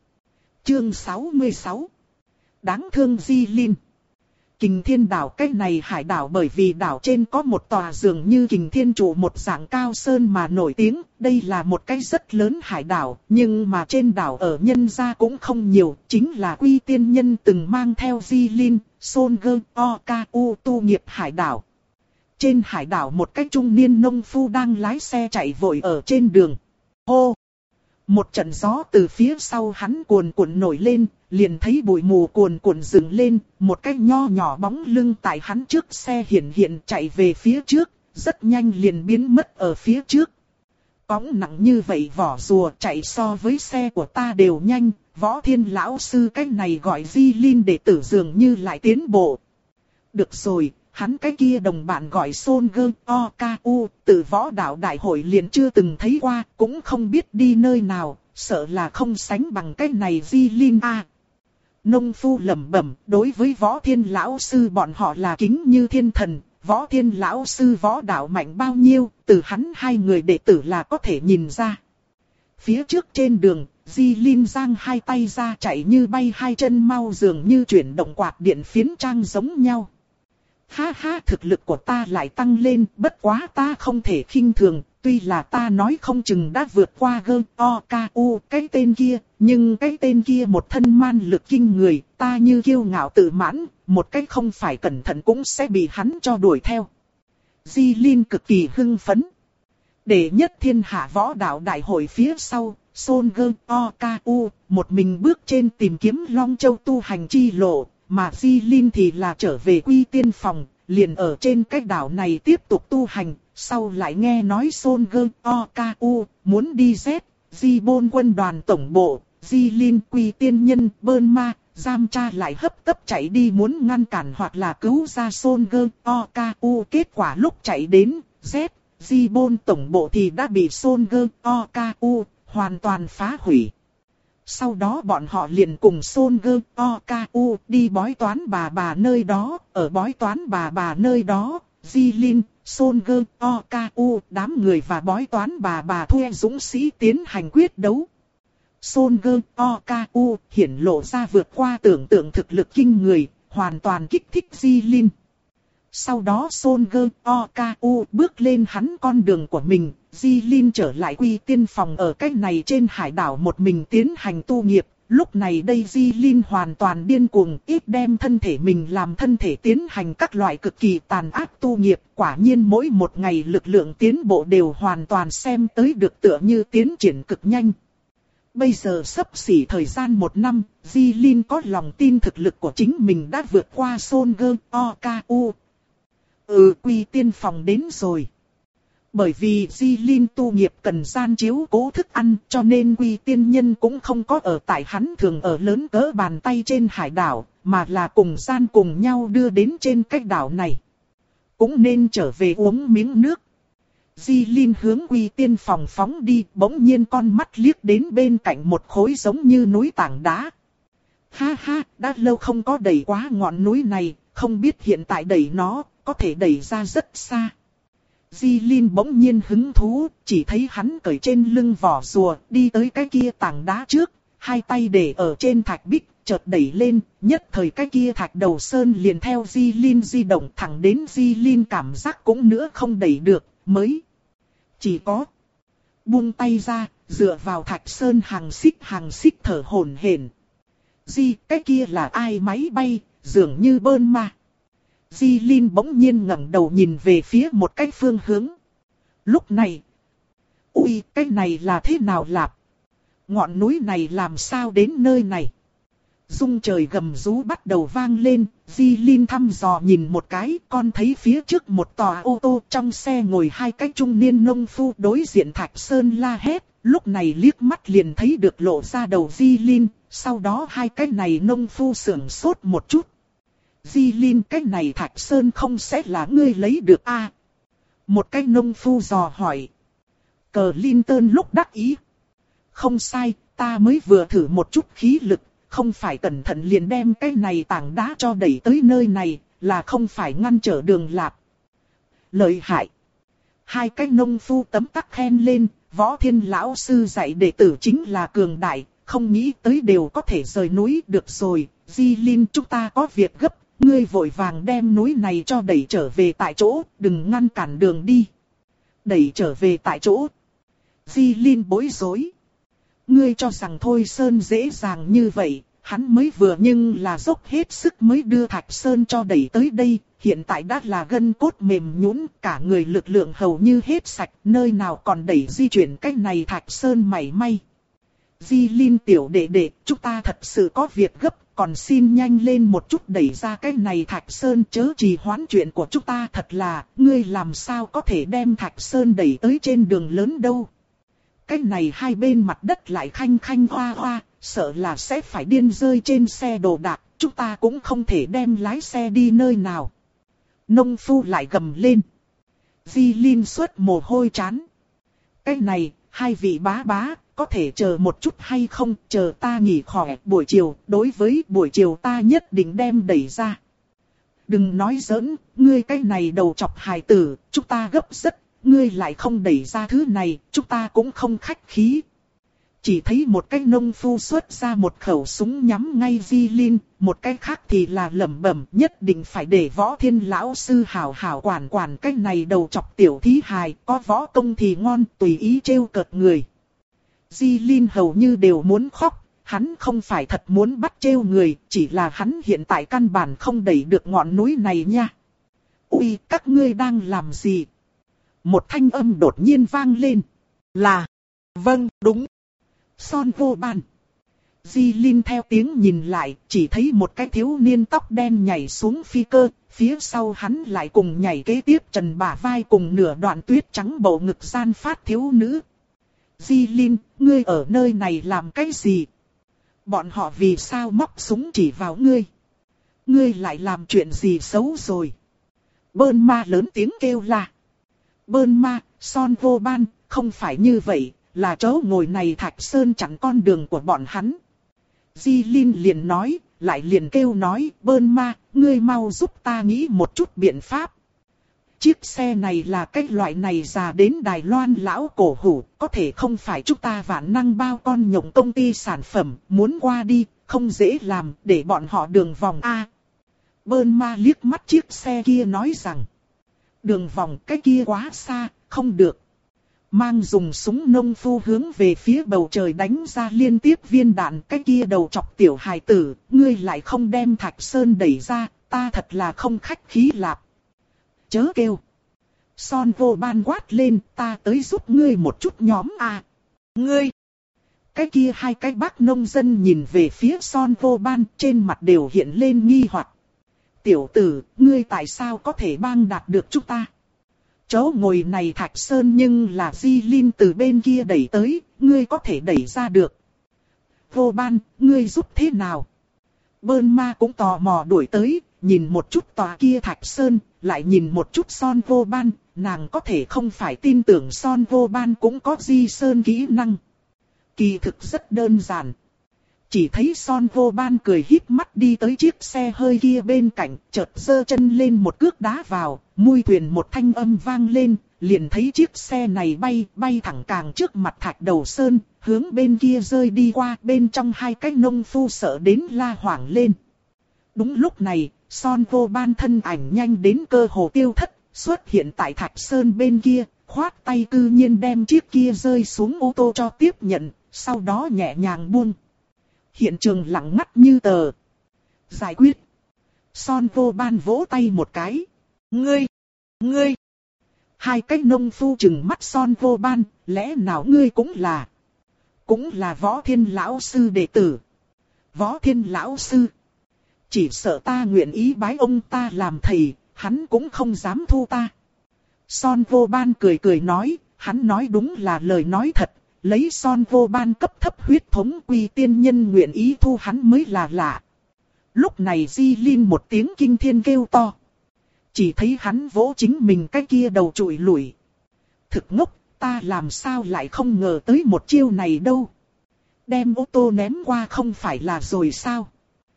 Chương sáu mươi sáu. Đáng thương Jilin. Kình Thiên đảo, cái này hải đảo bởi vì đảo trên có một tòa dường như Kình Thiên trụ một dạng cao sơn mà nổi tiếng. Đây là một cái rất lớn hải đảo, nhưng mà trên đảo ở nhân gia cũng không nhiều, chính là Quy Tiên Nhân từng mang theo Jilin, Son Gơ, O, K, U tu nghiệp hải đảo. Trên hải đảo một cái trung niên nông phu đang lái xe chạy vội ở trên đường. Hô! Một trận gió từ phía sau hắn cuồn cuộn nổi lên, liền thấy bụi mù cuồn cuộn dựng lên, một cái nho nhỏ bóng lưng tại hắn trước xe hiện hiện chạy về phía trước, rất nhanh liền biến mất ở phía trước. Cõng nặng như vậy vỏ rùa chạy so với xe của ta đều nhanh, Võ Thiên lão sư cái này gọi Di Linh đệ tử dường như lại tiến bộ. Được rồi, hắn cái kia đồng bạn gọi Son Gơ O K U, từ võ đạo đại hội liền chưa từng thấy qua, cũng không biết đi nơi nào, sợ là không sánh bằng cái này Di Linh a. Nông phu lẩm bẩm, đối với Võ Thiên lão sư bọn họ là kính như thiên thần. Võ Thiên lão sư võ đạo mạnh bao nhiêu, từ hắn hai người đệ tử là có thể nhìn ra. Phía trước trên đường, Di Linh giang hai tay ra chạy như bay, hai chân mau dường như chuyển động quạt điện phiến trang giống nhau. Ha ha, thực lực của ta lại tăng lên, bất quá ta không thể khinh thường, tuy là ta nói không chừng đã vượt qua Gơ O K U cái tên kia, nhưng cái tên kia một thân man lực kinh người, ta như kiêu ngạo tự mãn, một cách không phải cẩn thận cũng sẽ bị hắn cho đuổi theo. Di Linh cực kỳ hưng phấn. Đệ nhất thiên hạ võ đạo đại hội phía sau, Son Gơ O K U, một mình bước trên tìm kiếm Long Châu tu hành chi lộ, mà Di Linh thì là trở về Quy Tiên phòng, liền ở trên cái đảo này tiếp tục tu hành. Sau lại nghe nói Son Gơ O K U muốn đi Z, Di Bôn quân đoàn tổng bộ, Di Linh Quy Tiên nhân Bơn Ma, Giam Cha lại hấp tấp chạy đi muốn ngăn cản hoặc là cứu ra Son Gơ O K U. Kết quả lúc chạy đến Z, Di Bôn tổng bộ thì đã bị Son Gơ O K U hoàn toàn phá hủy. Sau đó bọn họ liền cùng Son Gơ O K U đi bói toán bà bà nơi đó, ở bói toán bà bà nơi đó, Di Linh, Son Gơ O K U đám người và bói toán bà bà thuê dũng sĩ tiến hành quyết đấu. Son Gơ O K U hiển lộ ra vượt qua tưởng tượng thực lực kinh người, hoàn toàn kích thích Di Linh. Sau đó Son Gơ O K U bước lên hắn con đường của mình, Di Linh trở lại Quy Tiên phòng ở cách này trên hải đảo một mình tiến hành tu nghiệp. Lúc này đây Di Linh hoàn toàn điên cuồng, ít đem thân thể mình làm thân thể tiến hành các loại cực kỳ tàn ác tu nghiệp. Quả nhiên mỗi một ngày lực lượng tiến bộ đều hoàn toàn xem tới được tựa như tiến triển cực nhanh. Bây giờ sắp xỉ thời gian một năm, Di Linh có lòng tin thực lực của chính mình đã vượt qua Son Gơ O K U. Ừ, Quy Tiên phòng đến rồi. Bởi vì Di Linh tu nghiệp cần gian chiếu cố thức ăn, cho nên Quy Tiên nhân cũng không có ở tại hắn thường ở lớn cỡ bàn tay trên hải đảo, mà là cùng gian cùng nhau đưa đến trên cái đảo này. Cũng nên trở về uống miếng nước. Di Linh hướng Quy Tiên phòng phóng đi, bỗng nhiên con mắt liếc đến bên cạnh một khối giống như núi tảng đá. Ha ha, đã lâu không có đẩy quá ngọn núi này, không biết hiện tại đẩy nó, có thể đẩy ra rất xa. Di Linh bỗng nhiên hứng thú, chỉ thấy hắn cởi trên lưng vỏ rùa, đi tới cái kia tảng đá trước, hai tay để ở trên thạch bích, chợt đẩy lên, nhất thời cái kia thạch đầu sơn liền theo Di Linh di động thẳng đến Di Linh cảm giác cũng nữa không đẩy được, mới chỉ có buông tay ra, dựa vào thạch sơn hàng xích hàng xích thở hổn hển. Di, cái kia là ai máy bay, dường như Bơn Ma. Di Linh bỗng nhiên ngẩng đầu nhìn về phía một cái phương hướng. Lúc này, ui, cái này là thế nào lạp? Ngọn núi này làm sao đến nơi này? Rung trời gầm rú bắt đầu vang lên, Di Linh thăm dò nhìn một cái, con thấy phía trước một tòa ô tô, trong xe ngồi hai cái trung niên nông phu đối diện Thạch Sơn la hét. Lúc này liếc mắt liền thấy được lộ ra đầu Di Linh, sau đó hai cái này nông phu sưởng sốt một chút. Di Linh, cái này Thạch Sơn không sẽ là ngươi lấy được a? À? Một cái nông phu dò hỏi. Cờ Linh Tơn lúc đắc ý. Không sai, ta mới vừa thử một chút khí lực, không phải cẩn thận liền đem cái này tảng đá cho đẩy tới nơi này, là không phải ngăn trở đường lạp. Lợi hại. Hai cái nông phu tấm tắc khen lên, Võ Thiên lão sư dạy đệ tử chính là cường đại, không nghĩ tới đều có thể rời núi được rồi. Di Linh, chúng ta có việc gấp. Ngươi vội vàng đem núi này cho đẩy trở về tại chỗ, đừng ngăn cản đường đi. Đẩy trở về tại chỗ. Di Linh bối rối. Ngươi cho rằng Thôi Sơn dễ dàng như vậy, hắn mới vừa nhưng là dốc hết sức mới đưa Thạch Sơn cho đẩy tới đây, hiện tại đã là gân cốt mềm nhũn, cả người lực lượng hầu như hết sạch, nơi nào còn đẩy di chuyển cái này Thạch Sơn mảy may. Di Linh tiểu đệ đệ, chúng ta thật sự có việc gấp, còn xin nhanh lên một chút đẩy ra cái này Thạch Sơn, chớ trì hoãn chuyện của chúng ta. Thật là, ngươi làm sao có thể đem Thạch Sơn đẩy tới trên đường lớn đâu. Cái này hai bên mặt đất lại khanh khanh hoa hoa, sợ là sẽ phải điên rơi trên xe đồ đạc, chúng ta cũng không thể đem lái xe đi nơi nào. Nông phu lại gầm lên. Di Linh xuất mồ hôi trán. Cái này, hai vị bá bá, có thể chờ một chút hay không, chờ ta nghỉ khỏe buổi chiều, đối với buổi chiều ta nhất định đem đẩy ra. Đừng nói giỡn, ngươi cái này đầu chọc hài tử, chúng ta gấp rất, ngươi lại không đẩy ra thứ này, chúng ta cũng không khách khí. Chỉ thấy một cái nông phu xuất ra một khẩu súng nhắm ngay Di Linh, một cái khác thì là lẩm bẩm nhất định phải để Võ Thiên lão sư hảo hảo quản quản cái này đầu chọc tiểu thí hài, có võ công thì ngon, tùy ý trêu cợt người. Di Linh hầu như đều muốn khóc, hắn không phải thật muốn bắt trêu người, chỉ là hắn hiện tại căn bản không đẩy được ngọn núi này nha. Ui, các ngươi đang làm gì? Một thanh âm đột nhiên vang lên. Là, vâng, đúng. Son Vô Ban. Di Linh theo tiếng nhìn lại, chỉ thấy một cái thiếu niên tóc đen nhảy xuống phi cơ, phía sau hắn lại cùng nhảy kế tiếp trần bả vai cùng nửa đoạn tuyết trắng bầu ngực gian phát thiếu nữ. Di Linh, ngươi ở nơi này làm cái gì? Bọn họ vì sao móc súng chỉ vào ngươi? Ngươi lại làm chuyện gì xấu rồi? Bơn ma lớn tiếng kêu la. Bơn ma, Son Vô Ban, không phải như vậy, là chỗ ngồi này Thạch Sơn chặn con đường của bọn hắn. Di Linh liền nói, lại liền kêu nói, Bơn ma, ngươi mau giúp ta nghĩ một chút biện pháp. Chiếc xe này là cái loại này già đến Đài Loan lão cổ hủ, có thể không phải chúng ta vạn năng bao con nhộng công ty sản phẩm, muốn qua đi, không dễ làm, để bọn họ đường vòng A. Bơn ma liếc mắt chiếc xe kia nói rằng, đường vòng cái kia quá xa, không được. Mang dùng súng nông phu hướng về phía bầu trời đánh ra liên tiếp viên đạn, cái kia đầu chọc tiểu hài tử, ngươi lại không đem Thạch Sơn đẩy ra, ta thật là không khách khí lạp. Chớ kêu. Son Vô Ban quát lên, ta tới giúp ngươi một chút nhóm a. Ngươi. Cái kia hai cái bác nông dân nhìn về phía Son Vô Ban, trên mặt đều hiện lên nghi hoặc. Tiểu tử, ngươi tại sao có thể bang đạt được chúng ta? Chỗ ngồi này Thạch Sơn nhưng là Di Linh từ bên kia đẩy tới, ngươi có thể đẩy ra được. Vô Ban, ngươi giúp thế nào? Bơn ma cũng tò mò đuổi tới, nhìn một chút tòa kia Thạch Sơn, lại nhìn một chút Son Vô Ban, nàng có thể không phải tin tưởng Son Vô Ban cũng có Di Sơn kỹ năng. Kỳ thực rất đơn giản. Chỉ thấy Son Vô Ban cười híp mắt đi tới chiếc xe hơi kia bên cạnh, chợt giơ chân lên một cước đá vào, mui thuyền một thanh âm vang lên, liền thấy chiếc xe này bay, bay thẳng càng trước mặt Thạch Đầu Sơn, hướng bên kia rơi đi qua, bên trong hai cái nông phu sợ đến la hoảng lên. Đúng lúc này, Son Vô Ban thân ảnh nhanh đến cơ hồ tiêu thất, xuất hiện tại Thạch Sơn bên kia, khoát tay cư nhiên đem chiếc kia rơi xuống ô tô cho tiếp nhận, sau đó nhẹ nhàng buông. Hiện trường lặng ngắt như tờ. Giải quyết. Son Vô Ban vỗ tay một cái. Ngươi! Ngươi! Hai cái nông phu chừng mắt Son Vô Ban, lẽ nào ngươi cũng là... Cũng là Võ Thiên lão sư đệ tử. Võ Thiên lão sư. Chỉ sợ ta nguyện ý bái ông ta làm thầy, hắn cũng không dám thu ta. Son Vô Ban cười cười nói, hắn nói đúng là lời nói thật. Lấy Son Vô Ban cấp thấp huyết thống quy tiên nhân nguyện ý thu hắn mới là lạ. Lúc này Di Linh một tiếng kinh thiên kêu to. Chỉ thấy hắn vỗ chính mình cái kia đầu trụi lủi. Thực ngốc, ta làm sao lại không ngờ tới một chiêu này đâu. Đem ô tô ném qua không phải là rồi sao.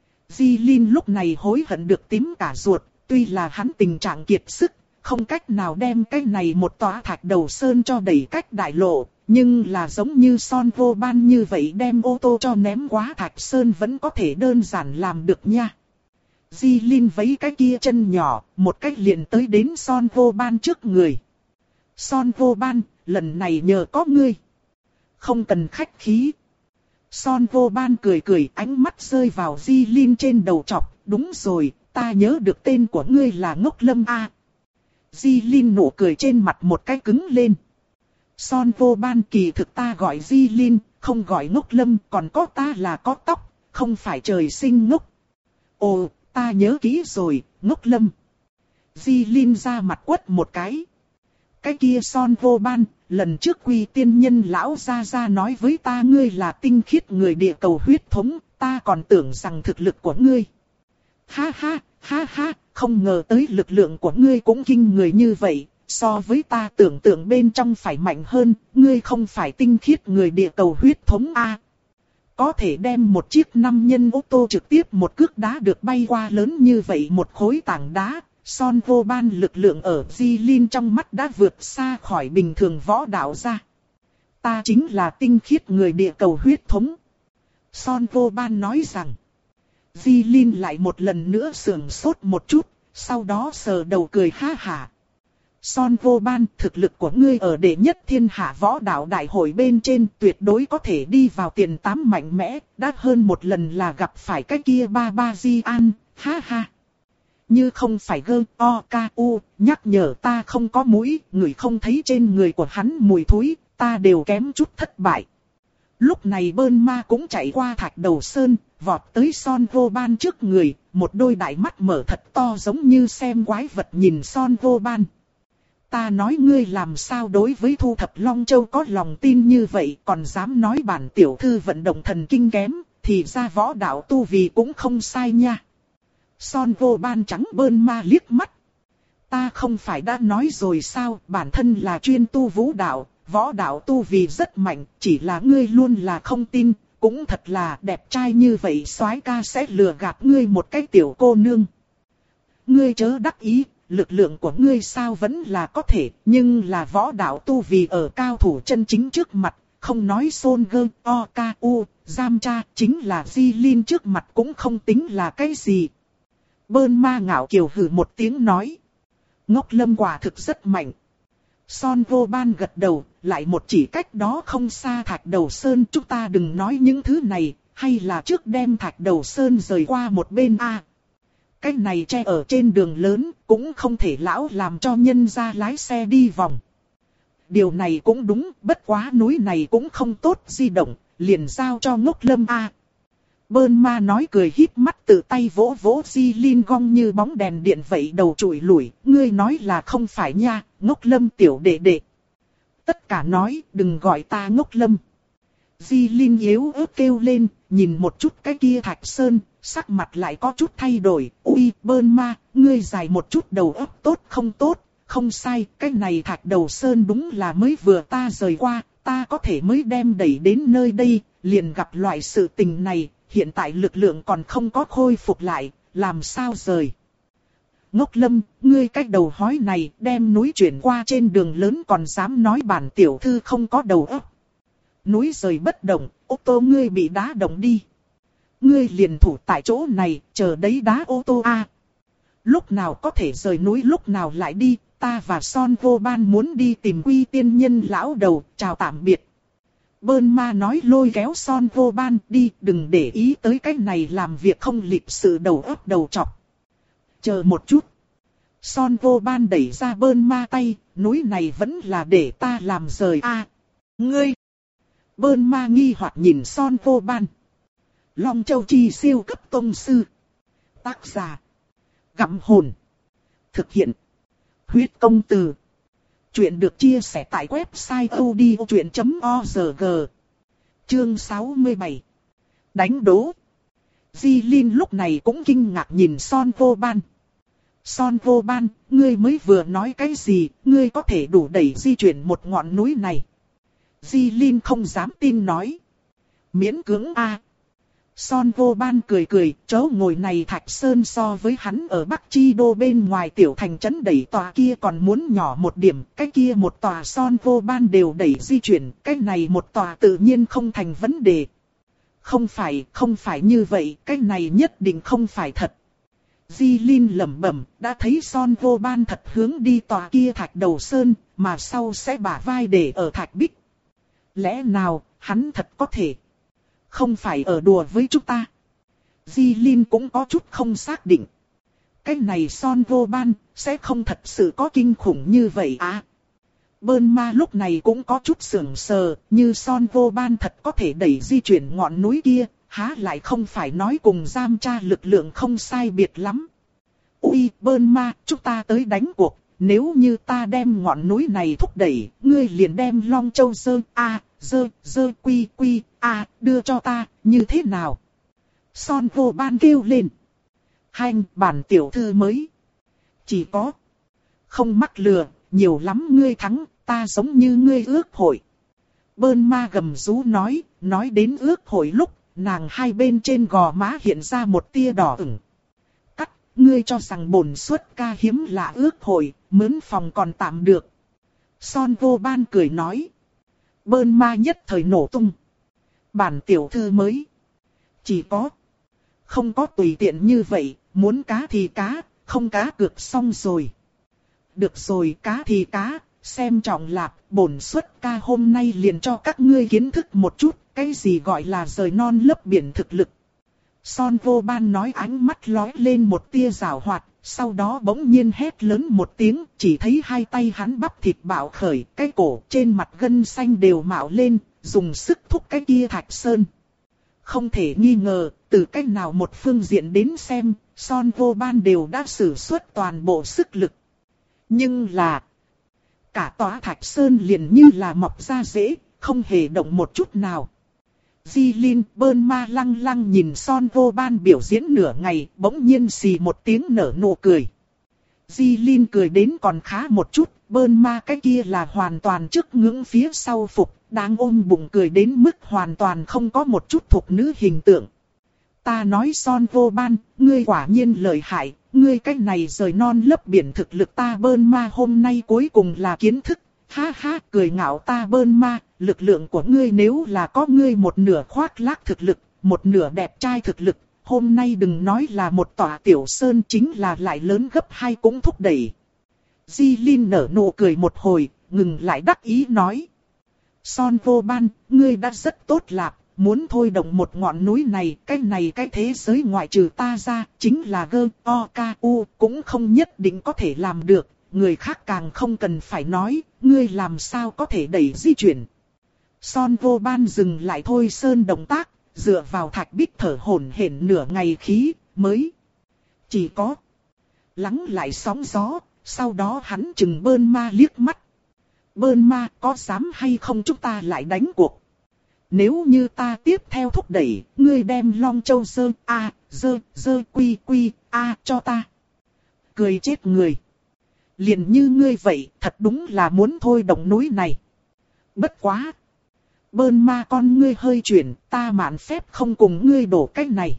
Di Linh lúc này hối hận được tím cả ruột, tuy là hắn tình trạng kiệt sức, không cách nào đem cái này một tòa Thạch Đầu Sơn cho đẩy cách đại lộ. Nhưng là giống như Son Vô Ban như vậy đem ô tô cho ném quá Thạch Sơn vẫn có thể đơn giản làm được nha. Di Linh vấy cái kia chân nhỏ, một cách liền tới đến Son Vô Ban trước người. Son Vô Ban, lần này nhờ có ngươi. Không cần khách khí. Son Vô Ban cười cười, ánh mắt rơi vào Di Linh trên đầu chọc. Đúng rồi, ta nhớ được tên của ngươi là Ngốc Lâm a. Di Linh nụ cười trên mặt một cái cứng lên. Son Vô Ban, kỳ thực ta gọi Di Linh, không gọi Ngốc Lâm, còn có ta là có tóc, không phải trời sinh ngốc. Ồ, ta nhớ kỹ rồi, Ngốc Lâm. Di Linh ra mặt quất một cái. Cái kia Son Vô Ban, lần trước Quy Tiên Nhân lão gia gia nói với ta ngươi là tinh khiết người địa cầu huyết thống, ta còn tưởng rằng thực lực của ngươi. Ha ha, ha ha, không ngờ tới lực lượng của ngươi cũng kinh người như vậy, so với ta tưởng tượng bên trong phải mạnh hơn, ngươi không phải tinh khiết người địa cầu huyết thống a. Có thể đem một chiếc năm nhân ô tô trực tiếp một cước đá được bay qua lớn như vậy một khối tảng đá. Son Vô Ban lực lượng ở Di Linh trong mắt đã vượt xa khỏi bình thường võ đạo ra. Ta chính là tinh khiết người địa cầu huyết thống. Son Vô Ban nói rằng. Di Linh lại một lần nữa sườn sốt một chút, sau đó sờ đầu cười ha hả. Son Vô Ban, thực lực của ngươi ở đệ nhất thiên hạ võ đạo đại hội bên trên tuyệt đối có thể đi vào tiền tám mạnh mẽ, đã hơn một lần là gặp phải cái kia ba ba Di An, ha ha. Như không phải gơ o ca u, nhắc nhở ta không có mũi, người không thấy trên người của hắn mùi thối, ta đều kém chút thất bại. Lúc này Bơn Ma cũng chạy qua Thạch Đầu Sơn, vọt tới Son Vô Ban trước người, một đôi đại mắt mở thật to giống như xem quái vật nhìn Son Vô Ban. Ta nói ngươi làm sao đối với Thu Thập Long Châu có lòng tin như vậy, còn dám nói bản tiểu thư vận động thần kinh kém, thì ra võ đạo tu vì cũng không sai nha. Son Vô Ban trắng Bơn Ma liếc mắt. Ta không phải đã nói rồi sao, bản thân là chuyên tu vũ đạo, võ đạo tu vì rất mạnh, chỉ là ngươi luôn là không tin, cũng thật là đẹp trai như vậy soái ca sẽ lừa gạt ngươi một cái tiểu cô nương. Ngươi chớ đắc ý, lực lượng của ngươi sao vẫn là có thể, nhưng là võ đạo tu vì ở cao thủ chân chính trước mặt, không nói Son Gơ, O, Ca, U, Giam Cha, chính là Di Linh trước mặt cũng không tính là cái gì. Bơn Ma ngạo kiều hừ một tiếng nói. Ngốc Lâm quả thực rất mạnh. Son Vô Ban gật đầu, lại một chỉ cách đó không xa Thạch Đầu Sơn. Chúng ta đừng nói những thứ này, hay là trước đem Thạch Đầu Sơn rời qua một bên a. À, cái này che ở trên đường lớn, cũng không thể lão làm cho nhân gia lái xe đi vòng. Điều này cũng đúng, bất quá núi này cũng không tốt di động, liền giao cho Ngốc Lâm a. À, Bơn Ma nói cười híp mắt tự tay vỗ vỗ Di Linh gong như bóng đèn điện vậy đầu trụi lủi, ngươi nói là không phải nha, Ngốc Lâm tiểu đệ đệ. Tất cả nói, đừng gọi ta Ngốc Lâm. Di Linh yếu ớt kêu lên, nhìn một chút cái kia Thạch Sơn, sắc mặt lại có chút thay đổi. Ui, Bơn Ma, ngươi dài một chút đầu óc tốt không tốt, không sai, cái này Thạch Đầu Sơn đúng là mới vừa ta rời qua, ta có thể mới đem đẩy đến nơi đây, liền gặp loại sự tình này. Hiện tại lực lượng còn không có khôi phục lại, làm sao rời? Ngốc Lâm, ngươi cách đầu hói này đem núi chuyển qua trên đường lớn còn dám nói bản tiểu thư không có đầu óc. Núi rời bất động, ô tô ngươi bị đá động đi. Ngươi liền thủ tại chỗ này, chờ đấy đá ô tô a. À, lúc nào có thể rời núi lúc nào lại đi, ta và Son Vô Ban muốn đi tìm Quy Tiên Nhân lão đầu, chào tạm biệt. Bơn Ma nói lôi kéo Son Vô Ban đi, đừng để ý tới cái này làm việc không lịch sự đầu óc đầu chọc. Chờ một chút. Son Vô Ban đẩy ra Bơn Ma tay, núi này vẫn là để ta làm rời a. À, ngươi. Bơn Ma nghi hoặc nhìn Son Vô Ban. Long Châu Chi siêu cấp tông sư. Tác giả. Gặm hồn. Thực hiện. Huyết công từ. Chuyện được chia sẻ tại website odchuyện chấm org. Chương sáu mươi bảy. Đánh đố. Di Linh lúc này cũng kinh ngạc nhìn Son Vô Ban. Son Vô Ban, ngươi mới vừa nói cái gì, ngươi có thể đủ đẩy di chuyển một ngọn núi này. Di Linh không dám tin nói. Miễn cưỡng a. À. Son Vô Ban cười cười, chỗ ngồi này Thạch Sơn so với hắn ở Bắc Chi Đô bên ngoài tiểu thành trấn đẩy tòa kia còn muốn nhỏ một điểm, cái kia một tòa Son Vô Ban đều đẩy di chuyển, cái này một tòa tự nhiên không thành vấn đề. Không phải, không phải như vậy, cái này nhất định không phải thật. Di Linh lẩm bẩm, đã thấy Son Vô Ban thật hướng đi tòa kia Thạch Đầu Sơn, mà sau sẽ bả vai để ở Thạch Bích. Lẽ nào, hắn thật có thể... Không phải ở đùa với chúng ta. Di Linh cũng có chút không xác định. cái này Son vô ban, sẽ không thật sự có kinh khủng như vậy à? Bơn ma lúc này cũng có chút sưởng sờ, như Son vô ban thật có thể đẩy di chuyển ngọn núi kia, há lại không phải nói cùng giam tra lực lượng không sai biệt lắm. Ui, Bơn ma, chúng ta tới đánh cuộc, nếu như ta đem ngọn núi này thúc đẩy, ngươi liền đem Long Châu dơ, a, dơ, dơ quy quy, a, đưa cho ta, như thế nào? Son vô ban kêu lên. Hành, bản tiểu thư mới. Chỉ có. Không mắc lừa, nhiều lắm ngươi thắng, ta giống như ngươi ước hội. Bơn ma gầm rú nói, nói đến ước hội lúc, nàng hai bên trên gò má hiện ra một tia đỏ ửng. Cắt, ngươi cho rằng bổn xuất ca hiếm lạ ước hội, mướn phòng còn tạm được. Son vô ban cười nói. Bơn ma nhất thời nổ tung. Bản tiểu thư mới. Chỉ có. Không có tùy tiện như vậy, muốn cá thì cá, không cá cược xong rồi. Được rồi, cá thì cá, xem trọng lạp, bổn xuất ca hôm nay liền cho các ngươi kiến thức một chút, cái gì gọi là rời non lấp biển thực lực. Son vô ban nói, ánh mắt lóe lên một tia rào hoạt, sau đó bỗng nhiên hét lớn một tiếng, chỉ thấy hai tay hắn bắp thịt bạo khởi, cái cổ trên mặt gân xanh đều mạo lên, dùng sức thúc cái kia thạch sơn. Không thể nghi ngờ, từ cách nào một phương diện đến xem, Son vô ban đều đã sử xuất toàn bộ sức lực. Nhưng là, cả tòa thạch sơn liền như là mọc ra rễ, không hề động một chút nào. Di Linh, Bơn ma lăng lăng nhìn Son vô ban biểu diễn nửa ngày, bỗng nhiên xì một tiếng nở nụ cười. Di Linh cười đến còn khá một chút, Bơn ma cái kia là hoàn toàn trước ngưỡng phía sau phục, đang ôm bụng cười đến mức hoàn toàn không có một chút thục nữ hình tượng. Ta nói Son vô ban, ngươi quả nhiên lợi hại, ngươi cái này rời non lấp biển thực lực ta Bơn ma hôm nay cuối cùng là kiến thức. Ha ha, cười ngạo ta Bơn ma, lực lượng của ngươi nếu là có ngươi một nửa khoác lác thực lực, một nửa đẹp trai thực lực, hôm nay đừng nói là một tòa tiểu sơn chính là lại lớn gấp hai cũng thúc đẩy. Di Linh nở nụ cười một hồi, ngừng lại đắc ý nói. Son vô ban, ngươi đã rất tốt lạp, muốn thôi động một ngọn núi này, cái này cái thế giới ngoại trừ ta ra, chính là gơ, o, ca, u, cũng không nhất định có thể làm được, người khác càng không cần phải nói, ngươi làm sao có thể đẩy di chuyển. Son vô ban dừng lại thôi sơn động tác, dựa vào thạch bích thở hổn hển nửa ngày khí, mới chỉ có lắng lại sóng gió, sau đó hắn chừng Bơn ma liếc mắt. Bơn ma, có dám hay không chúng ta lại đánh cuộc? Nếu như ta tiếp theo thúc đẩy, ngươi đem Long Châu dơ, a, dơ, dơ quy quy, a cho ta. Cười chết người. Liền như ngươi vậy, thật đúng là muốn thôi động núi này. Bất quá. Bơn ma con ngươi hơi chuyển, ta mạn phép không cùng ngươi đổ cách này.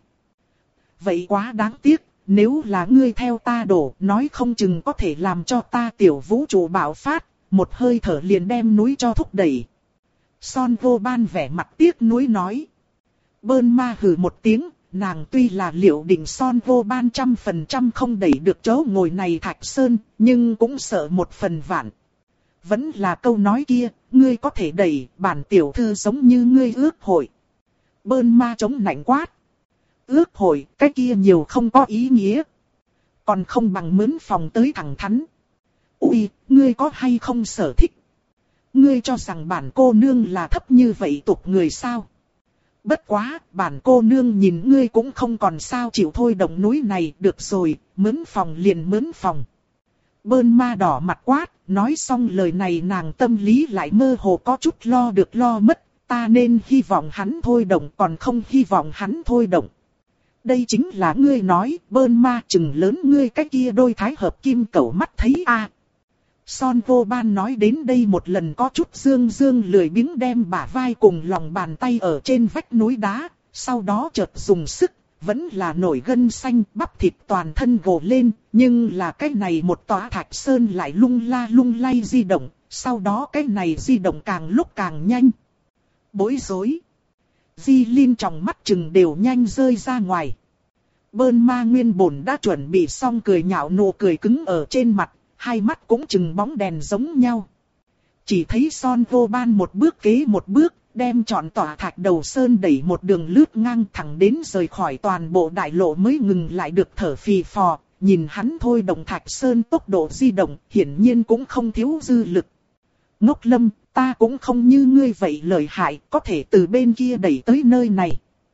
Vậy quá đáng tiếc, nếu là ngươi theo ta đổ, nói không chừng có thể làm cho ta tiểu vũ trụ bạo phát, một hơi thở liền đem núi cho thúc đẩy. Son vô ban vẻ mặt tiếc nuối nói. Bơn ma hừ một tiếng, nàng tuy là liệu định Son vô ban trăm phần trăm không đẩy được chỗ ngồi này thạch sơn, nhưng cũng sợ một phần vạn. Vẫn là câu nói kia, ngươi có thể đẩy, bản tiểu thư giống như ngươi ước hội. Bơn ma chống nạnh quát. Ước hội, cái kia nhiều không có ý nghĩa. Còn không bằng mướn phòng tới thẳng thắn. Ui, ngươi có hay không sở thích? Ngươi cho rằng bản cô nương là thấp như vậy tục người sao? Bất quá, bản cô nương nhìn ngươi cũng không còn sao chịu thôi động núi này, được rồi, mướn phòng liền mướn phòng. Bơn ma đỏ mặt quát, nói xong lời này nàng tâm lý lại mơ hồ có chút lo được lo mất, ta nên hy vọng hắn thôi động còn không hy vọng hắn thôi động. Đây chính là ngươi nói, Bơn ma chừng lớn ngươi cái kia đôi thái hợp kim cẩu mắt thấy a. À. Son vô ban nói đến đây một lần có chút dương dương lười biếng đem bả vai cùng lòng bàn tay ở trên vách núi đá, sau đó chợt dùng sức, vẫn là nổi gân xanh bắp thịt toàn thân gồ lên, nhưng là cái này một tòa thạch sơn lại lung la lung lay di động, sau đó cái này di động càng lúc càng nhanh. Bối rối. Di Linh trong mắt chừng đều nhanh rơi ra ngoài. Bơn ma nguyên bổn đã chuẩn bị xong cười nhạo nụ cười cứng ở trên mặt, hai mắt cũng chừng bóng đèn giống nhau. Chỉ thấy Son vô ban một bước kế một bước, đem trọn tòa thạch đầu sơn đẩy một đường lướt ngang thẳng đến rời khỏi toàn bộ đại lộ mới ngừng lại được thở phì phò, nhìn hắn thôi động Thạch Sơn tốc độ di động, hiển nhiên cũng không thiếu dư lực. Ngốc Lâm, ta cũng không như ngươi vậy lợi hại, có thể từ bên kia đẩy tới nơi này.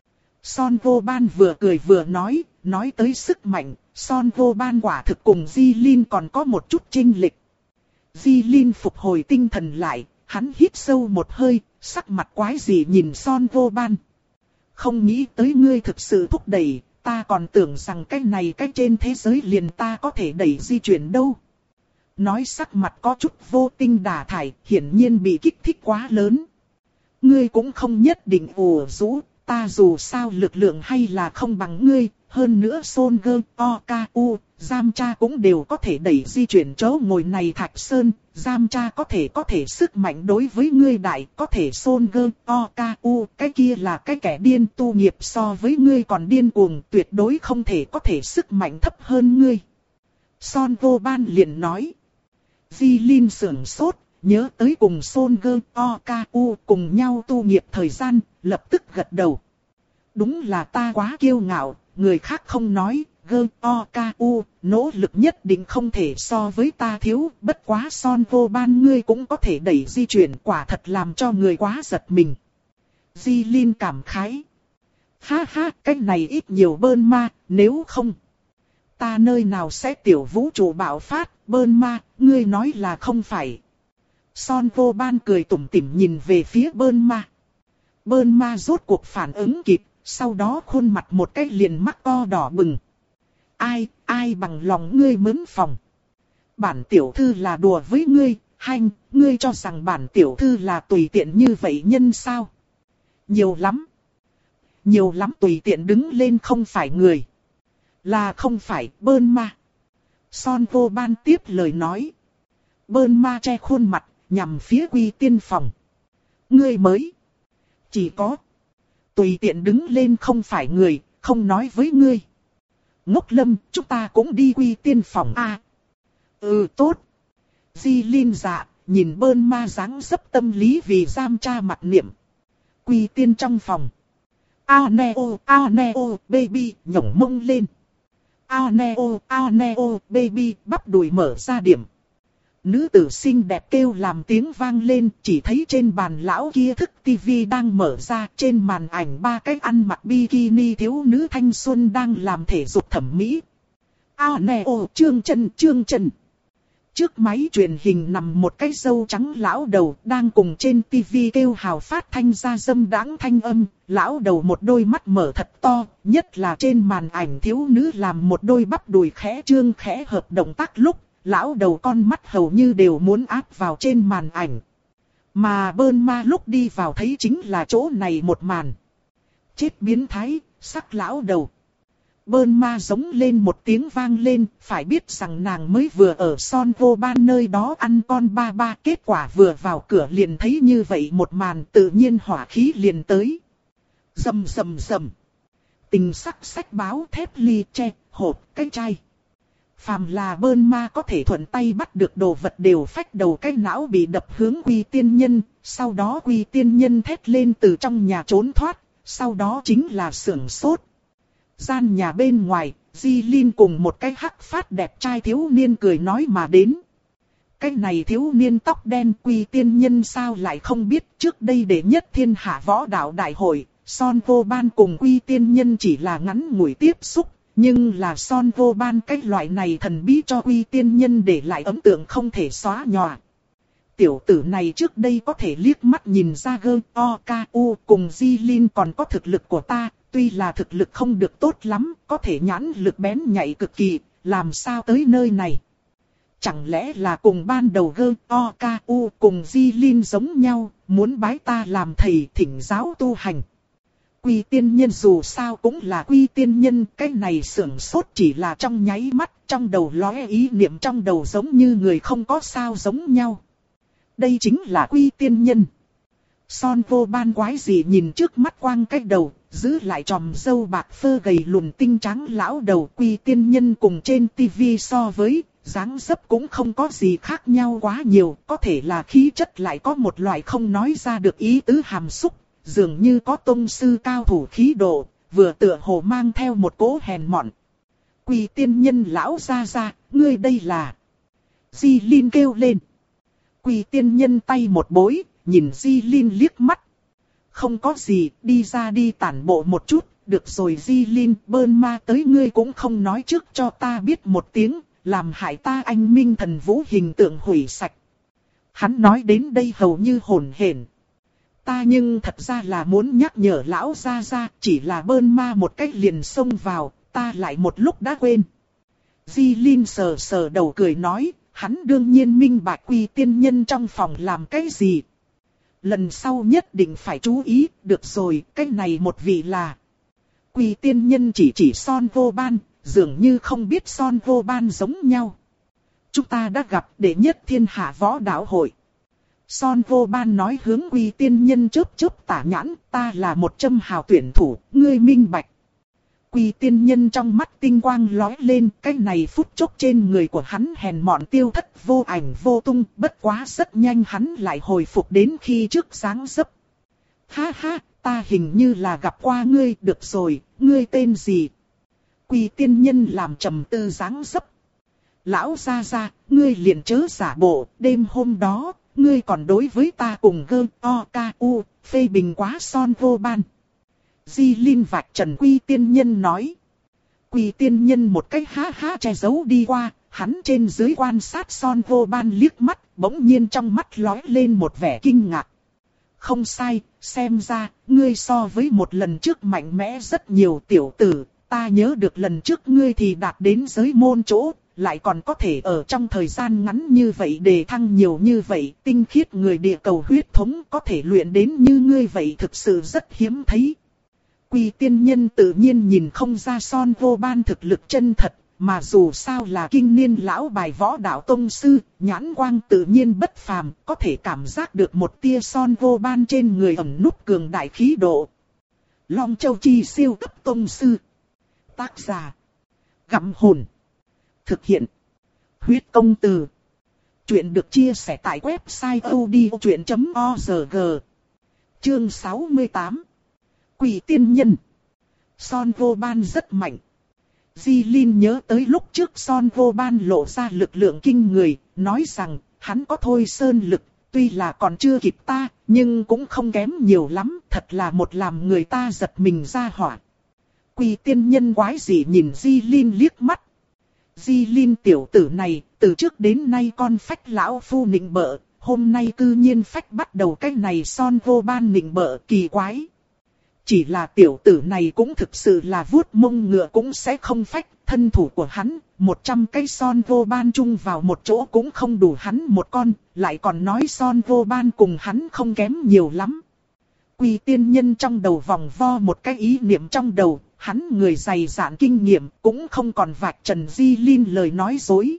Son Vô Ban vừa cười vừa nói, nói tới sức mạnh, Son Vô Ban quả thực cùng Di Linh còn có một chút chênh lệch. Di Linh phục hồi tinh thần lại, hắn hít sâu một hơi, sắc mặt quái dị nhìn Son Vô Ban. Không nghĩ tới ngươi thực sự thúc đẩy, ta còn tưởng rằng cái này cái trên thế giới liền ta có thể đẩy di chuyển đâu. Nói sắc mặt có chút vô tinh đả thải, hiển nhiên bị kích thích quá lớn. Ngươi cũng không nhất định ủ rũ, ta dù sao lực lượng hay là không bằng ngươi, hơn nữa Son Gơ, O K U, Giam Cha cũng đều có thể đẩy di chuyển chỗ ngồi này Thạch Sơn, Giam Cha có thể có thể sức mạnh đối với ngươi đại, có thể Son Gơ, O K U, cái kia là cái kẻ điên tu nghiệp so với ngươi còn điên cuồng, tuyệt đối không thể có thể sức mạnh thấp hơn ngươi. Son Vô Ban liền nói. Di Linh sưởng sốt, nhớ tới cùng Son Gơ, O K U cùng nhau tu nghiệp thời gian, lập tức gật đầu. Đúng là ta quá kiêu ngạo, người khác không nói, Gơ, O K U, nỗ lực nhất định không thể so với ta thiếu, bất quá Son Vô Ban ngươi cũng có thể đẩy di chuyển, quả thật làm cho người quá giật mình. Di Linh cảm khái. Ha ha, cái này ít nhiều bơn ma, nếu không. Ta nơi nào sẽ tiểu vũ trụ bạo phát, bơn ma, ngươi nói là không phải. Son Vô Ban cười tủm tỉm nhìn về phía bơn ma. Bơn ma rốt cuộc phản ứng kịp, sau đó khuôn mặt một cái liền mắt to đỏ bừng. Ai, ai bằng lòng ngươi mướn phòng. Bản tiểu thư là đùa với ngươi, hanh, ngươi cho rằng bản tiểu thư là tùy tiện như vậy nhân sao? Nhiều lắm. Nhiều lắm tùy tiện đứng lên không phải người. Là không phải bơn ma. Son Vô Ban tiếp lời nói. Bơn ma che khuôn mặt, nhằm phía Quy Tiên phòng. Ngươi mới. Chỉ có. Tùy tiện đứng lên không phải người, không nói với ngươi. Ngốc Lâm, chúng ta cũng đi Quy Tiên phòng a. À, ừ tốt. Di Linh dạ, nhìn bơn ma dáng dấp tâm lý vì Giam Cha mặt niệm. Quy Tiên trong phòng. Aneo, Aneo, baby, nhổng mông lên. Aneo, Aneo, baby, bắp đùi mở ra điểm. Nữ tử xinh đẹp kêu làm tiếng vang lên, chỉ thấy trên bàn lão kia thức tivi đang mở ra, trên màn ảnh ba cái ăn mặc bikini thiếu nữ thanh xuân đang làm thể dục thẩm mỹ. Aneo, Trương Trần, Trương Trần. Trước máy truyền hình nằm một cái râu trắng lão đầu đang cùng trên tivi kêu hào phát thanh ra dâm đãng thanh âm, lão đầu một đôi mắt mở thật to, nhất là trên màn ảnh thiếu nữ làm một đôi bắp đùi khẽ trương khẽ hợp động tác lúc, lão đầu con mắt hầu như đều muốn áp vào trên màn ảnh. Mà bơn ma lúc đi vào thấy chính là chỗ này một màn. Chết biến thái, sắc lão đầu. Bơn ma giống lên một tiếng vang lên, phải biết rằng nàng mới vừa ở Son Vô Ban nơi đó ăn con ba ba, kết quả vừa vào cửa liền thấy như vậy một màn, tự nhiên hỏa khí liền tới. Rầm rầm rầm. Tình sắc sách báo thép ly tre, hộp, cái chai. Phàm là bơn ma có thể thuận tay bắt được đồ vật đều phách đầu cái não bị đập hướng Quy Tiên Nhân, sau đó Quy Tiên Nhân thét lên từ trong nhà trốn thoát, sau đó chính là sưởng sốt. Gian nhà bên ngoài, Di Linh cùng một cái hắc phát đẹp trai thiếu niên cười nói mà đến. Cái này thiếu niên tóc đen Quy Tiên Nhân sao lại không biết, trước đây đệ nhất thiên hạ võ đạo đại hội, Son Vô Ban cùng Quy Tiên Nhân chỉ là ngắn ngủi tiếp xúc, nhưng là Son Vô Ban cái loại này thần bí cho Quy Tiên Nhân để lại ấn tượng không thể xóa nhòa. Tiểu tử này trước đây có thể liếc mắt nhìn ra Gơ, O, K, U cùng Di Linh còn có thực lực của ta. Tuy là thực lực không được tốt lắm, có thể nhãn lực bén nhạy cực kỳ, làm sao tới nơi này? Chẳng lẽ là cùng ban đầu Gơ, O, K, U cùng Di Linh giống nhau, muốn bái ta làm thầy thỉnh giáo tu hành? Quy Tiên Nhân dù sao cũng là Quy Tiên Nhân, cái này sưởng sốt chỉ là trong nháy mắt, trong đầu lóe ý niệm trong đầu giống như người không có sao giống nhau. Đây chính là Quy Tiên Nhân. Son Vô Ban quái gì nhìn trước mắt quang cái đầu, giữ lại tròm râu bạc phơ gầy lùn tinh trắng lão đầu. Quy Tiên Nhân cùng trên tivi so với, dáng dấp cũng không có gì khác nhau quá nhiều, có thể là khí chất lại có một loại không nói ra được ý tứ hàm xúc, dường như có tông sư cao thủ khí độ, vừa tựa hồ mang theo một cỗ hèn mọn. Quỳ tiên nhân lão ra ra, ngươi đây là... Di Linh kêu lên. Quỳ tiên nhân tay một bối, nhìn Di Linh liếc mắt. Không có gì, đi ra đi tản bộ một chút, được rồi Di Linh, bơn ma tới ngươi cũng không nói trước cho ta biết một tiếng, làm hại ta anh minh thần vũ hình tượng hủy sạch. Hắn nói đến đây hầu như hồn hển. Ta nhưng thật ra là muốn nhắc nhở lão ra ra, chỉ là bơn ma một cách liền xông vào, ta lại một lúc đã quên. Di Linh sờ sờ đầu cười nói, hắn đương nhiên minh bạch Quỳ tiên nhân trong phòng làm cái gì. Lần sau nhất định phải chú ý, được rồi, cái này một vị là... Quỳ tiên nhân chỉ chỉ Son Vô Ban, dường như không biết Son Vô Ban giống nhau. Chúng ta đã gặp đệ nhất thiên hạ võ đạo hội. Son Vô Ban nói hướng Quỳ tiên nhân chớp chớp tả nhãn, ta là một châm hào tuyển thủ, ngươi minh bạch. Quỳ tiên nhân trong mắt tinh quang lóe lên, cái này phút chốc trên người của hắn hèn mọn tiêu thất vô ảnh vô tung, bất quá rất nhanh hắn lại hồi phục đến khi trước sáng dấp. Ha ha, ta hình như là gặp qua ngươi, được rồi, ngươi tên gì? Quỳ tiên nhân làm trầm tư dáng dấp. Lão gia gia, ngươi liền chớ giả bộ, đêm hôm đó, ngươi còn đối với ta cùng gơ, o, ca, u, phê bình quá Son Vô Ban. Di Linh vạch trần Quỳ tiên nhân nói. Quỳ tiên nhân một cách há há che giấu đi qua, hắn trên dưới quan sát Son Vô Ban liếc mắt, bỗng nhiên trong mắt lóe lên một vẻ kinh ngạc. Không sai, xem ra, ngươi so với một lần trước mạnh mẽ rất nhiều tiểu tử, ta nhớ được lần trước ngươi thì đạt đến giới môn chỗ, lại còn có thể ở trong thời gian ngắn như vậy đề thăng nhiều như vậy, tinh khiết người địa cầu huyết thống có thể luyện đến như ngươi vậy thực sự rất hiếm thấy. Quỳ tiên nhân tự nhiên nhìn không ra Son Vô Ban thực lực chân thật, mà dù sao là kinh niên lão bài võ đạo tông sư, nhãn quang tự nhiên bất phàm, có thể cảm giác được một tia Son Vô Ban trên người ẩn núp cường đại khí độ. Long Châu Chi siêu cấp tông sư. Tác giả: Gặm Hồn. Thực hiện: Huyết Công Từ. Chuyện được chia sẻ tại website odchuyện chấm org. Chương sáu mươi tám. Quỳ tiên nhân. Son Vô Ban rất mạnh. Di Linh nhớ tới lúc trước Son Vô Ban lộ ra lực lượng kinh người, nói rằng hắn có thôi sơn lực, tuy là còn chưa kịp ta, nhưng cũng không kém nhiều lắm, thật là một làm người ta giật mình ra hỏa. Quỳ tiên nhân quái dị nhìn Di Linh liếc mắt. Di Linh tiểu tử này, từ trước đến nay con phách lão phu nịnh bợ, hôm nay cư nhiên phách bắt đầu cái này Son Vô Ban nịnh bợ, kỳ quái. Chỉ là tiểu tử này cũng thực sự là vuốt mông ngựa cũng sẽ không phách, thân thủ của hắn, một trăm cái Son Vô Ban chung vào một chỗ cũng không đủ hắn một con, lại còn nói Son Vô Ban cùng hắn không kém nhiều lắm. Quỳ tiên nhân trong đầu vòng vo một cái ý niệm trong đầu, hắn người dày dạn kinh nghiệm cũng không còn vạch trần Di Linh lời nói dối.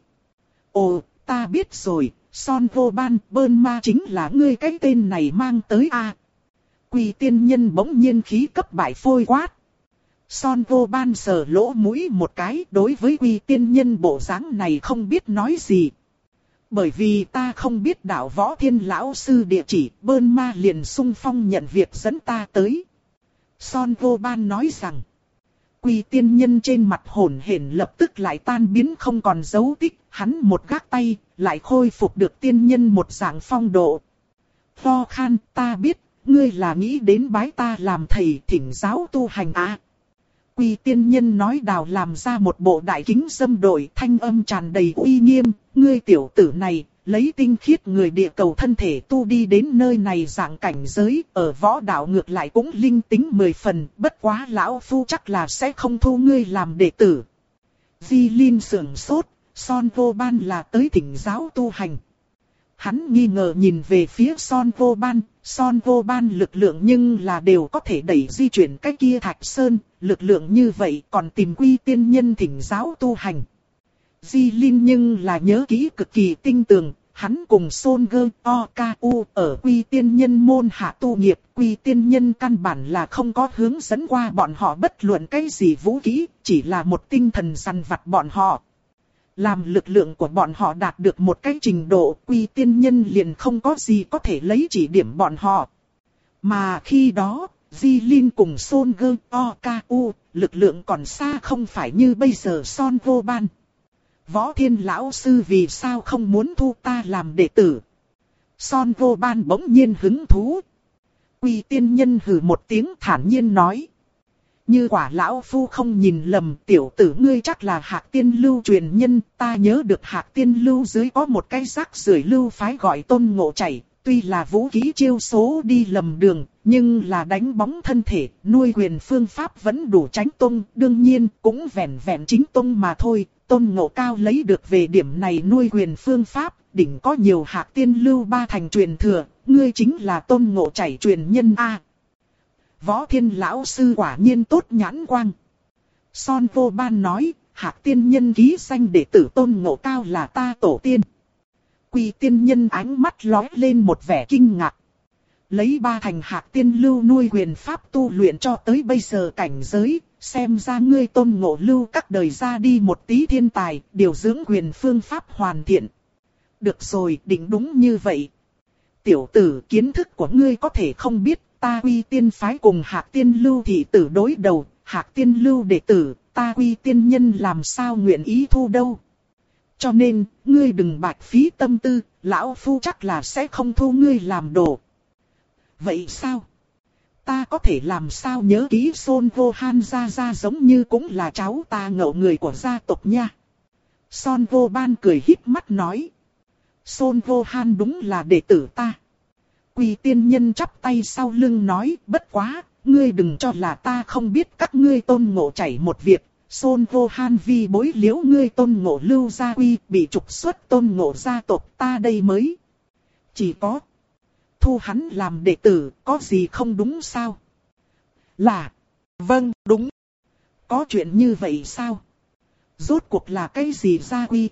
Ồ, ta biết rồi, Son Vô Ban, bơn ma chính là ngươi cái tên này mang tới a. Quỳ tiên nhân bỗng nhiên khí cấp bại phôi quát. Son Vô Ban sờ lỗ mũi một cái, đối với Quỳ tiên nhân bộ dáng này không biết nói gì. Bởi vì ta không biết đạo Võ Thiên lão sư địa chỉ, bơn ma liền sung phong nhận việc dẫn ta tới. Son Vô Ban nói rằng. Quỳ tiên nhân trên mặt hổn hển lập tức lại tan biến không còn dấu tích, hắn một gác tay, lại khôi phục được tiên nhân một dạng phong độ. Pho Khan, ta biết, ngươi là nghĩ đến bái ta làm thầy thỉnh giáo tu hành à. Quỳ tiên nhân nói đào làm ra một bộ đại kính dâm đội, thanh âm tràn đầy uy nghiêm, ngươi tiểu tử này, lấy tinh khiết người địa cầu thân thể tu đi đến nơi này dạng cảnh giới, ở võ đạo ngược lại cũng linh tính mười phần, bất quá lão phu chắc là sẽ không thu ngươi làm đệ tử. Di Linh sưởng sốt, Son Vô Ban là tới thỉnh giáo tu hành. Hắn nghi ngờ nhìn về phía Son Vô Ban, Son Vô Ban lực lượng nhưng là đều có thể đẩy di chuyển cái kia Thạch Sơn, lực lượng như vậy còn tìm Quỳ tiên nhân thỉnh giáo tu hành. Di Linh nhưng là nhớ kỹ cực kỳ tinh tường, hắn cùng Son Gơ O Ca U ở Quỳ tiên nhân môn hạ tu nghiệp, Quỳ tiên nhân căn bản là không có hướng dẫn qua bọn họ bất luận cái gì vũ khí, chỉ là một tinh thần săn vặt bọn họ. Làm lực lượng của bọn họ đạt được một cái trình độ, Quỳ tiên nhân liền không có gì có thể lấy chỉ điểm bọn họ. Mà khi đó, Di Linh cùng Son Gơ O K U, lực lượng còn xa không phải như bây giờ Son Vô Ban. Võ Thiên lão sư vì sao không muốn thu ta làm đệ tử? Son Vô Ban bỗng nhiên hứng thú. Quy tiên nhân hừ một tiếng thản nhiên nói. Như quả lão phu không nhìn lầm, tiểu tử ngươi chắc là Hạc Tiên Lưu truyền nhân. Ta nhớ được Hạc Tiên Lưu dưới có một cái rác rưởi lưu phái gọi Tôn Ngộ Chảy. Tuy là vũ khí chiêu số đi lầm đường, nhưng là đánh bóng thân thể, nuôi quyền phương pháp vẫn đủ tránh tông. Đương nhiên cũng vẹn vẹn chính tông mà thôi. Tôn Ngộ Cao lấy được về điểm này nuôi quyền phương pháp, đỉnh có nhiều Hạc Tiên Lưu ba thành truyền thừa. Ngươi chính là Tôn Ngộ Chảy truyền nhân A. Võ Thiên lão sư quả nhiên tốt nhãn quang. Son Vô Ban nói, Hạc tiên nhân ký danh đệ tử Tôn Ngộ Cao là ta tổ tiên. Quy tiên nhân ánh mắt lóe lên một vẻ kinh ngạc. Lấy ba thành Hạc Tiên Lưu nuôi quyền pháp tu luyện cho tới bây giờ cảnh giới, xem ra ngươi Tôn Ngộ Lưu các đời ra đi một tí thiên tài, điều dưỡng quyền phương pháp hoàn thiện. Được rồi, định đúng như vậy. Tiểu tử, kiến thức của ngươi có thể không biết. Ta Quy Tiên phái cùng Hạc Tiên Lưu thị tử đối đầu, Hạc Tiên Lưu đệ tử, ta Quy Tiên nhân làm sao nguyện ý thu đâu. Cho nên, ngươi đừng bạch phí tâm tư, lão phu chắc là sẽ không thu ngươi làm đồ. Vậy sao? Ta có thể làm sao nhớ kỹ Son Vô Han ra ra giống như cũng là cháu ta ngậu người của gia tộc nha. Son Vô Ban cười híp mắt nói. Son Vô Han đúng là đệ tử ta. Quy tiên nhân chắp tay sau lưng nói, bất quá, ngươi đừng cho là ta không biết các ngươi Tôn Ngộ Chảy một việc. Son Vô Han vì bối liễu ngươi Tôn Ngộ Lưu gia quy, bị trục xuất Tôn Ngộ gia tộc ta đây mới. Chỉ có thu hắn làm đệ tử, có gì không đúng sao? Là, vâng, đúng. Có chuyện như vậy sao? Rốt cuộc là cái gì gia quy?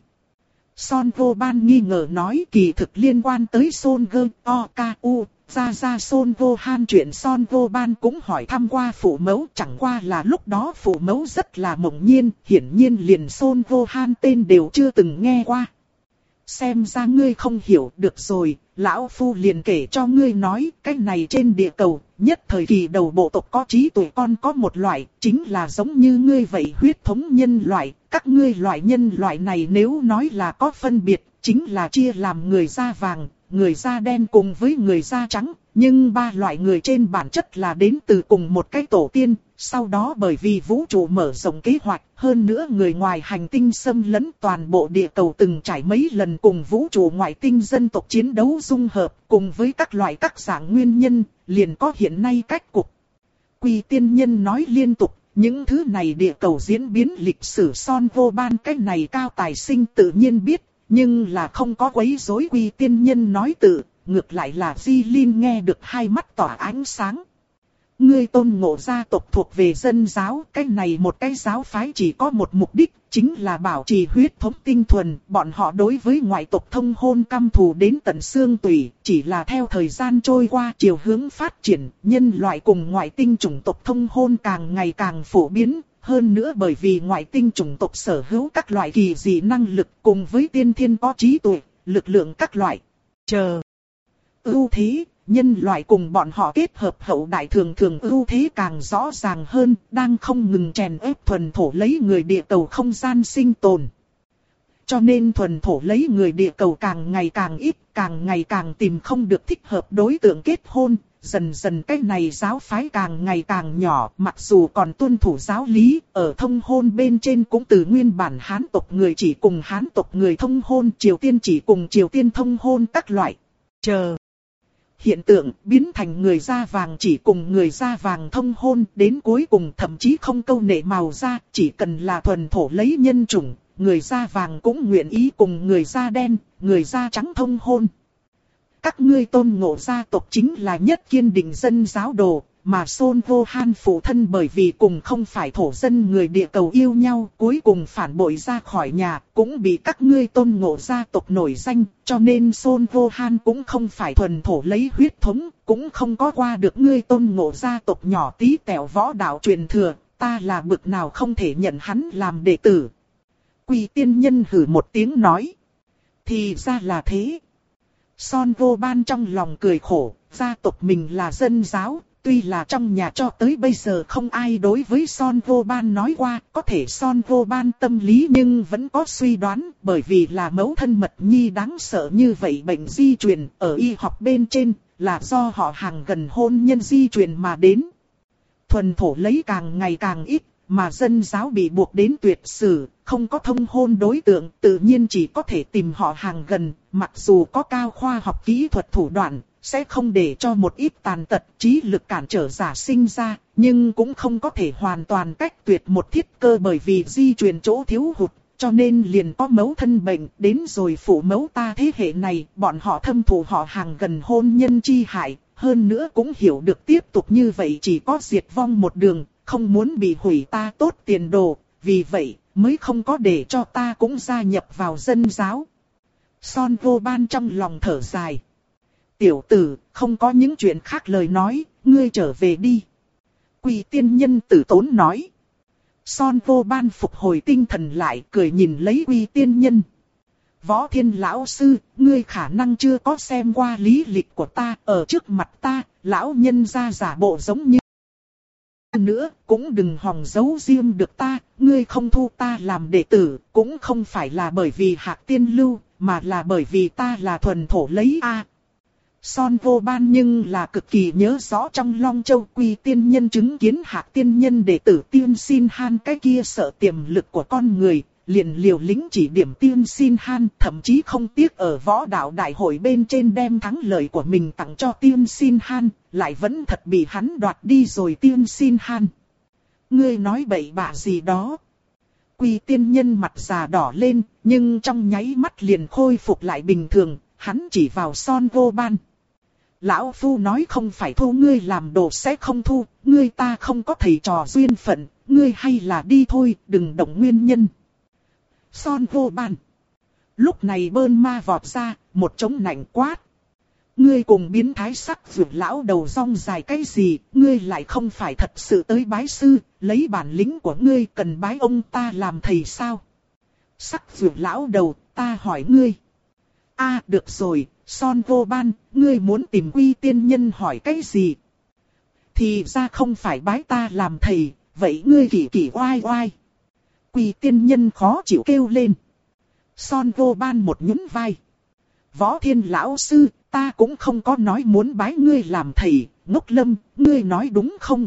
Son Vô Ban nghi ngờ nói kỳ thực liên quan tới Son Gơ O K U, ra ra Son Vô Han chuyện Son Vô Ban cũng hỏi thăm qua phụ mẫu, chẳng qua là lúc đó phụ mẫu rất là mộng nhiên, hiển nhiên liền Son Vô Han tên đều chưa từng nghe qua. Xem ra ngươi không hiểu, được rồi, lão phu liền kể cho ngươi nói, cái này trên địa cầu, nhất thời kỳ đầu bộ tộc có trí tuệ con có một loại, chính là giống như ngươi vậy huyết thống nhân loại, các ngươi loại nhân loại này nếu nói là có phân biệt, chính là chia làm người da vàng, người da đen cùng với người da trắng, nhưng ba loại người trên bản chất là đến từ cùng một cái tổ tiên, sau đó bởi vì vũ trụ mở rộng kế hoạch, hơn nữa người ngoài hành tinh xâm lấn toàn bộ địa cầu từng trải mấy lần cùng vũ trụ ngoại tinh dân tộc chiến đấu dung hợp, cùng với các loại các dạng nguyên nhân, liền có hiện nay cách cục. Quy tiên nhân nói liên tục, những thứ này địa cầu diễn biến lịch sử Son Vô Ban cái này cao tài sinh tự nhiên biết, nhưng là không có quấy rối Quy tiên nhân nói tự, ngược lại là Di Linh nghe được hai mắt tỏa ánh sáng. Ngươi Tôn Ngộ gia tộc thuộc về dân giáo, cái này một cái giáo phái chỉ có một mục đích, chính là bảo trì huyết thống tinh thuần, bọn họ đối với ngoại tộc thông hôn căm thù đến tận xương tủy, chỉ là theo thời gian trôi qua chiều hướng phát triển, nhân loại cùng ngoại tinh chủng tộc thông hôn càng ngày càng phổ biến, hơn nữa bởi vì ngoại tinh chủng tộc sở hữu các loại kỳ dị năng lực cùng với tiên thiên có trí tuệ, lực lượng các loại, chờ, ưu thế. Nhân loại cùng bọn họ kết hợp hậu đại thường thường ưu thế càng rõ ràng hơn, đang không ngừng chèn ép thuần thổ lấy người địa cầu không gian sinh tồn. Cho nên thuần thổ lấy người địa cầu càng ngày càng ít, càng ngày càng tìm không được thích hợp đối tượng kết hôn, dần dần cái này giáo phái càng ngày càng nhỏ, mặc dù còn tuân thủ giáo lý, ở thông hôn bên trên cũng từ nguyên bản Hán tộc người chỉ cùng Hán tộc người thông hôn, Triều Tiên chỉ cùng Triều Tiên thông hôn các loại. Chờ. Hiện tượng biến thành người da vàng chỉ cùng người da vàng thông hôn, đến cuối cùng thậm chí không câu nệ màu da, chỉ cần là thuần thổ lấy nhân chủng, người da vàng cũng nguyện ý cùng người da đen, người da trắng thông hôn. Các ngươi Tôn Ngộ gia tộc chính là nhất kiên định dân giáo đồ, mà Son Vô Han phụ thân bởi vì cùng không phải thổ dân người địa cầu yêu nhau, cuối cùng phản bội ra khỏi nhà, cũng bị các ngươi Tôn Ngộ gia tộc nổi danh, cho nên Son Vô Han cũng không phải thuần thổ lấy huyết thống, cũng không có qua được ngươi Tôn Ngộ gia tộc nhỏ tí tẹo võ đạo truyền thừa, ta là bực nào không thể nhận hắn làm đệ tử. Quy tiên nhân hử một tiếng nói, thì ra là thế. Son Vô Ban trong lòng cười khổ, gia tộc mình là dân giáo, Tuy là trong nhà cho tới bây giờ không ai đối với Son Vô Ban nói qua, có thể Son Vô Ban tâm lý nhưng vẫn có suy đoán, bởi vì là mẫu thân mật nhi đáng sợ như vậy bệnh di truyền ở y học bên trên, là do họ hàng gần hôn nhân di truyền mà đến. Thuần thổ lấy càng ngày càng ít, mà dân giáo bị buộc đến tuyệt sử, không có thông hôn đối tượng, tự nhiên chỉ có thể tìm họ hàng gần, mặc dù có cao khoa học kỹ thuật thủ đoạn, sẽ không để cho một ít tàn tật trí lực cản trở giả sinh ra, nhưng cũng không có thể hoàn toàn cách tuyệt một thiết cơ, bởi vì di truyền chỗ thiếu hụt, cho nên liền có mẫu thân bệnh, đến rồi phụ mẫu ta thế hệ này, bọn họ thâm thù họ hàng gần hôn nhân chi hại, hơn nữa cũng hiểu được tiếp tục như vậy chỉ có diệt vong một đường, không muốn bị hủy ta tốt tiền đồ, vì vậy mới không có để cho ta cũng gia nhập vào dân giáo. Son Vô Ban trong lòng thở dài. Tiểu tử, không có những chuyện khác lời nói, ngươi trở về đi. Quỳ tiên nhân tử tốn nói. Son Vô Ban phục hồi tinh thần lại, cười nhìn lấy Quỳ tiên nhân. Võ Thiên lão sư, ngươi khả năng chưa có xem qua lý lịch của ta, ở trước mặt ta, lão nhân ra giả bộ giống như nữa, cũng đừng hòng giấu riêng được ta, ngươi không thu ta làm đệ tử, cũng không phải là bởi vì Hạc Tiên Lưu, mà là bởi vì ta là thuần thổ lấy a. Son Vô Ban nhưng là cực kỳ nhớ rõ trong Long Châu Quy tiên nhân chứng kiến Hạc tiên nhân đệ tử Tiên Xin Han cái kia sợ tiềm lực của con người, liền liều lĩnh chỉ điểm Tiên Xin Han, thậm chí không tiếc ở võ đạo đại hội bên trên đem thắng lợi của mình tặng cho Tiên Xin Han, lại vẫn thật bị hắn đoạt đi rồi Tiên Xin Han. Ngươi nói bậy bạ gì đó? Quy tiên nhân mặt già đỏ lên, nhưng trong nháy mắt liền khôi phục lại bình thường, hắn chỉ vào Son Vô Ban. Lão Phu nói không phải thu ngươi làm đồ sẽ không thu, ngươi ta không có thầy trò duyên phận, ngươi hay là đi thôi, đừng động nguyên nhân. Son Vô Ban. Lúc này Bơn Ma vọt ra, một trống nạnh quát. Ngươi cùng biến thái sắc vượt lão đầu rong dài cái gì, ngươi lại không phải thật sự tới bái sư, lấy bản lĩnh của ngươi cần bái ông ta làm thầy sao? Sắc vượt lão đầu, ta hỏi ngươi. A được rồi, Son Vô Ban, ngươi muốn tìm Quy tiên nhân hỏi cái gì? Thì ra không phải bái ta làm thầy, vậy ngươi kỳ kỳ oai oai. Quy tiên nhân khó chịu kêu lên. Son Vô Ban một nhún vai. Võ Thiên lão sư, ta cũng không có nói muốn bái ngươi làm thầy, Ngốc Lâm, ngươi nói đúng không?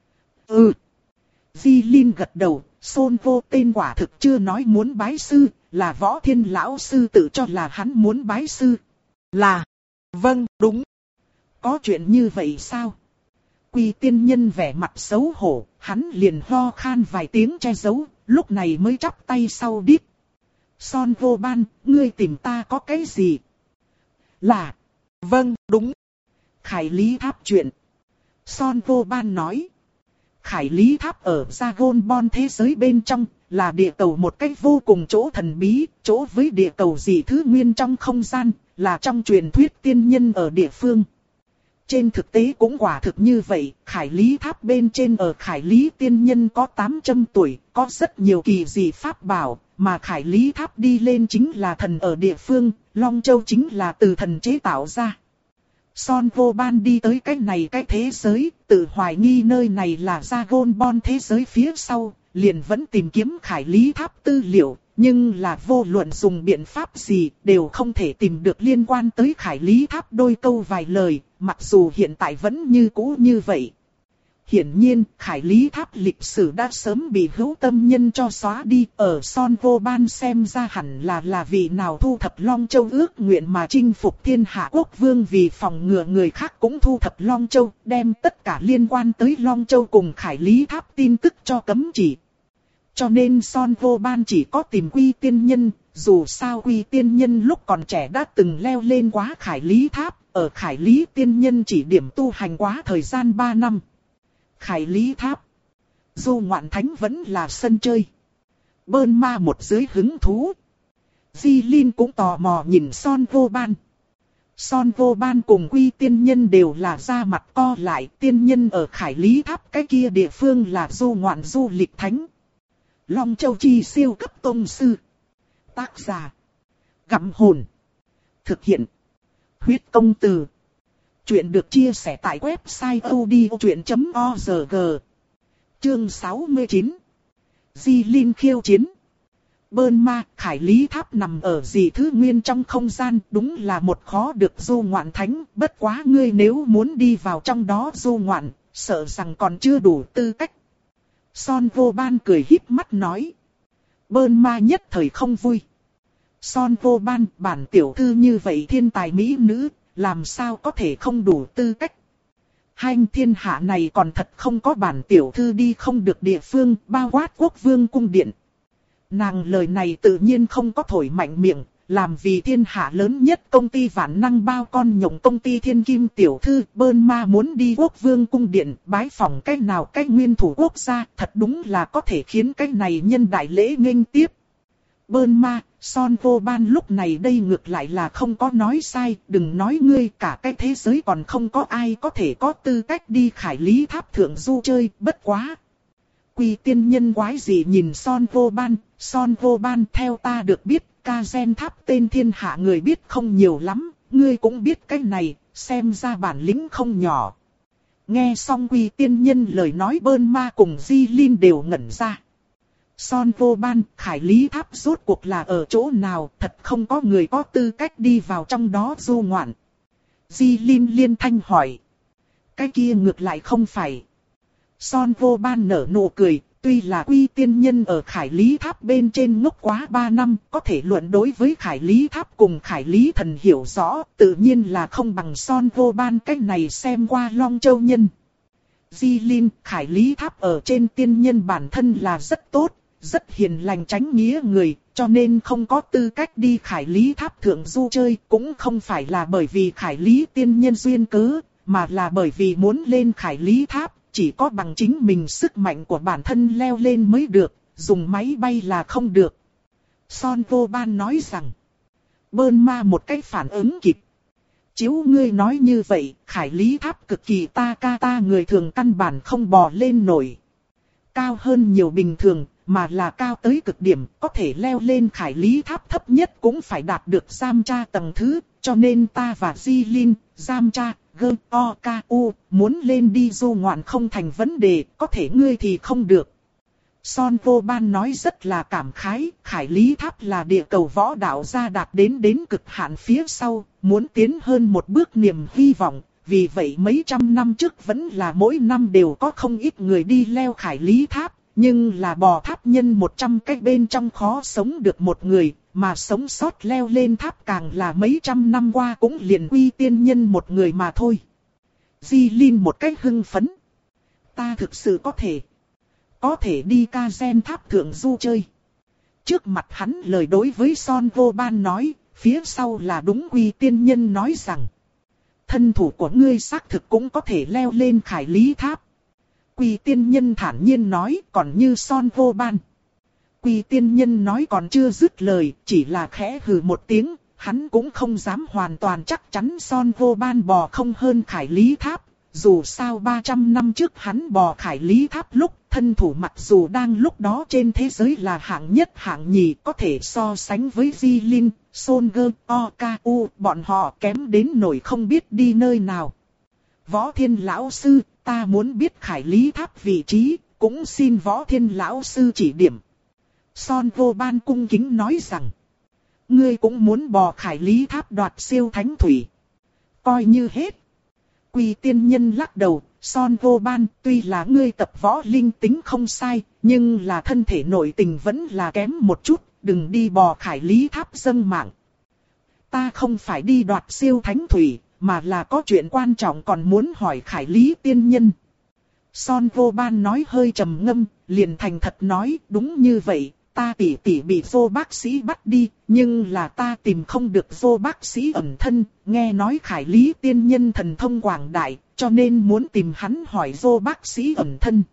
Ừ. Di Linh gật đầu, Son Vô tên quả thực chưa nói muốn bái sư, là Võ Thiên lão sư tự cho là hắn muốn bái sư. Là, vâng, đúng. Có chuyện như vậy sao? Quy tiên nhân vẻ mặt xấu hổ, hắn liền ho khan vài tiếng che giấu, lúc này mới chắp tay sau đít. Son Vô Ban, ngươi tìm ta có cái gì? Là, vâng, đúng. Khải Lý Tháp chuyện. Son Vô Ban nói. Khải Lý Tháp ở Dragon Ball thế giới bên trong, là địa cầu một cách vô cùng chỗ thần bí, chỗ với địa cầu dị thứ nguyên trong không gian, là trong truyền thuyết tiên nhân ở địa phương. Trên thực tế cũng quả thực như vậy, Khải Lý Tháp bên trên ở Khải Lý tiên nhân có tám trăm tuổi, có rất nhiều kỳ dị pháp bảo, mà Khải Lý Tháp đi lên chính là thần ở địa phương, Long Châu chính là từ thần chế tạo ra. Son Vô Ban đi tới cái này cái thế giới, tự hoài nghi nơi này là Dragon Ball thế giới phía sau, liền vẫn tìm kiếm Khải Lý Tháp tư liệu, nhưng là vô luận dùng biện pháp gì đều không thể tìm được liên quan tới Khải Lý Tháp đôi câu vài lời, mặc dù hiện tại vẫn như cũ như vậy. Hiển nhiên, Khải Lý Tháp lịch sử đã sớm bị hữu tâm nhân cho xóa đi, ở Son Vô Ban xem ra hẳn là là vị nào thu thập Long Châu ước nguyện mà chinh phục thiên hạ quốc vương, vì phòng ngừa người khác cũng thu thập Long Châu, đem tất cả liên quan tới Long Châu cùng Khải Lý Tháp tin tức cho cấm chỉ. Cho nên Son Vô Ban chỉ có tìm Quy tiên nhân, dù sao Quy tiên nhân lúc còn trẻ đã từng leo lên quá Khải Lý Tháp, ở Khải Lý tiên nhân chỉ điểm tu hành quá thời gian ba năm. Khải Lý Tháp. Du Ngoạn Thánh vẫn là sân chơi. Bơn Ma một dưới hứng thú. Di Linh cũng tò mò nhìn Son Vô Ban. Son Vô Ban cùng Quy tiên nhân đều là da mặt co lại. Tiên nhân ở Khải Lý Tháp cái kia địa phương là Du Ngoạn Du Lịch Thánh. Long Châu chi siêu cấp tông sư. Tác giả. Gặm hồn. Thực hiện. Huyết công từ. Chuyện được chia sẻ tại website audiochuyện chấm org. Chương sáu mươi chín. Di Linh khiêu chiến. Bơn Ma, Khải Lý Tháp nằm ở dị thứ nguyên trong không gian, đúng là một khó được du ngoạn thánh, bất quá ngươi nếu muốn đi vào trong đó du ngoạn, sợ rằng còn chưa đủ tư cách. Son Vô Ban cười híp mắt nói. Bơn Ma nhất thời không vui. Son Vô Ban, bản tiểu thư như vậy thiên tài mỹ nữ, làm sao có thể không đủ tư cách. Hành thiên hạ này còn thật không có bản tiểu thư đi không được địa phương, bao quát Quốc Vương cung điện. Nàng lời này tự nhiên không có thổi mạnh miệng, làm vì thiên hạ lớn nhất công ty vạn năng bao con nhộng công ty thiên kim tiểu thư. Bơn Ma muốn đi Quốc Vương cung điện bái phỏng cái nào cái nguyên thủ quốc gia, thật đúng là có thể khiến cái này nhân đại lễ nghênh tiếp. Bơn Ma, Son Vô Ban lúc này đây ngược lại là không có nói sai, đừng nói ngươi, cả cái thế giới còn không có ai có thể có tư cách đi Khải Lý Tháp thượng du chơi, bất quá. Quy tiên nhân quái gì nhìn Son Vô Ban, Son Vô Ban theo ta được biết, Ca Gen Tháp tên thiên hạ người biết không nhiều lắm, ngươi cũng biết cái này, xem ra bản lĩnh không nhỏ. Nghe xong Quy tiên nhân lời nói, Bơn Ma cùng Di Linh đều ngẩn ra. Son Vô Ban, Khải Lý Tháp rốt cuộc là ở chỗ nào, thật không có người có tư cách đi vào trong đó du ngoạn. Di Linh liên thanh hỏi. Cái kia ngược lại không phải. Son Vô Ban nở nụ cười, tuy là Quy tiên nhân ở Khải Lý Tháp bên trên ngốc quá ba năm, có thể luận đối với Khải Lý Tháp cùng Khải Lý Thần hiểu rõ, tự nhiên là không bằng Son Vô Ban cách này xem qua Long Châu nhân. Di Linh, Khải Lý Tháp ở trên tiên nhân bản thân là rất tốt, rất hiền lành tránh nghĩa người, cho nên không có tư cách đi Khải Lý Tháp thượng du chơi, cũng không phải là bởi vì Khải Lý tiên nhân duyên cớ, mà là bởi vì muốn lên Khải Lý Tháp, chỉ có bằng chính mình sức mạnh của bản thân leo lên mới được, dùng máy bay là không được. Son Vô Ban nói rằng. Bơn Ma một cái phản ứng kịp. Chiếu ngươi nói như vậy, Khải Lý Tháp cực kỳ ta ca ta người thường căn bản không bò lên nổi. Cao hơn nhiều bình thường, mà là cao tới cực điểm, có thể leo lên Khải Lý Tháp thấp nhất cũng phải đạt được Giam Tra tầng thứ, cho nên ta và Di Linh, Giam Tra, Gơ, O, Ca, U, muốn lên đi du ngoạn không thành vấn đề, có thể ngươi thì không được. Son Vô Ban nói rất là cảm khái, Khải Lý Tháp là địa cầu võ đạo gia đạt đến đến cực hạn phía sau, muốn tiến hơn một bước niềm hy vọng, vì vậy mấy trăm năm trước vẫn là mỗi năm đều có không ít người đi leo Khải Lý Tháp. Nhưng là bò tháp nhân một trăm cái bên trong khó sống được một người, mà sống sót leo lên tháp càng là mấy trăm năm qua cũng liền Quy tiên nhân một người mà thôi. Di Linh một cách hưng phấn. Ta thực sự có thể, có thể đi Ca Gen Tháp thượng du chơi. Trước mặt hắn lời đối với Son Vô Ban nói, phía sau là đúng Quy tiên nhân nói rằng. Thân thủ của ngươi xác thực cũng có thể leo lên Khải Lý Tháp. Quy tiên nhân thản nhiên nói, còn như Son Vô Ban. Quy tiên nhân nói còn chưa dứt lời, chỉ là khẽ hừ một tiếng, hắn cũng không dám hoàn toàn chắc chắn Son Vô Ban bò không hơn Khải Lý Tháp. Dù sao ba trăm năm trước hắn bò Khải Lý Tháp lúc, thân thủ mặc dù đang lúc đó trên thế giới là hạng nhất hạng nhì, có thể so sánh với Di Linh, Son Gơ, O, Ca, U, bọn họ kém đến nỗi không biết đi nơi nào. Võ Thiên lão sư, ta muốn biết Khải Lý Tháp vị trí, cũng xin Võ Thiên lão sư chỉ điểm. Son Vô Ban cung kính nói rằng, ngươi cũng muốn bò Khải Lý Tháp đoạt siêu thánh thủy. Coi như hết. Quy tiên nhân lắc đầu, Son Vô Ban, tuy là ngươi tập võ linh tính không sai, nhưng là thân thể nội tình vẫn là kém một chút, đừng đi bò Khải Lý Tháp dâng mạng. Ta không phải đi đoạt siêu thánh thủy, mà là có chuyện quan trọng còn muốn hỏi Khải Lý tiên nhân. Son Vô Ban nói hơi trầm ngâm, liền thành thật nói, đúng như vậy, ta tỷ tỷ bị vô bác sĩ bắt đi, nhưng là ta tìm không được vô bác sĩ ẩn thân, nghe nói Khải Lý tiên nhân thần thông quảng đại, cho nên muốn tìm hắn hỏi vô bác sĩ ẩn thân.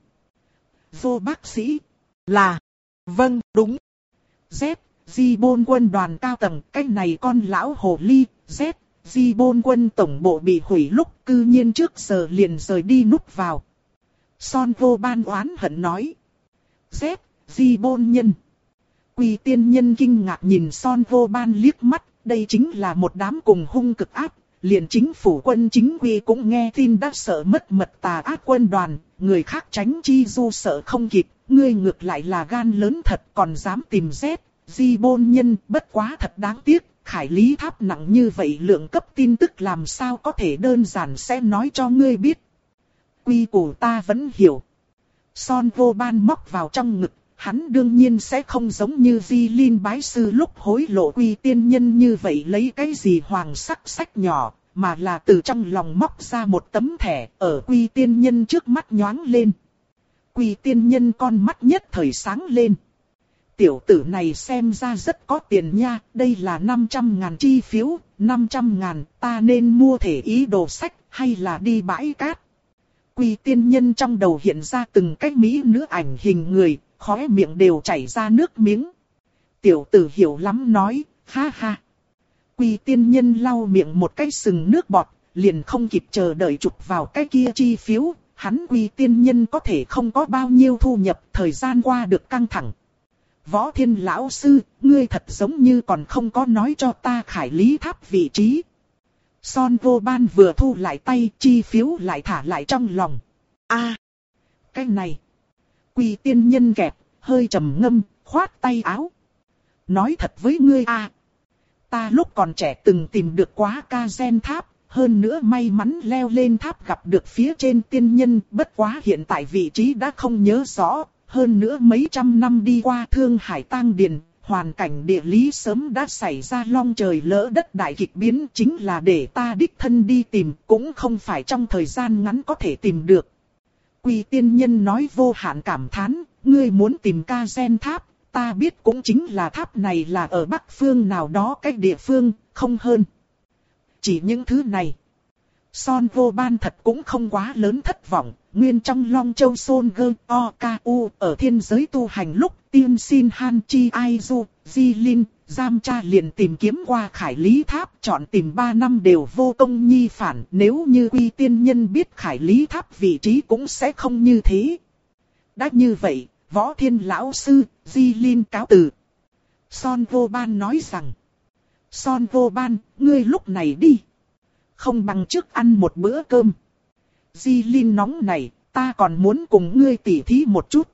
Vô bác sĩ là, vâng, đúng. Z, Di Bôn quân đoàn cao tầng, cái này con lão hồ ly, Z, Di Bôn quân tổng bộ bị hủy lúc cư nhiên trước giờ liền rời đi núp vào. Son Vô Ban oán hận nói. Z, Di Bôn nhân. Quy tiên nhân kinh ngạc nhìn Son Vô Ban liếc mắt, đây chính là một đám cùng hung cực ác, liền chính phủ quân chính quy cũng nghe tin đã sợ mất mật tà ác quân đoàn, người khác tránh chi du sợ không kịp, ngươi ngược lại là gan lớn thật còn dám tìm Z, Di Bôn Nhân, bất quá thật đáng tiếc, Khải Lý Tháp nặng như vậy lượng cấp tin tức làm sao có thể đơn giản sẽ nói cho ngươi biết. Quy củ ta vẫn hiểu. Son vô ban móc vào trong ngực, hắn đương nhiên sẽ không giống như Di Linh bái sư lúc hối lộ Quy tiên nhân như vậy lấy cái gì hoàng sắc sách nhỏ, mà là từ trong lòng móc ra một tấm thẻ ở Quy tiên nhân trước mắt nhoáng lên. Quy tiên nhân con mắt nhất thời sáng lên. Tiểu tử này xem ra rất có tiền nha, đây là năm trăm ngàn chi phiếu, năm trăm ngàn, ta nên mua thể ý đồ sách, hay là đi bãi cát. Quy tiên nhân trong đầu hiện ra từng cái mỹ nữ ảnh hình người, khóe miệng đều chảy ra nước miếng. Tiểu tử hiểu lắm nói, ha ha. Quy tiên nhân lau miệng một cái sừng nước bọt, liền không kịp chờ đợi chụp vào cái kia chi phiếu, hắn Quy tiên nhân có thể không có bao nhiêu thu nhập, thời gian qua được căng thẳng. Võ Thiên lão sư, ngươi thật giống như còn không có nói cho ta Khải Lý Tháp vị trí. Son vô ban vừa thu lại tay, chi phiếu lại thả lại trong lòng. A, à, cái này. Quy tiên nhân kẹp, hơi trầm ngâm, khoát tay áo. Nói thật với ngươi a, à, ta lúc còn trẻ từng tìm được quá ca gen tháp, hơn nữa may mắn leo lên tháp gặp được phía trên tiên nhân, bất quá hiện tại vị trí đã không nhớ rõ. Hơn nữa mấy trăm năm đi qua Thương Hải Tang Điền, hoàn cảnh địa lý sớm đã xảy ra long trời lỡ đất đại kịch biến, chính là để ta đích thân đi tìm, cũng không phải trong thời gian ngắn có thể tìm được. Quy tiên nhân nói vô hạn cảm thán, ngươi muốn tìm ca gen tháp, ta biết cũng chính là tháp này là ở bắc phương nào đó cách địa phương, không hơn. Chỉ những thứ này. Son vô ban thật cũng không quá lớn thất vọng, nguyên trong Long Châu Sôn Gơ O K U ở thiên giới tu hành lúc tiên xin Han Chi Ai Du, Di Linh, Giam Cha liền tìm kiếm qua Khải Lý Tháp, chọn tìm ba năm đều vô công nhi phản, nếu như Quy tiên nhân biết Khải Lý Tháp vị trí cũng sẽ không như thế. Đã như vậy, Võ Thiên lão sư, Di Linh cáo từ. Son vô ban nói rằng, Son vô ban, ngươi lúc này đi. Không bằng trước ăn một bữa cơm. Di Linh nóng này, ta còn muốn cùng ngươi tỉ thí một chút.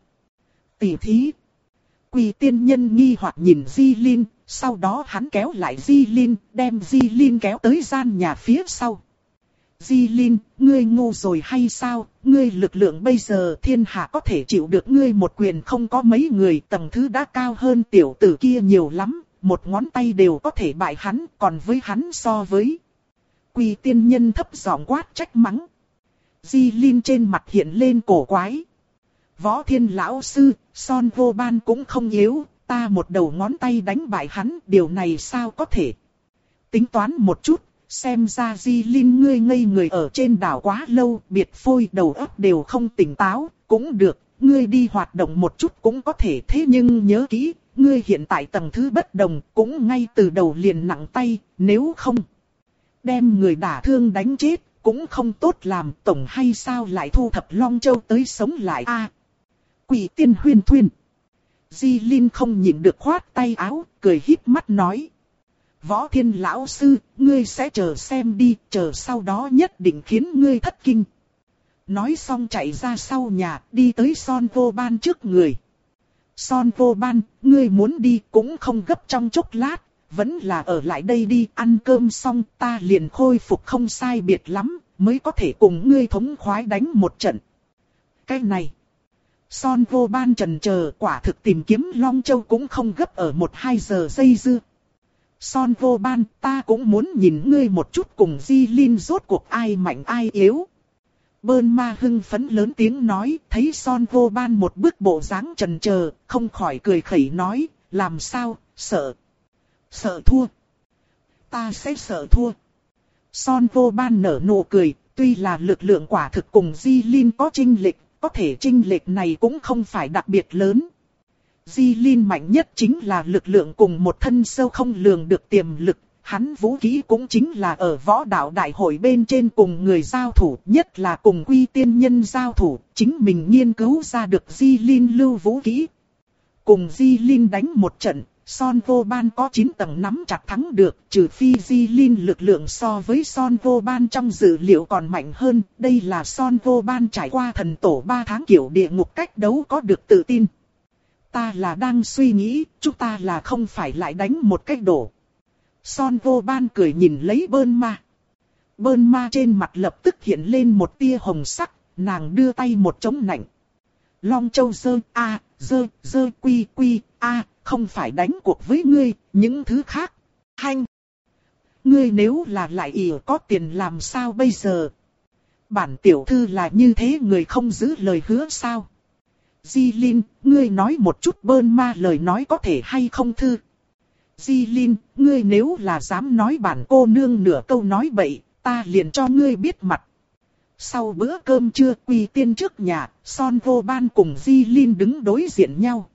Tỉ thí. Quy tiên nhân nghi hoặc nhìn Di Linh, sau đó hắn kéo lại Di Linh, đem Di Linh kéo tới gian nhà phía sau. Di Linh, ngươi ngu rồi hay sao? Ngươi lực lượng bây giờ thiên hạ có thể chịu được ngươi một quyền không có mấy người, tầng thứ đã cao hơn tiểu tử kia nhiều lắm, một ngón tay đều có thể bại hắn, còn với hắn so với. Quy tiên nhân thấp giọng quát trách mắng. Di Linh trên mặt hiện lên cổ quái. Võ Thiên lão sư, Son vô ban cũng không yếu, ta một đầu ngón tay đánh bại hắn, điều này sao có thể. Tính toán một chút, xem ra Di Linh ngươi ngây người ở trên đảo quá lâu, biệt phôi đầu óc đều không tỉnh táo, cũng được, ngươi đi hoạt động một chút cũng có thể, thế nhưng nhớ kỹ, ngươi hiện tại tầng thứ bất đồng, cũng ngay từ đầu liền nặng tay, nếu không đem người đả thương đánh chết, cũng không tốt làm, tổng hay sao lại thu thập Long Châu tới sống lại a. À, Quỷ tiên huyên thuyên. Di Linh không nhịn được khoát tay áo, cười híp mắt nói. Võ Thiên lão sư, ngươi sẽ chờ xem đi, chờ sau đó nhất định khiến ngươi thất kinh. Nói xong chạy ra sau nhà, đi tới Son vô ban trước người. Son vô ban, ngươi muốn đi cũng không gấp trong chốc lát. Vẫn là ở lại đây đi, ăn cơm xong ta liền khôi phục không sai biệt lắm, mới có thể cùng ngươi thống khoái đánh một trận. Cái này, Son vô ban trần chờ, quả thực tìm kiếm Long Châu cũng không gấp ở một hai giờ dây dưa. Son vô ban, ta cũng muốn nhìn ngươi một chút, cùng Di Linh rốt cuộc ai mạnh ai yếu. Bơn ma hưng phấn lớn tiếng nói, thấy Son vô ban một bước bộ dáng trần chờ, không khỏi cười khẩy nói, làm sao, sợ. Sợ thua. Ta sẽ sợ thua. Son vô ban nở nụ cười, tuy là lực lượng quả thực cùng Di Linh có chênh lệch, có thể chênh lệch này cũng không phải đặc biệt lớn. Di Linh mạnh nhất chính là lực lượng cùng một thân sâu không lường được tiềm lực, hắn vũ khí cũng chính là ở võ đạo đại hội bên trên cùng người giao thủ, nhất là cùng Quy tiên nhân giao thủ, chính mình nghiên cứu ra được Di Linh lưu vũ khí. Cùng Di Linh đánh một trận, Son Vô Ban có chín tầng nắm chặt thắng được, trừ phi Di Linh lực lượng so với Son Vô Ban trong dự liệu còn mạnh hơn. Đây là Son Vô Ban trải qua thần tổ ba tháng kiểu địa ngục cách đấu có được tự tin. Ta là đang suy nghĩ, chúng ta là không phải lại đánh một cách đổ. Son Vô Ban cười nhìn lấy Bơn Ma. Bơn Ma trên mặt lập tức hiện lên một tia hồng sắc, nàng đưa tay một chống nạnh. Long Châu dơ, a, dơ, dơ, quy, quy, a, không phải đánh cuộc với ngươi, những thứ khác. Hanh! Ngươi nếu là lại ỷ có tiền làm sao bây giờ? Bản tiểu thư là như thế người không giữ lời hứa sao? Di Linh, ngươi nói một chút Bơn Ma lời nói có thể hay không thư? Di Linh, ngươi nếu là dám nói bản cô nương nửa câu nói bậy, ta liền cho ngươi biết mặt. Sau bữa cơm trưa, Quy Tiên trước nhà, Son Vô Ban cùng Di Linh đứng đối diện nhau.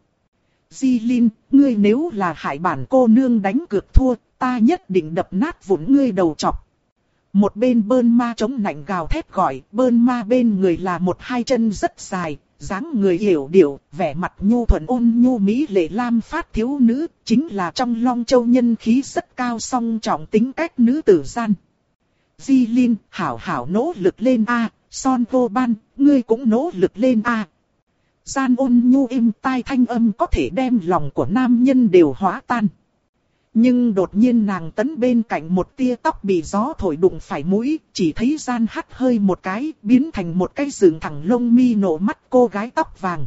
Di Linh, ngươi nếu là hại bản cô nương đánh cược thua, ta nhất định đập nát vụn ngươi đầu chọc. Một bên Bơn Ma chống nạnh gào thét gọi, Bơn Ma bên người là một hai chân rất dài, dáng người hiểu điệu, vẻ mặt nhu thuận ôn nhu mỹ lệ lam phát thiếu nữ, chính là trong Long Châu nhân khí rất cao song trọng tính cách nữ tử gian. Di Linh, hảo hảo nỗ lực lên a, Son Vô Ban, ngươi cũng nỗ lực lên a. Gian ôn nhu êm tai thanh âm có thể đem lòng của nam nhân đều hóa tan. Nhưng đột nhiên nàng tấn bên cạnh một tia tóc bị gió thổi đụng phải mũi, chỉ thấy gian hắt hơi một cái, biến thành một cái dựng thẳng lông mi nổ mắt cô gái tóc vàng.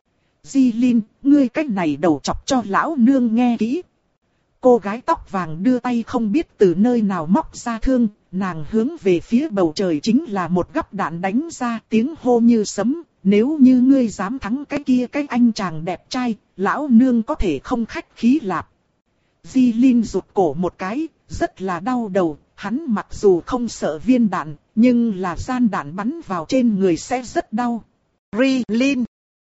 Di Linh, ngươi cách này đầu chọc cho lão nương nghe kỹ. Cô gái tóc vàng đưa tay không biết từ nơi nào móc ra thương, nàng hướng về phía bầu trời chính là một gắp đạn đánh ra, tiếng hô như sấm. Nếu như ngươi dám thắng cái kia cái anh chàng đẹp trai, lão nương có thể không khách khí lạp. Di Linh rụt cổ một cái, rất là đau đầu, hắn mặc dù không sợ viên đạn, nhưng là gian đạn bắn vào trên người sẽ rất đau. Ri Linh.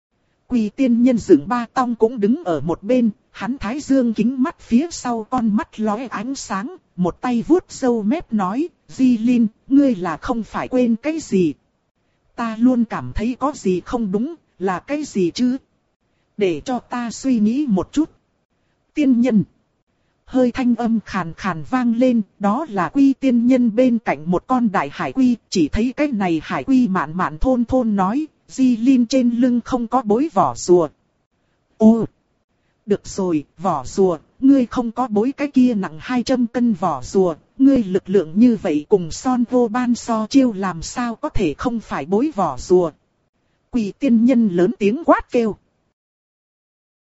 Quy Tiên nhân dựng ba tong cũng đứng ở một bên, hắn thái dương kính mắt phía sau con mắt lóe ánh sáng, một tay vuốt râu mép nói, Di Linh, ngươi là không phải quên cái gì. Ta luôn cảm thấy có gì không đúng, là cái gì chứ? Để cho ta suy nghĩ một chút. Tiên nhân. Hơi thanh âm khàn khàn vang lên, đó là Quy Tiên nhân bên cạnh một con đại hải quy, chỉ thấy cái này hải quy mạn mạn thôn thôn nói, Di Linh trên lưng không có bối vỏ rùa. Ô! Được rồi, vỏ rùa, ngươi không có bối cái kia nặng hai trăm cân vỏ rùa, ngươi lực lượng như vậy cùng Son Vô Ban so chiêu làm sao có thể không phải bối vỏ rùa. Quỷ tiên nhân lớn tiếng quát kêu.